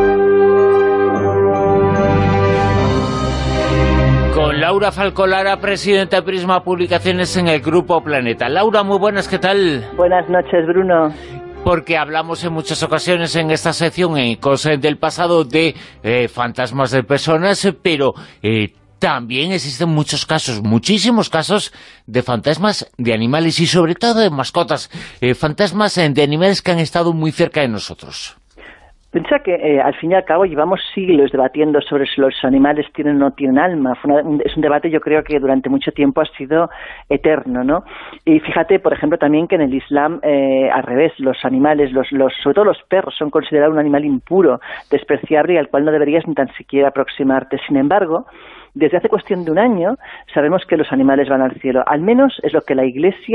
Con Laura Falcolara, presidenta de Prisma Publicaciones en el Grupo Planeta. Laura, muy buenas, ¿qué tal? Buenas noches, Bruno. Porque hablamos en muchas ocasiones en esta sección, en cosas del pasado, de eh, fantasmas de personas, pero eh, también existen muchos casos, muchísimos casos de fantasmas de animales y sobre todo de mascotas, eh, fantasmas de animales que han estado muy cerca de nosotros. Piensa que eh, al fin y al cabo llevamos siglos debatiendo sobre si los animales tienen o no tienen alma. Fue una, es un debate, yo creo, que durante mucho tiempo ha sido eterno, ¿no? Y fíjate, por ejemplo, también que en el Islam, eh, al revés, los animales, los, los, sobre todo los perros, son considerados un animal impuro, despreciable y al cual no deberías ni tan siquiera aproximarte. Sin embargo, desde hace cuestión de un año sabemos que los animales van al cielo. Al menos es lo que la Iglesia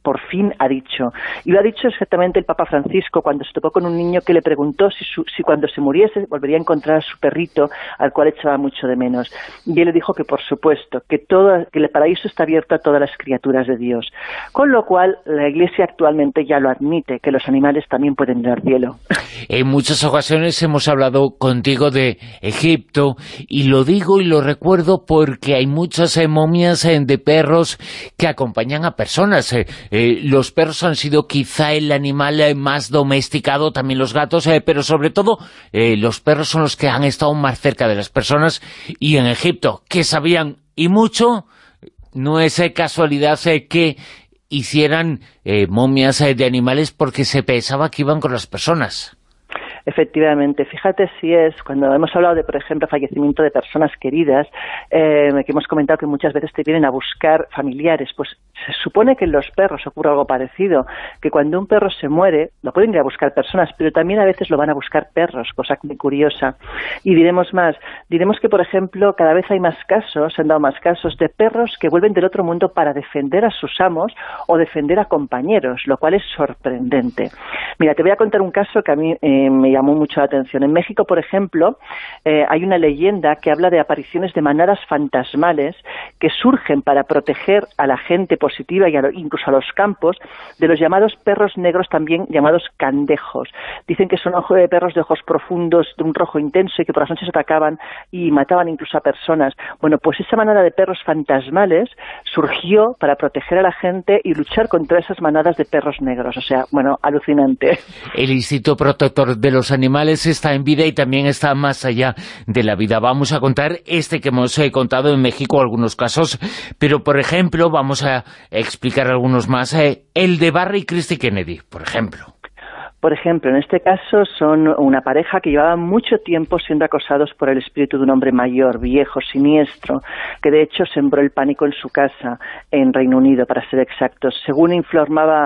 por fin ha dicho. Y lo ha dicho exactamente el Papa Francisco cuando se topó con un niño que le preguntó si, su, si cuando se muriese volvería a encontrar a su perrito, al cual echaba mucho de menos. Y él le dijo que por supuesto, que, todo, que el paraíso está abierto a todas las criaturas de Dios. Con lo cual, la Iglesia actualmente ya lo admite, que los animales también pueden ir al cielo. En muchas ocasiones hemos hablado contigo de Egipto, y lo digo y lo recuerdo porque hay muchas eh, momias eh, de perros que acompañan a personas. Eh, eh, los perros han sido quizá el animal eh, más domesticado, también los gatos, eh, pero sobre todo eh, los perros son los que han estado más cerca de las personas, y en Egipto, que sabían y mucho, no es eh, casualidad eh, que hicieran eh, momias eh, de animales porque se pensaba que iban con las personas. Efectivamente, fíjate si es, cuando hemos hablado de, por ejemplo, fallecimiento de personas queridas, eh, que hemos comentado que muchas veces te vienen a buscar familiares, pues se supone que en los perros ocurre algo parecido, que cuando un perro se muere, lo pueden ir a buscar personas, pero también a veces lo van a buscar perros, cosa muy curiosa. Y diremos más, diremos que, por ejemplo, cada vez hay más casos, se han dado más casos de perros que vuelven del otro mundo para defender a sus amos o defender a compañeros, lo cual es sorprendente. Mira, te voy a contar un caso que a mí eh, me llamó mucho la atención. En México, por ejemplo, eh, hay una leyenda que habla de apariciones de manadas fantasmales que surgen para proteger a la gente positiva y a lo, incluso a los campos de los llamados perros negros, también llamados candejos. Dicen que son ojos de perros de ojos profundos, de un rojo intenso, y que por las noches atacaban y mataban incluso a personas. Bueno, pues esa manada de perros fantasmales surgió para proteger a la gente y luchar contra esas manadas de perros negros. O sea, bueno, alucinante. El Instituto Protector de los Animales está en vida y también está más allá de la vida. Vamos a contar este que hemos eh, contado en México, algunos casos, pero por ejemplo, vamos a explicar algunos más. Eh, el de Barry y Christy Kennedy, por ejemplo. Por ejemplo, en este caso son una pareja que llevaba mucho tiempo siendo acosados por el espíritu de un hombre mayor, viejo, siniestro, que de hecho sembró el pánico en su casa, en Reino Unido, para ser exactos. Según informaba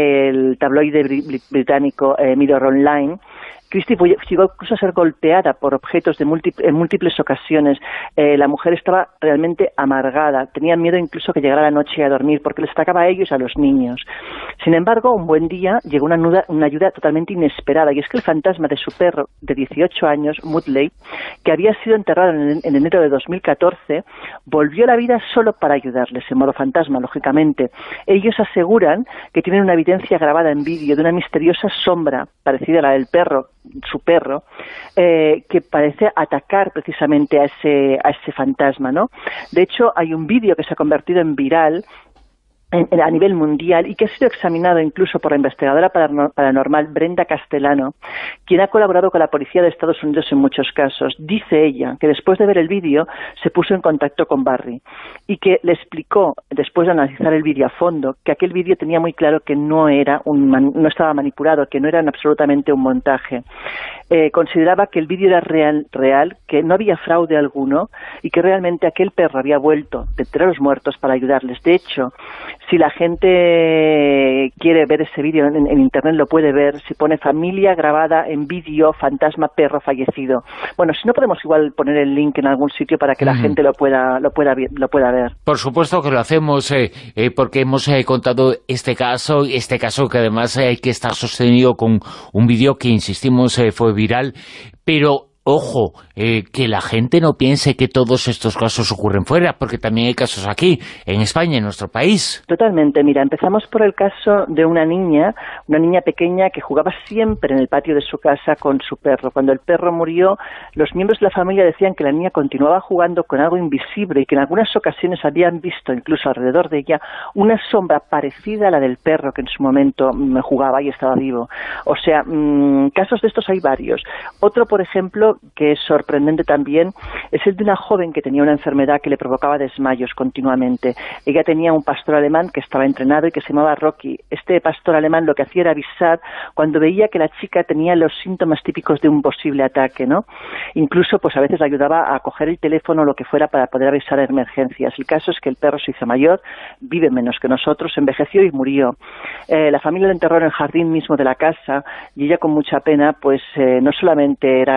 el tabloide británico eh, Mirror Online, Christy llegó incluso a ser golpeada por objetos de múltiples, en múltiples ocasiones. Eh, la mujer estaba realmente amargada, tenía miedo incluso que llegara la noche a dormir porque les atacaba a ellos y a los niños. Sin embargo, un buen día llegó una, nuda, una ayuda totalmente inesperada, y es que el fantasma de su perro de dieciocho años, Mudley, que había sido enterrado en, en enero de dos mil catorce, volvió a la vida solo para ayudarles, en modo fantasma, lógicamente. Ellos aseguran que tienen una evidencia grabada en vídeo de una misteriosa sombra parecida a la del perro, su perro, eh, que parece atacar precisamente a ese, a ese fantasma, ¿no? De hecho, hay un vídeo que se ha convertido en viral En, en, a nivel mundial, y que ha sido examinado incluso por la investigadora paranormal Brenda Castellano, quien ha colaborado con la policía de Estados Unidos en muchos casos. Dice ella que después de ver el vídeo se puso en contacto con Barry y que le explicó, después de analizar el vídeo a fondo, que aquel vídeo tenía muy claro que no era un man, no estaba manipulado, que no era absolutamente un montaje. Eh, consideraba que el vídeo era real, real, que no había fraude alguno y que realmente aquel perro había vuelto de entre los muertos para ayudarles. De hecho, si la gente quiere ver ese vídeo en, en internet, lo puede ver. Si pone familia grabada en vídeo, fantasma perro fallecido. Bueno, si no, podemos igual poner el link en algún sitio para que la uh-huh. gente lo pueda lo pueda lo pueda ver. Por supuesto que lo hacemos, eh, eh, porque hemos eh, contado este caso, este caso que además hay eh, que estar sostenido con un vídeo que, insistimos, eh, fue viral, pero ojo, eh, que la gente no piense que todos estos casos ocurren fuera, porque también hay casos aquí, en España, en nuestro país. Totalmente. Mira, empezamos por el caso de una niña, una niña pequeña que jugaba siempre en el patio de su casa con su perro. Cuando el perro murió, los miembros de la familia decían que la niña continuaba jugando con algo invisible y que en algunas ocasiones habían visto, incluso alrededor de ella, una sombra parecida a la del perro que en su momento mmm, jugaba y estaba vivo. O sea, mmm, casos de estos hay varios. Otro, por ejemplo, que es sorprendente también, es el de una joven que tenía una enfermedad que le provocaba desmayos continuamente. Ella tenía un pastor alemán que estaba entrenado y que se llamaba Rocky. Este pastor alemán lo que hacía era avisar cuando veía que la chica tenía los síntomas típicos de un posible ataque, ¿no? Incluso, pues a veces le ayudaba a coger el teléfono o lo que fuera para poder avisar a emergencias. El caso es que el perro se hizo mayor, vive menos que nosotros, envejeció y murió. Eh, la familia lo enterró en el jardín mismo de la casa, y ella, con mucha pena, pues eh, no solamente era ya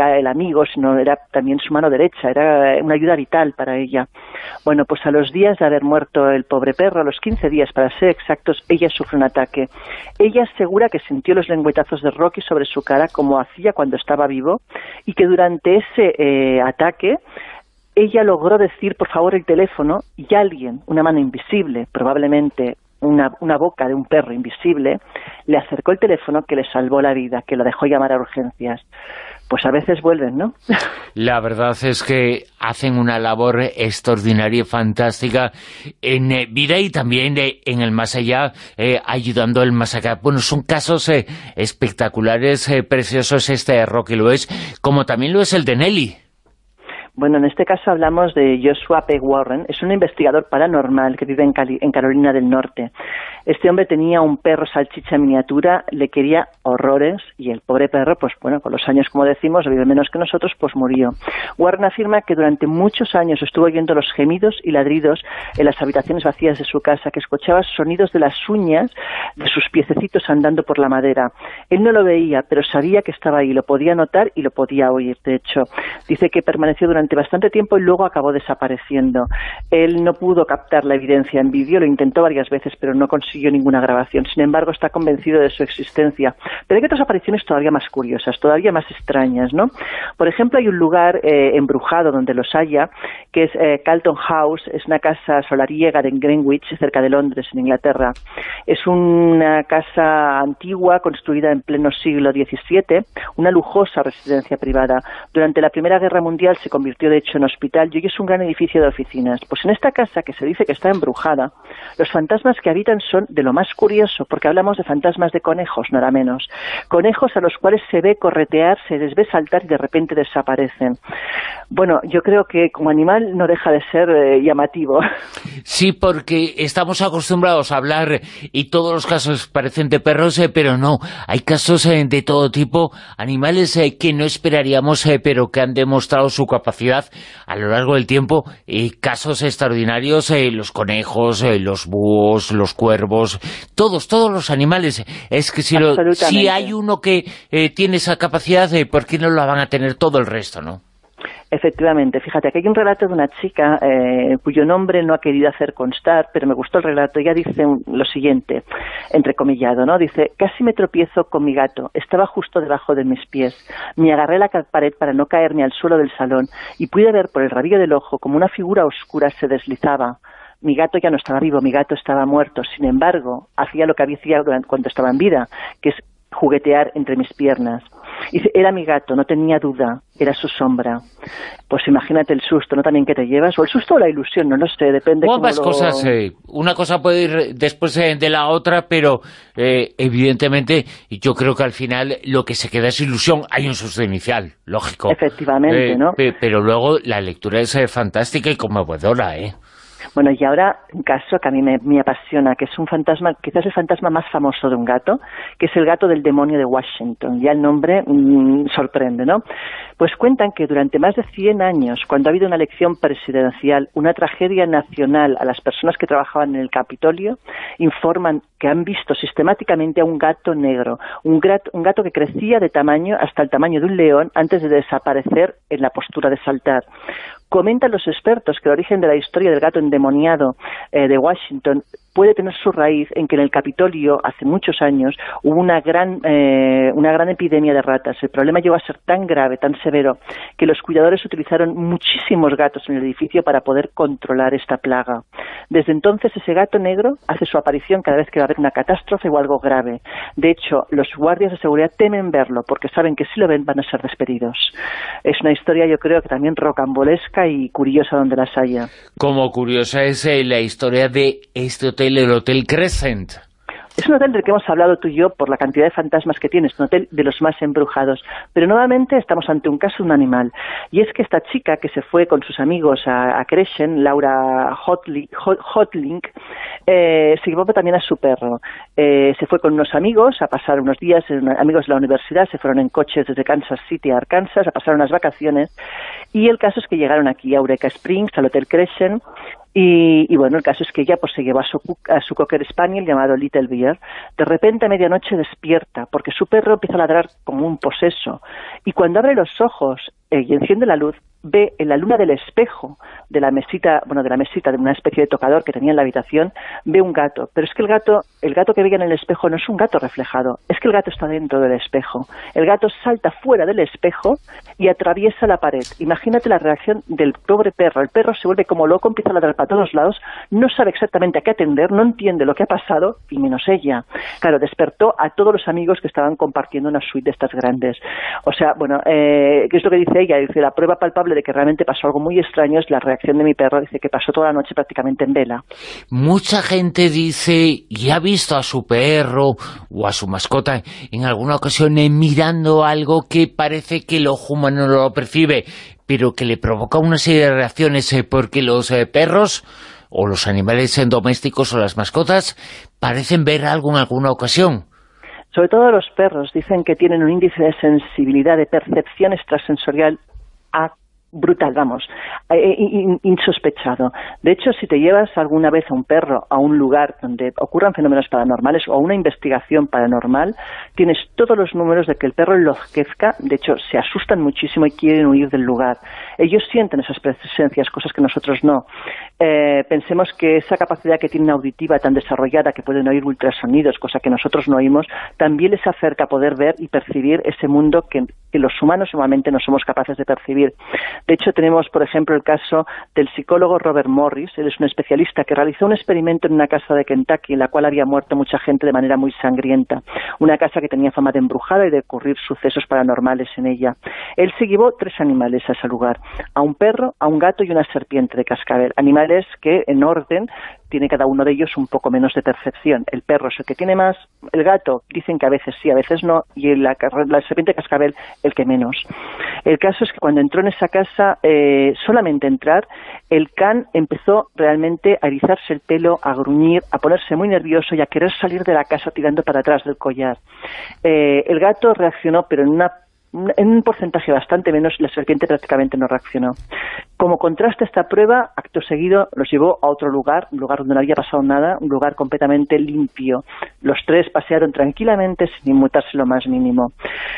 era el amigo, sino era también su mano derecha, era una ayuda vital para ella. Bueno, pues a los días de haber muerto el pobre perro, a los quince días para ser exactos, ella sufre un ataque. Ella asegura que sintió los lengüetazos de Rocky sobre su cara como hacía cuando estaba vivo y que durante ese eh, ataque ella logró decir por favor el teléfono y alguien, una mano invisible, probablemente Una, una boca de un perro invisible, le acercó el teléfono que le salvó la vida, que lo dejó llamar a urgencias. Pues a veces vuelven, ¿no? La verdad es que hacen una labor extraordinaria y fantástica en eh, vida y también eh, en el más allá, eh, ayudando al más acá. Bueno, son casos eh, espectaculares, eh, preciosos. Este de Rocky lo es, como también lo es el de Nelly. Bueno, en este caso hablamos de Joshua P. Warren. Es un investigador paranormal que vive en, Cali en Carolina del Norte. Este hombre tenía un perro salchicha miniatura, le quería horrores y el pobre perro, pues bueno, con los años, como decimos, vive menos que nosotros, pues murió. Warren afirma que durante muchos años estuvo oyendo los gemidos y ladridos en las habitaciones vacías de su casa, que escuchaba sonidos de las uñas de sus piececitos andando por la madera. Él no lo veía, pero sabía que estaba ahí, lo podía notar y lo podía oír. De hecho, dice que permaneció durante bastante tiempo y luego acabó desapareciendo. Él no pudo captar la evidencia en vídeo, lo intentó varias veces, pero no consiguió ninguna grabación. Sin embargo, está convencido de su existencia. Pero hay otras apariciones todavía más curiosas, todavía más extrañas, ¿no? Por ejemplo, hay un lugar eh, embrujado donde los haya, que es eh, Carlton House, es una casa solariega en Greenwich, cerca de Londres, en Inglaterra. Es una casa antigua, construida en pleno siglo diecisiete, una lujosa residencia privada. Durante la Primera Guerra Mundial se convirtió de hecho en hospital y hoy es un gran edificio de oficinas. Pues en esta casa, que se dice que está embrujada, los fantasmas que habitan son de lo más curioso, porque hablamos de fantasmas de conejos, nada menos. Conejos a los cuales se ve corretear, se les ve saltar y de repente desaparecen. Bueno, yo creo que como animal no deja de ser eh, llamativo. Sí, porque estamos acostumbrados a hablar y todos los casos parecen de perros, eh, pero no. Hay casos eh, de todo tipo, animales eh, que no esperaríamos, eh, pero que han demostrado su capacidad a lo largo del tiempo, y casos extraordinarios, eh, los conejos, eh, los búhos, los cuervos, todos, todos los animales. Es que si, lo, si hay uno que eh, tiene esa capacidad, eh, ¿por qué no la van a tener todo el resto, no? Efectivamente, fíjate, aquí hay un relato de una chica eh, cuyo nombre no ha querido hacer constar, pero me gustó el relato. Ella dice un, lo siguiente, entrecomillado, ¿no? Dice, casi me tropiezo con mi gato, estaba justo debajo de mis pies. Me agarré la pared para no caerme al suelo del salón y pude ver por el rabillo del ojo como una figura oscura se deslizaba. Mi gato ya no estaba vivo, mi gato estaba muerto. Sin embargo, hacía lo que hacía cuando estaba en vida, que es juguetear entre mis piernas. Y era mi gato, no tenía duda, era su sombra. Pues imagínate el susto, ¿no? También que te llevas, o el susto o la ilusión, no lo sé, depende. O ambas lo... cosas, eh, una cosa puede ir después eh, de la otra, pero eh, evidentemente yo creo que al final lo que se queda es ilusión. Hay un susto inicial, lógico. Efectivamente, eh, ¿no? Pe pero luego la lectura es eh, fantástica y conmovedora, ¿eh? Bueno, y ahora un caso que a mí me, me apasiona, que es un fantasma, quizás el fantasma más famoso de un gato, que es el gato del demonio de Washington. Ya el nombre mmm, sorprende, ¿no? Pues cuentan que durante más de cien años, cuando ha habido una elección presidencial, una tragedia nacional a las personas que trabajaban en el Capitolio, informan que han visto sistemáticamente a un gato negro, un gato, un gato que crecía de tamaño hasta el tamaño de un león antes de desaparecer en la postura de saltar. Comentan los expertos que el origen de la historia del gato endemoniado eh, de Washington puede tener su raíz en que en el Capitolio, hace muchos años, hubo una gran, eh, una gran epidemia de ratas. El problema llegó a ser tan grave, tan severo, que los cuidadores utilizaron muchísimos gatos en el edificio para poder controlar esta plaga. Desde entonces, ese gato negro hace su aparición cada vez que va a haber una catástrofe o algo grave. De hecho, los guardias de seguridad temen verlo, porque saben que si lo ven van a ser despedidos. Es una historia, yo creo, que también rocambolesca y curiosa donde las haya. Como curiosa es eh, la historia de este hotel, el Hotel Crescent. Es un hotel del que hemos hablado tú y yo por la cantidad de fantasmas que tiene, es un hotel de los más embrujados, pero nuevamente estamos ante un caso de un animal, y es que esta chica que se fue con sus amigos a, a Crescent, Laura Hotlink, Hotlink eh, se llevó también a su perro. Eh, se fue con unos amigos a pasar unos días, amigos de la universidad, se fueron en coches desde Kansas City a Arkansas a pasar unas vacaciones, y el caso es que llegaron aquí a Eureka Springs, al Hotel Crescent, Y, y bueno, el caso es que ella pues se llevó a su, a su Cocker Spaniel llamado Little Bear. De repente a medianoche despierta porque su perro empieza a ladrar como un poseso, y cuando abre los ojos eh, y enciende la luz, ve en la luna del espejo de la mesita, bueno, de la mesita de una especie de tocador que tenía en la habitación, ve un gato, pero es que el gato, el gato que veía en el espejo no es un gato reflejado, es que el gato está dentro del espejo. El gato salta fuera del espejo y atraviesa la pared. Imagínate la reacción del pobre perro. El perro se vuelve como loco, empieza a ladrar para todos lados, no sabe exactamente a qué atender, no entiende lo que ha pasado, y menos ella. Claro, despertó a todos los amigos que estaban compartiendo una suite de estas grandes. O sea, bueno, eh, ¿qué es lo que dice ella? Dice, la prueba palpable de que realmente pasó algo muy extraño es la reacción de mi perro. Dice que pasó toda la noche prácticamente en vela. Mucha gente dice, y ha visto a su perro o a su mascota en alguna ocasión eh, mirando algo que parece que el ojo humano no lo percibe, pero que le provoca una serie de reacciones eh, porque los eh, perros o los animales eh, domésticos o las mascotas parecen ver algo en alguna ocasión. Sobre todo los perros dicen que tienen un índice de sensibilidad, de percepción extrasensorial a brutal, vamos, eh, insospechado. De hecho, si te llevas alguna vez a un perro a un lugar donde ocurran fenómenos paranormales o a una investigación paranormal, tienes todos los números de que el perro enloquezca. De hecho, se asustan muchísimo y quieren huir del lugar. Ellos sienten esas presencias, cosas que nosotros no. Eh, pensemos que esa capacidad que tienen auditiva tan desarrollada, que pueden oír ultrasonidos, cosa que nosotros no oímos, también les acerca a poder ver y percibir ese mundo que, que los humanos normalmente no somos capaces de percibir. De hecho, tenemos, por ejemplo, el caso del psicólogo Robert Morris. Él es un especialista que realizó un experimento en una casa de Kentucky en la cual había muerto mucha gente de manera muy sangrienta. Una casa que tenía fama de embrujada y de ocurrir sucesos paranormales en ella. Él se llevó tres animales a ese lugar. A un perro, a un gato y una serpiente de cascabel. Animales que, en orden, tiene cada uno de ellos un poco menos de percepción. El perro es el que tiene más, el gato dicen que a veces sí, a veces no, y la, la serpiente de cascabel el que menos. El caso es que cuando entró en esa casa, eh, solamente entrar, el can empezó realmente a erizarse el pelo, a gruñir, a ponerse muy nervioso y a querer salir de la casa tirando para atrás del collar. Eh, el gato reaccionó, pero en una en un porcentaje bastante menos, y la serpiente prácticamente no reaccionó. Como contraste a esta prueba, acto seguido los llevó a otro lugar, un lugar donde no había pasado nada, un lugar completamente limpio. Los tres pasearon tranquilamente sin inmutarse lo más mínimo.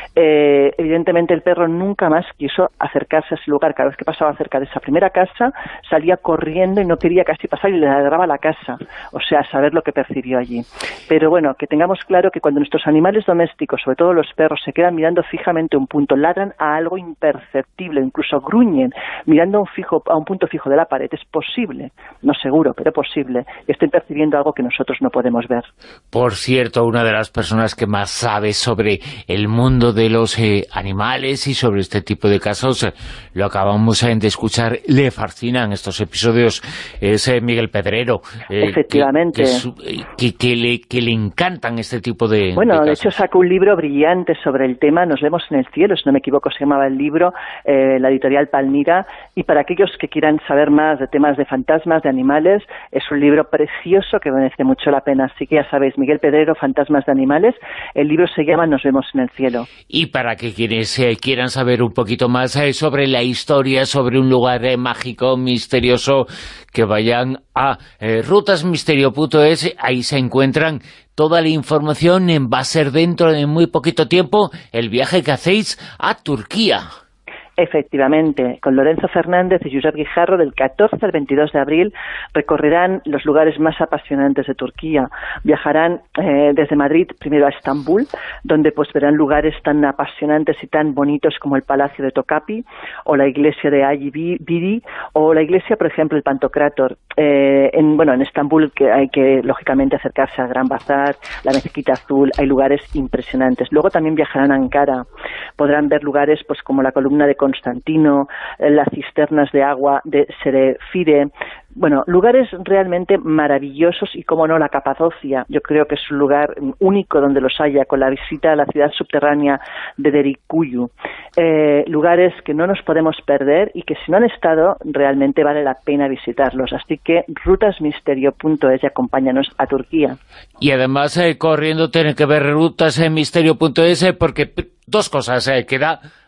Eh, evidentemente el perro nunca más quiso acercarse a ese lugar. Cada vez que pasaba cerca de esa primera casa, salía corriendo y no quería casi pasar y le ladraba a la casa. O sea, saber lo que percibió allí. Pero bueno, que tengamos claro que cuando nuestros animales domésticos, sobre todo los perros, se quedan mirando fijamente un punto, ladran a algo imperceptible, incluso gruñen, mirando a un, fijo, a un punto fijo de la pared, es posible, no seguro, pero posible, que estén percibiendo algo que nosotros no podemos ver. Por cierto, una de las personas que más sabe sobre el mundo de los eh, animales y sobre este tipo de casos, eh, lo acabamos eh, de escuchar, le fascinan estos episodios, es eh, Miguel Pedrero. Eh, Efectivamente. Que, que, que, le, que le encantan este tipo de Bueno, de, de hecho sacó un libro brillante sobre el tema, Nos vemos en el cielo, si no me equivoco se llamaba el libro, eh, la editorial Palmira, y para aquellos que quieran saber más de temas de fantasmas, de animales, es un libro precioso que merece mucho la pena. Así que ya sabéis, Miguel Pedrero, Fantasmas de animales, el libro se llama Nos vemos en el cielo. Y para que quienes eh, quieran saber un poquito más eh, sobre la historia, sobre un lugar eh, mágico, misterioso, que vayan a eh, rutasmisterio punto es, ahí se encuentran toda la información. Va a ser dentro de muy poquito tiempo el viaje que hacéis a Turquía. Efectivamente, con Lorenzo Fernández y Josep Guijarro, del catorce al veintidós de abril, recorrerán los lugares más apasionantes de Turquía. Viajarán eh, desde Madrid primero a Estambul, donde pues verán lugares tan apasionantes y tan bonitos como el Palacio de Tokapi, o la iglesia de Ayi Bidi, o la iglesia, por ejemplo, el Pantocrátor. Eh, en, bueno, en Estambul que hay que, lógicamente, acercarse al Gran Bazar, la Mezquita Azul, hay lugares impresionantes. Luego también viajarán a Ankara, podrán ver lugares pues como la columna de Constantino, las cisternas de agua de Serefire, bueno, lugares realmente maravillosos y, como no, la Capadocia. Yo creo que es un lugar único donde los haya, con la visita a la ciudad subterránea de Derikuyu. Eh, lugares que no nos podemos perder y que, si no han estado, realmente vale la pena visitarlos. Así que rutasmisterio punto es y acompáñanos a Turquía. Y además, eh, corriendo, tiene que ver rutasmisterio punto es porque dos cosas, eh, que da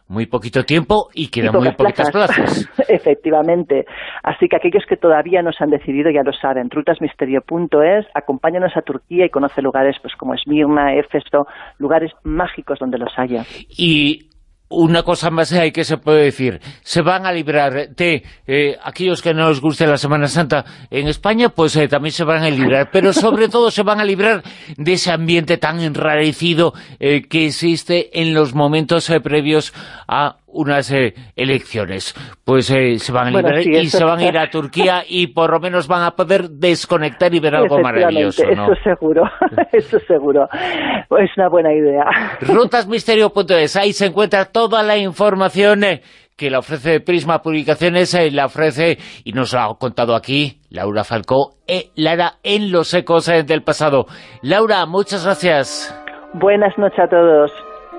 muy poquito tiempo y quedan y muy poquitas plazas. plazas. Efectivamente. Así que aquellos que todavía no se han decidido ya lo saben. rutas misterio punto es, acompáñanos a Turquía y conoce lugares pues como Esmirna, Éfeso, lugares mágicos donde los haya. Y una cosa más hay que se puede decir, se van a librar de eh, aquellos que no les guste la Semana Santa en España, pues eh, también se van a librar, pero sobre todo se van a librar de ese ambiente tan enrarecido eh, que existe en los momentos eh, previos a unas eh, elecciones. Pues eh, se van a librar bueno, sí, y se van a ir a Turquía y por lo menos van a poder desconectar y ver algo maravilloso, ¿no? Eso seguro, eso seguro. Es una buena idea. rutas misterio punto es, ahí se encuentra toda la información eh, que la ofrece Prisma Publicaciones, eh, la ofrece, y nos lo ha contado aquí, Laura Falcó, eh, Lara, en los ecos eh, del pasado. Laura, muchas gracias. Buenas noches a todos.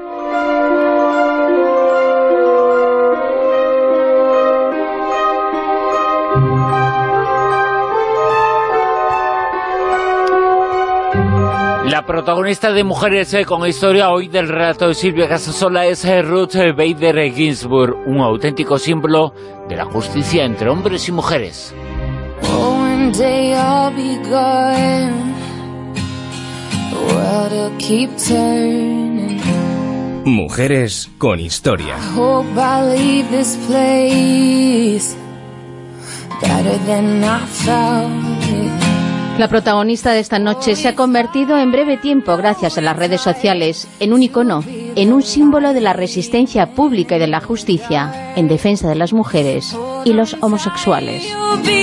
La protagonista de Mujeres eh, con Historia hoy del relato de Silvia Casasola es eh, Ruth Bader Ginsburg, un auténtico símbolo de la justicia entre hombres y mujeres. Oh, one day I'll be gone. The world will keep turning. Mujeres con Historia. I hope I leave this place better than I found it. La protagonista de esta noche se ha convertido en breve tiempo, gracias a las redes sociales, en un icono, en un símbolo de la resistencia pública y de la justicia en defensa de las mujeres y los homosexuales.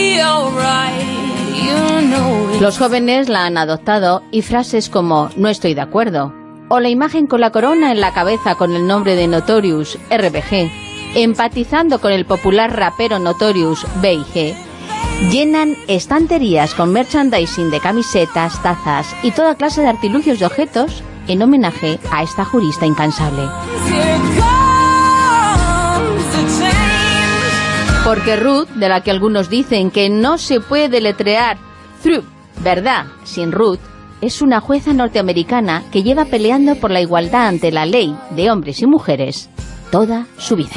Los jóvenes la han adoptado y frases como "no estoy de acuerdo" o la imagen con la corona en la cabeza con el nombre de Notorious R B G, empatizando con el popular rapero Notorious B I G, llenan estanterías con merchandising de camisetas, tazas y toda clase de artilugios y objetos en homenaje a esta jurista incansable. Porque Ruth, de la que algunos dicen que no se puede deletrear through, verdad, sin Ruth, es una jueza norteamericana que lleva peleando por la igualdad ante la ley de hombres y mujeres toda su vida.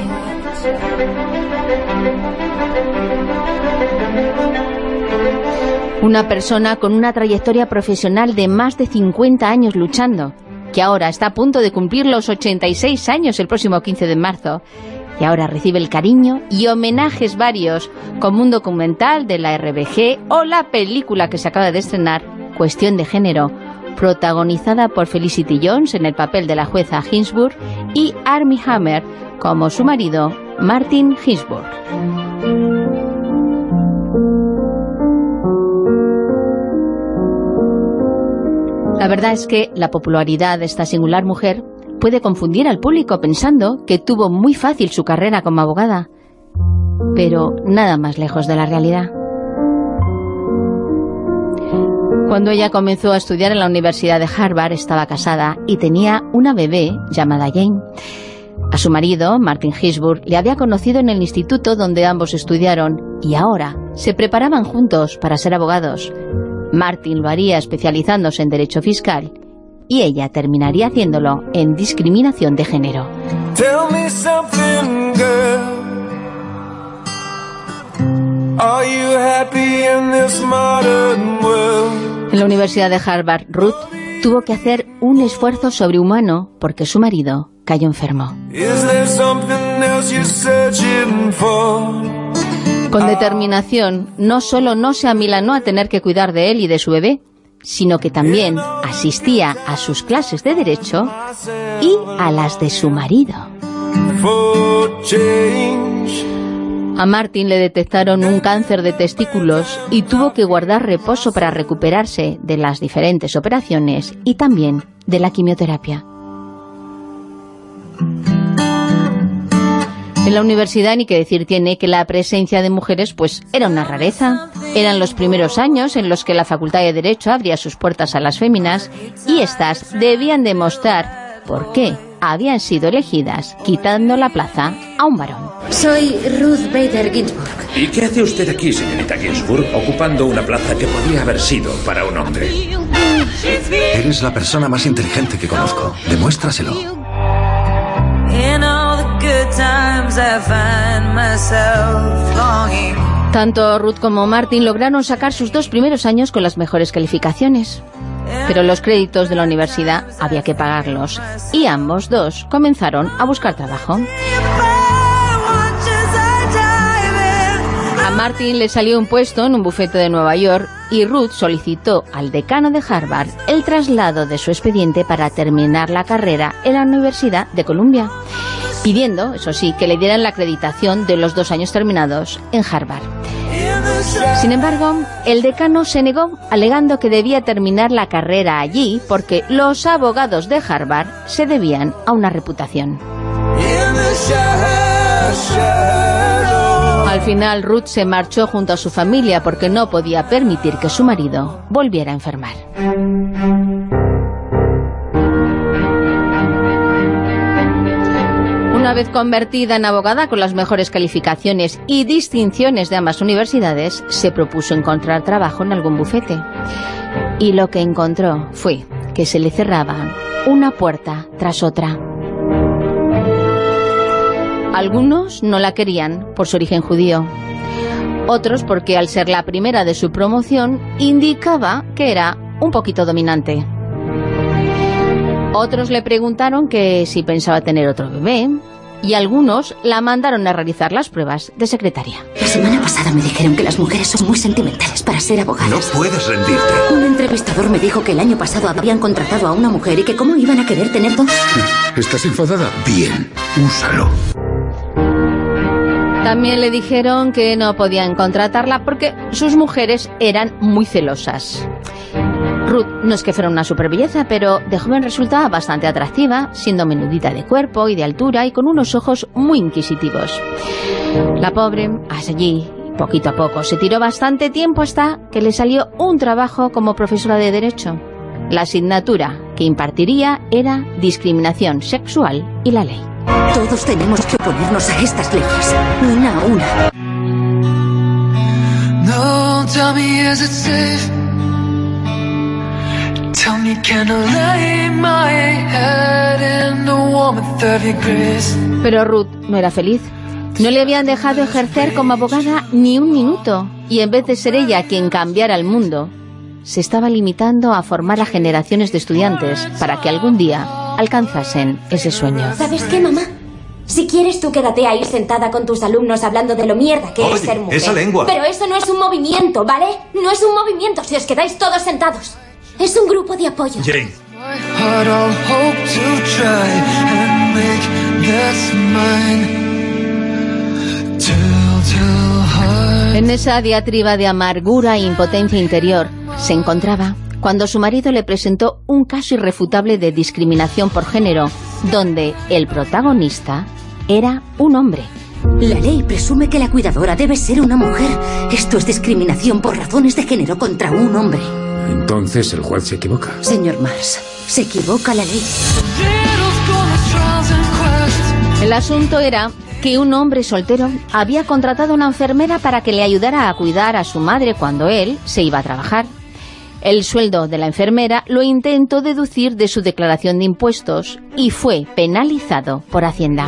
Una persona con una trayectoria profesional de más de cincuenta años luchando, que ahora está a punto de cumplir los ochenta y seis años el próximo quince de marzo, y ahora recibe el cariño y homenajes varios, como un documental de la R B G o la película que se acaba de estrenar, Cuestión de Género, protagonizada por Felicity Jones en el papel de la jueza Ginsburg y Armie Hammer como su marido, Martin Ginsburg. La verdad es que la popularidad de esta singular mujer puede confundir al público pensando que tuvo muy fácil su carrera como abogada, pero nada más lejos de la realidad. Cuando ella comenzó a estudiar en la Universidad de Harvard, estaba casada y tenía una bebé llamada Jane. A su marido, Martin Ginsburg, le había conocido en el instituto donde ambos estudiaron y ahora se preparaban juntos para ser abogados. Martin lo haría especializándose en Derecho Fiscal y ella terminaría haciéndolo en Discriminación de Género. Tell me something, girl. Are you happy in this modern world? En la Universidad de Harvard, Ruth tuvo que hacer un esfuerzo sobrehumano porque su marido cayó enfermo. Is there something else you're searching for? Con determinación, no solo no se amilanó a tener que cuidar de él y de su bebé, sino que también asistía a sus clases de Derecho y a las de su marido. A Martin le detectaron un cáncer de testículos y tuvo que guardar reposo para recuperarse de las diferentes operaciones y también de la quimioterapia. En la universidad ni que decir tiene que la presencia de mujeres pues era una rareza. Eran los primeros años en los que la Facultad de Derecho abría sus puertas a las féminas y éstas debían demostrar por qué habían sido elegidas quitando la plaza a un varón. Soy Ruth Bader Ginsburg. ¿Y qué hace usted aquí, señorita Ginsburg, ocupando una plaza que podía haber sido para un hombre? Eres la persona más inteligente que conozco. Demuéstraselo. Tanto Ruth como Martin lograron sacar sus dos primeros años con las mejores calificaciones. Pero los créditos de la universidad había que pagarlos y ambos dos comenzaron a buscar trabajo. A Martin le salió un puesto en un bufete de Nueva York y Ruth solicitó al decano de Harvard el traslado de su expediente para terminar la carrera en la Universidad de Columbia, pidiendo, eso sí, que le dieran la acreditación de los dos años terminados en Harvard. Sin embargo, el decano se negó, alegando que debía terminar la carrera allí porque los abogados de Harvard se debían a una reputación. Al final, Ruth se marchó junto a su familia porque no podía permitir que su marido volviera a enfermar. Una vez convertida en abogada con las mejores calificaciones y distinciones de ambas universidades, se propuso encontrar trabajo en algún bufete. Y lo que encontró fue que se le cerraban una puerta tras otra. Algunos no la querían por su origen judío. Otros porque al ser la primera de su promoción indicaba que era un poquito dominante. Otros le preguntaron que si pensaba tener otro bebé, y algunos la mandaron a realizar las pruebas de secretaria. La semana pasada me dijeron que las mujeres son muy sentimentales para ser abogadas. No puedes rendirte. Un entrevistador me dijo que el año pasado habían contratado a una mujer y que cómo iban a querer tener dos. ¿Estás enfadada? Bien, úsalo. También le dijeron que no podían contratarla porque sus mujeres eran muy celosas. Ruth no es que fuera una superbelleza, pero de joven resultaba bastante atractiva, siendo menudita de cuerpo y de altura y con unos ojos muy inquisitivos. La pobre, allí, poquito a poco, se tiró bastante tiempo hasta que le salió un trabajo como profesora de Derecho. La asignatura que impartiría era discriminación sexual y la ley. Todos tenemos que oponernos a estas leyes, una a una. No, tell me, is it safe? Tell me, can I lay my head in the warmth of your grace? Pero Ruth no era feliz. No le habían dejado ejercer como abogada ni un minuto, y en vez de ser ella quien cambiara el mundo, se estaba limitando a formar a generaciones de estudiantes para que algún día alcanzasen ese sueño. ¿Sabes qué, mamá? Si quieres tú quédate ahí sentada con tus alumnos hablando de lo mierda que Oye, es ser mujer. esa lengua. Pero eso no es un movimiento, ¿vale? No es un movimiento si os quedáis todos sentados. Es un grupo de apoyo. Jane. En esa diatriba de amargura e impotencia interior se encontraba cuando su marido le presentó un caso irrefutable de discriminación por género, donde el protagonista era un hombre. La ley presume que la cuidadora debe ser una mujer. Esto es discriminación por razones de género contra un hombre. Entonces el juez se equivoca. Señor Mars, se equivoca la ley. El asunto era que un hombre soltero había contratado a una enfermera para que le ayudara a cuidar a su madre cuando él se iba a trabajar. El sueldo de la enfermera lo intentó deducir de su declaración de impuestos y fue penalizado por Hacienda.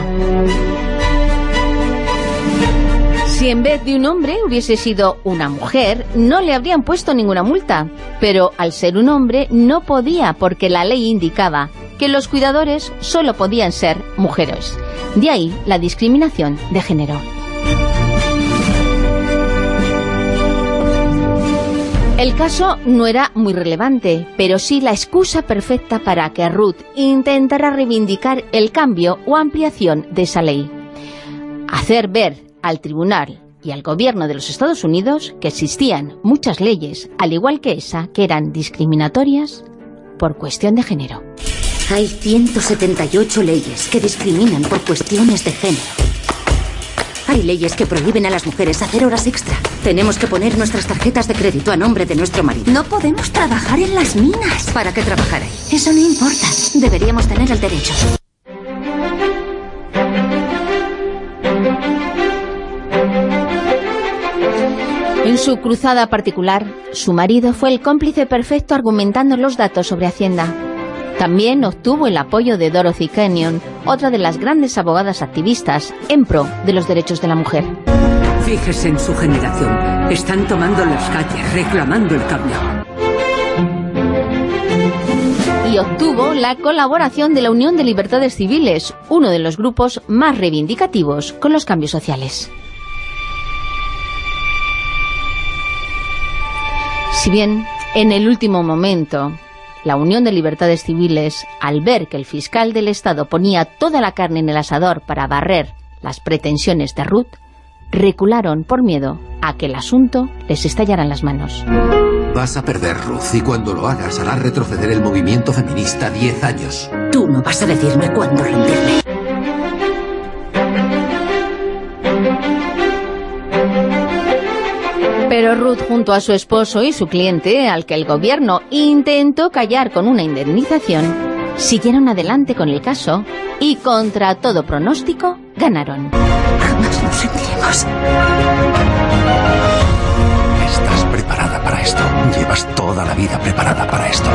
Si en vez de un hombre hubiese sido una mujer, no le habrían puesto ninguna multa. Pero al ser un hombre no podía porque la ley indicaba que los cuidadores solo podían ser mujeres. De ahí la discriminación de género. El caso no era muy relevante, pero sí la excusa perfecta para que Ruth intentara reivindicar el cambio o ampliación de esa ley. Hacer ver al tribunal y al gobierno de los Estados Unidos que existían muchas leyes, al igual que esa, que eran discriminatorias por cuestión de género. Hay ciento setenta y ocho leyes que discriminan por cuestiones de género. Hay leyes que prohíben a las mujeres hacer horas extra. Tenemos que poner nuestras tarjetas de crédito a nombre de nuestro marido. No podemos trabajar en las minas. ¿Para qué trabajar ahí? Eso no importa. Deberíamos tener el derecho. En su cruzada particular, su marido fue el cómplice perfecto argumentando los datos sobre Hacienda. También obtuvo el apoyo de Dorothy Kenyon, otra de las grandes abogadas activistas en pro de los derechos de la mujer. Fíjese en su generación. Están tomando las calles, reclamando el cambio. Y obtuvo la colaboración de la Unión de Libertades Civiles, uno de los grupos más reivindicativos con los cambios sociales. Si bien, en el último momento, la Unión de Libertades Civiles, al ver que el fiscal del Estado ponía toda la carne en el asador para barrer las pretensiones de Ruth, recularon por miedo a que el asunto les estallara en las manos. Vas a perder, Ruth, y cuando lo hagas harás retroceder el movimiento feminista diez años. Tú no vas a decirme cuándo rendirme. Pero Ruth, junto a su esposo y su cliente, al que el gobierno intentó callar con una indemnización, siguieron adelante con el caso y, contra todo pronóstico, ganaron. Jamás nos sentiremos. Estás preparada para esto. Llevas toda la vida preparada para esto.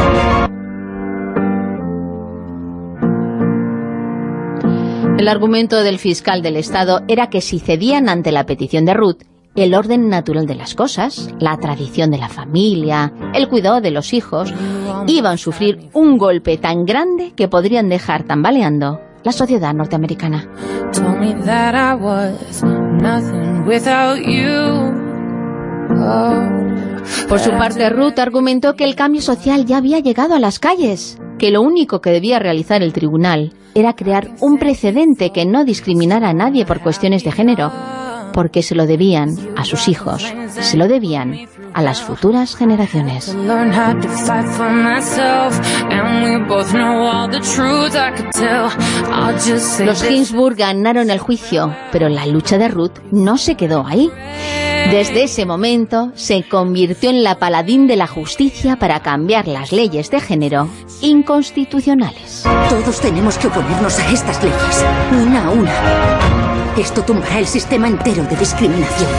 El argumento del fiscal del Estado era que si cedían ante la petición de Ruth, el orden natural de las cosas, la tradición de la familia, el cuidado de los hijos, iban a sufrir un golpe tan grande que podrían dejar tambaleando la sociedad norteamericana. Por su parte, Ruth argumentó que el cambio social ya había llegado a las calles, que lo único que debía realizar el tribunal era crear un precedente que no discriminara a nadie por cuestiones de género, porque se lo debían a sus hijos, se lo debían a las futuras generaciones. Los Ginsburg ganaron el juicio, pero la lucha de Ruth no se quedó ahí. Desde ese momento se convirtió en la paladín de la justicia para cambiar las leyes de género inconstitucionales. Todos tenemos que oponernos a estas leyes, una a una. Esto tumbará el sistema entero de discriminación.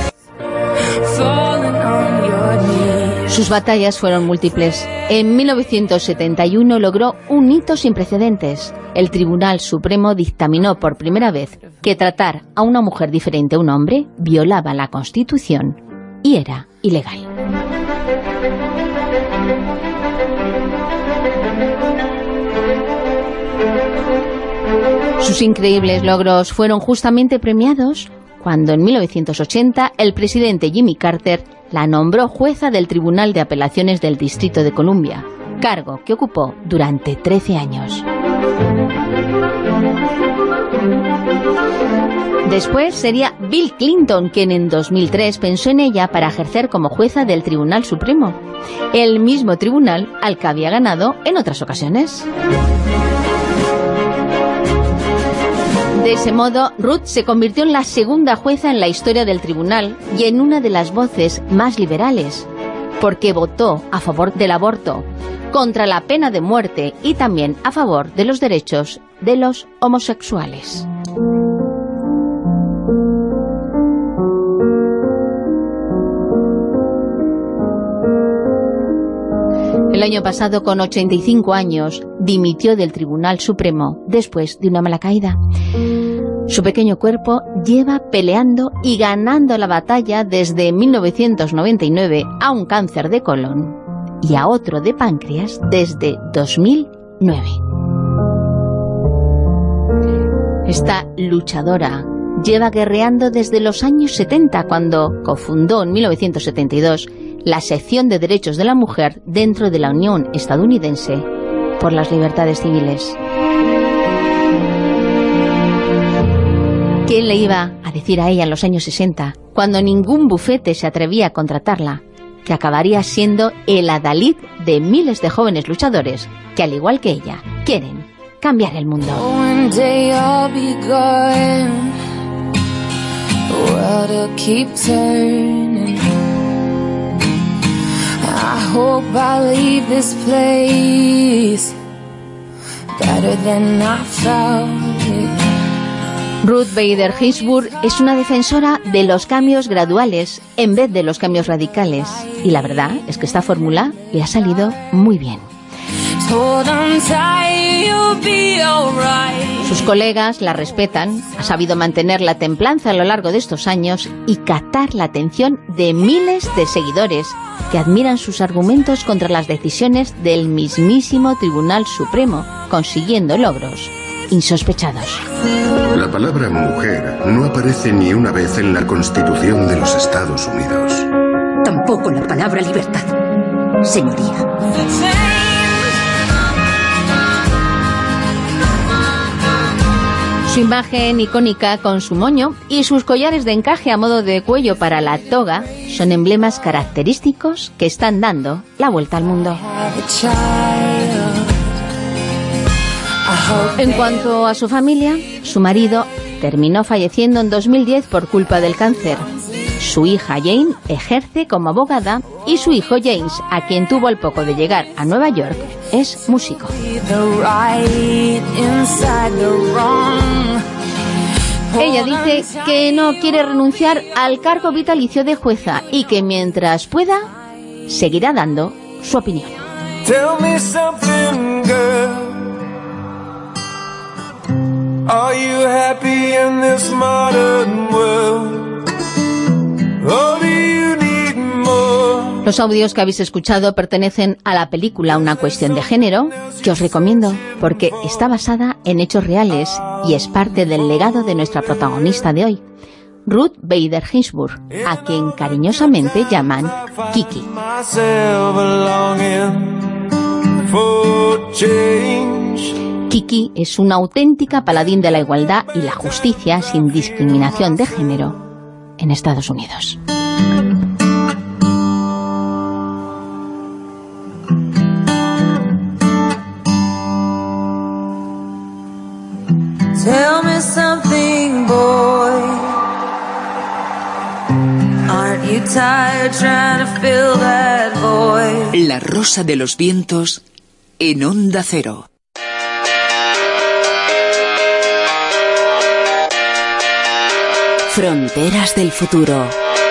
Sus batallas fueron múltiples. En mil novecientos setenta y uno logró un hito sin precedentes. El Tribunal Supremo dictaminó por primera vez que tratar a una mujer diferente a un hombre violaba la Constitución y era ilegal. Sus increíbles logros fueron justamente premiados cuando en mil novecientos ochenta el presidente Jimmy Carter la nombró jueza del Tribunal de Apelaciones del Distrito de Columbia, cargo que ocupó durante trece años. Después sería Bill Clinton quien en dos mil tres pensó en ella para ejercer como jueza del Tribunal Supremo, el mismo tribunal al que había ganado en otras ocasiones. De ese modo, Ruth se convirtió en la segunda jueza en la historia del tribunal y en una de las voces más liberales, porque votó a favor del aborto, contra la pena de muerte y también a favor de los derechos de los homosexuales. El año pasado, con ochenta y cinco años, dimitió del Tribunal Supremo después de una mala caída. Su pequeño cuerpo lleva peleando y ganando la batalla desde mil novecientos noventa y nueve a un cáncer de colon y a otro de páncreas desde dos mil nueve. Esta luchadora lleva guerreando desde los años setenta, cuando cofundó en mil novecientos setenta y dos la sección de derechos de la mujer dentro de la Unión Estadounidense por las Libertades Civiles. ¿Quién le iba a decir a ella en los años sesenta, cuando ningún bufete se atrevía a contratarla, que acabaría siendo el adalid de miles de jóvenes luchadores que, al igual que ella, quieren cambiar el mundo? I hope I leave this place better than I found it. Ruth Bader Ginsburg es una defensora de los cambios graduales en vez de los cambios radicales. Y la verdad es que esta fórmula le ha salido muy bien. hold on tight, you'll be alright. Sus colegas la respetan, ha sabido mantener la templanza a lo largo de estos años y captar la atención de miles de seguidores que admiran sus argumentos contra las decisiones del mismísimo Tribunal Supremo, consiguiendo logros insospechados. La palabra mujer no aparece ni una vez en la Constitución de los Estados Unidos. Tampoco la palabra libertad, señoría. Su imagen icónica con su moño y sus collares de encaje a modo de cuello para la toga son emblemas característicos que están dando la vuelta al mundo. En cuanto a su familia, su marido terminó falleciendo en dos mil diez por culpa del cáncer. Su hija Jane ejerce como abogada y su hijo James, a quien tuvo al poco de llegar a Nueva York, es músico. Ella dice que no quiere renunciar al cargo vitalicio de jueza y que mientras pueda, seguirá dando su opinión. Tell me something, girl. Are you happy in this modern world? Or do you need more? Los audios que habéis escuchado pertenecen a la película Una cuestión de género, que os recomiendo porque está basada en hechos reales y es parte del legado de nuestra protagonista de hoy, Ruth Bader Ginsburg, a quien cariñosamente llaman Kiki. Kiki es una auténtica paladín de la igualdad y la justicia sin discriminación de género en Estados Unidos. Tell me something, boy. Aren't you tired trying to fill that void? La Rosa de los Vientos en Onda Cero. Fronteras del futuro.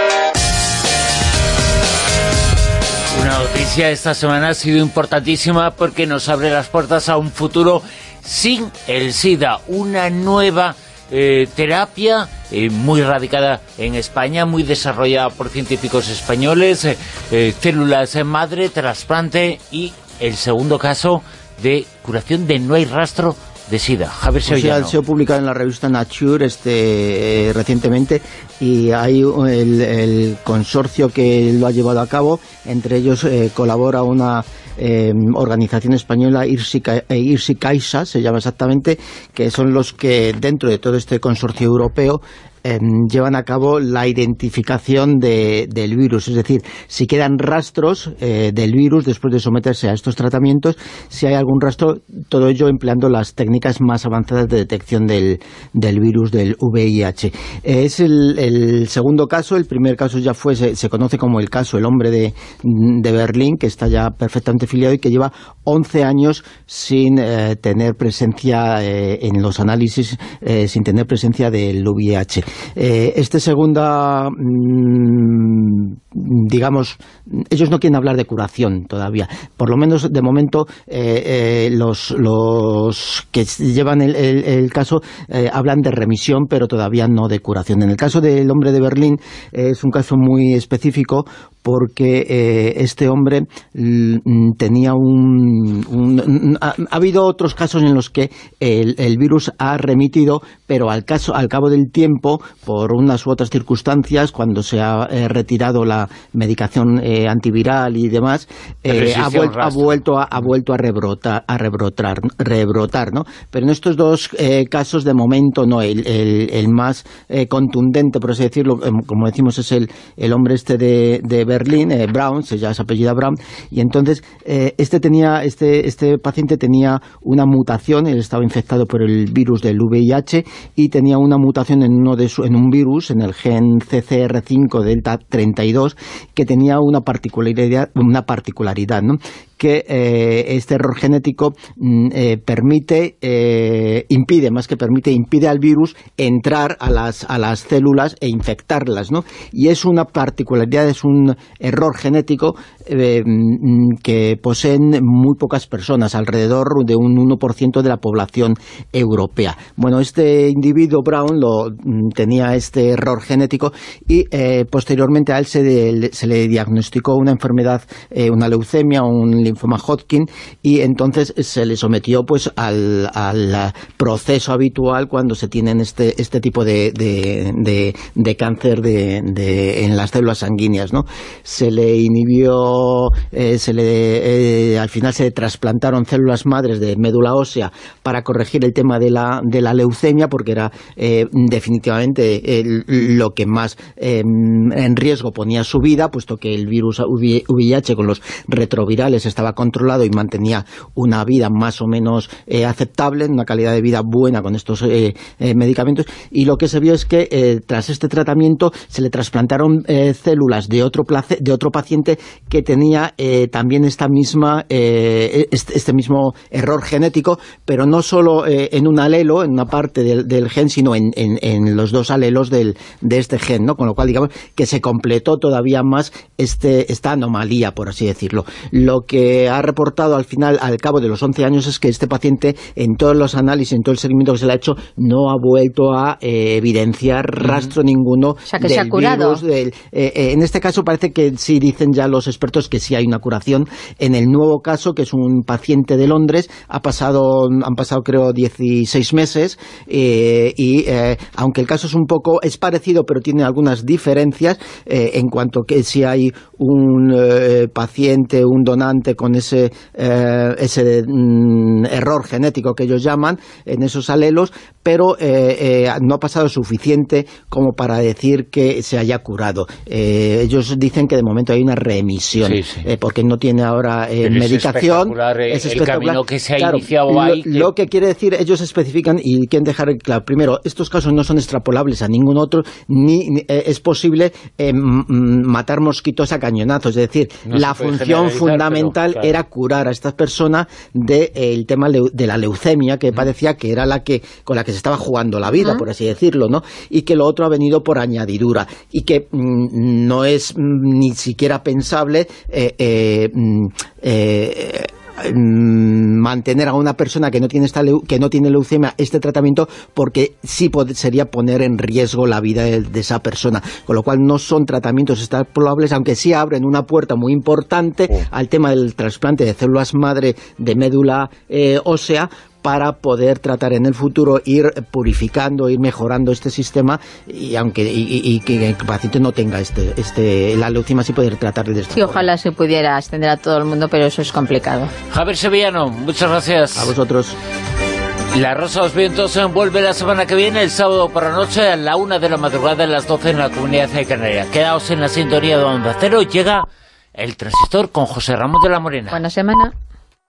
Una noticia esta semana ha sido importantísima porque nos abre las puertas a un futuro sin el SIDA, una nueva eh, terapia eh, muy radicada en España, muy desarrollada por científicos españoles, eh, eh, células madre, trasplante y el segundo caso de curación de no hay rastro de SIDA. Javier Sevillano. Pues ha sido publicado en la revista Nature este, eh, recientemente y hay el, el consorcio que lo ha llevado a cabo, entre ellos eh, colabora una eh, organización española, IRSI, eh, IRSI CAISA, se llama exactamente, que son los que dentro de todo este consorcio europeo Eh, llevan a cabo la identificación de, del virus, es decir, si quedan rastros eh, del virus después de someterse a estos tratamientos, si hay algún rastro, todo ello empleando las técnicas más avanzadas de detección del, del virus del V I H. Eh, es el, el segundo caso, el primer caso ya fue, se, se conoce como el caso El hombre de, de Berlín, que está ya perfectamente filiado y que lleva once años sin eh, tener presencia eh, en los análisis, eh, sin tener presencia del V I H. Eh, este segunda, mmm, digamos, ellos no quieren hablar de curación todavía, por lo menos de momento eh, eh, los, los que llevan el, el, el caso eh, hablan de remisión, pero todavía no de curación. En el caso del hombre de Berlín eh, es un caso muy específico porque eh, este hombre mm, tenía un... un ha, ha habido otros casos en los que el, el virus ha remitido, pero al, caso, al cabo del tiempo, por unas u otras circunstancias, cuando se ha eh, retirado la medicación eh, antiviral y demás, eh, ha, vuel ha vuelto a, ha vuelto a rebrotar, a rebrotar, rebrotar, ¿no? Pero en estos dos eh, casos, de momento, no. El, el, el más eh, contundente, por así decirlo, eh, como decimos, es el, el hombre este de, de Berlín, eh, Brown, se llama, se apellida Brown, y entonces eh, este tenía este este paciente tenía una mutación, él estaba infectado por el virus del V I H y tenía una mutación en uno de su, en un virus, en el gen C C R cinco delta treinta y dos, que tenía una particularidad, una particularidad, ¿no? que eh, este error genético eh, permite, eh, impide, más que permite, impide al virus entrar a las, a las células e infectarlas, ¿no? Y es una particularidad, es un error genético eh, que poseen muy pocas personas, alrededor de un uno por ciento de la población europea. Bueno, este individuo Brown lo, tenía este error genético y eh, posteriormente a él se, de, se le diagnosticó una enfermedad, eh, una leucemia, un linfoma Hodgkin, y entonces se le sometió pues al, al proceso habitual cuando se tienen este, este tipo de, de, de, de cáncer de, de, en las células sanguíneas, ¿no? Se le inhibió, eh, se le, eh, al final se le trasplantaron células madres de médula ósea para corregir el tema de la, de la leucemia, porque era eh, definitivamente el, lo que más eh, en riesgo ponía su vida, puesto que el virus V I H con los retrovirales estaba controlado y mantenía una vida más o menos eh, aceptable, una calidad de vida buena con estos eh, eh, medicamentos, y lo que se vio es que eh, tras este tratamiento se le trasplantaron eh, células de otro, place, de otro paciente que tenía eh, también esta misma eh, este, este mismo error genético, pero no solo eh, en un alelo, en una parte del, del gen, sino en, en, en los dos alelos del, de este gen, ¿no? Con lo cual, digamos, que se completó todavía más este, esta anomalía, por así decirlo. Lo que ha reportado al final, al cabo de los once años, es que este paciente, en todos los análisis, en todo el seguimiento que se le ha hecho, no ha vuelto a eh, evidenciar rastro uh-huh. ninguno o sea, que del se ha curado. virus. Del, eh, eh, en este caso parece que sí, dicen ya los expertos que sí hay una curación. En el nuevo caso, que es un paciente de Londres, ha pasado, han pasado creo dieciséis meses eh, y eh, aunque el caso es un poco, es parecido pero tiene algunas diferencias eh, en cuanto que si hay un eh, paciente, un donante con ese, eh, ese mm, error genético que ellos llaman en esos alelos, pero eh, eh, no ha pasado suficiente como para decir que se haya curado. Eh, ellos dicen que de momento hay una remisión, sí, sí. Eh, porque no tiene ahora eh, medicación. Es espectacular, es el espectacular. camino que se ha claro, iniciado lo, ahí. Que... Lo que quiere decir, ellos especifican y quieren dejar claro, primero, estos casos no son extrapolables a ningún otro, ni, ni eh, es posible eh, matar mosquitos a cañonazos, es decir, no la función fundamental pero, claro. era curar a esta persona del de, tema de la leucemia que mm. padecía, que era la que con la que se estaba jugando la vida, mm. por así decirlo, ¿no? Y que lo otro ha venido por añadidura y que mm, no es mm, ni siquiera pensable eh, eh, eh, mantener a una persona que no tiene esta que no tiene leucemia este tratamiento, porque sí pod- sería poner en riesgo la vida de, de esa persona, con lo cual no son tratamientos extrapolables, aunque sí abren una puerta muy importante oh. al tema del trasplante de células madre de médula eh, ósea, para poder tratar en el futuro, ir purificando, ir mejorando este sistema y aunque y, y, y que el paciente no tenga este este la leucemia, sí poder tratarle de esta sí, forma. Ojalá se pudiera extender a todo el mundo, pero eso es complicado. Javier Sevillano, muchas gracias. A vosotros. La Rosa de los Vientos se envuelve la semana que viene, el sábado por la noche, a la una de la madrugada, a las doce en la Comunidad de Canarias. Quedaos en la sintonía de Onda Cero. Llega El Transistor con José Ramón de la Morena. Buena semana.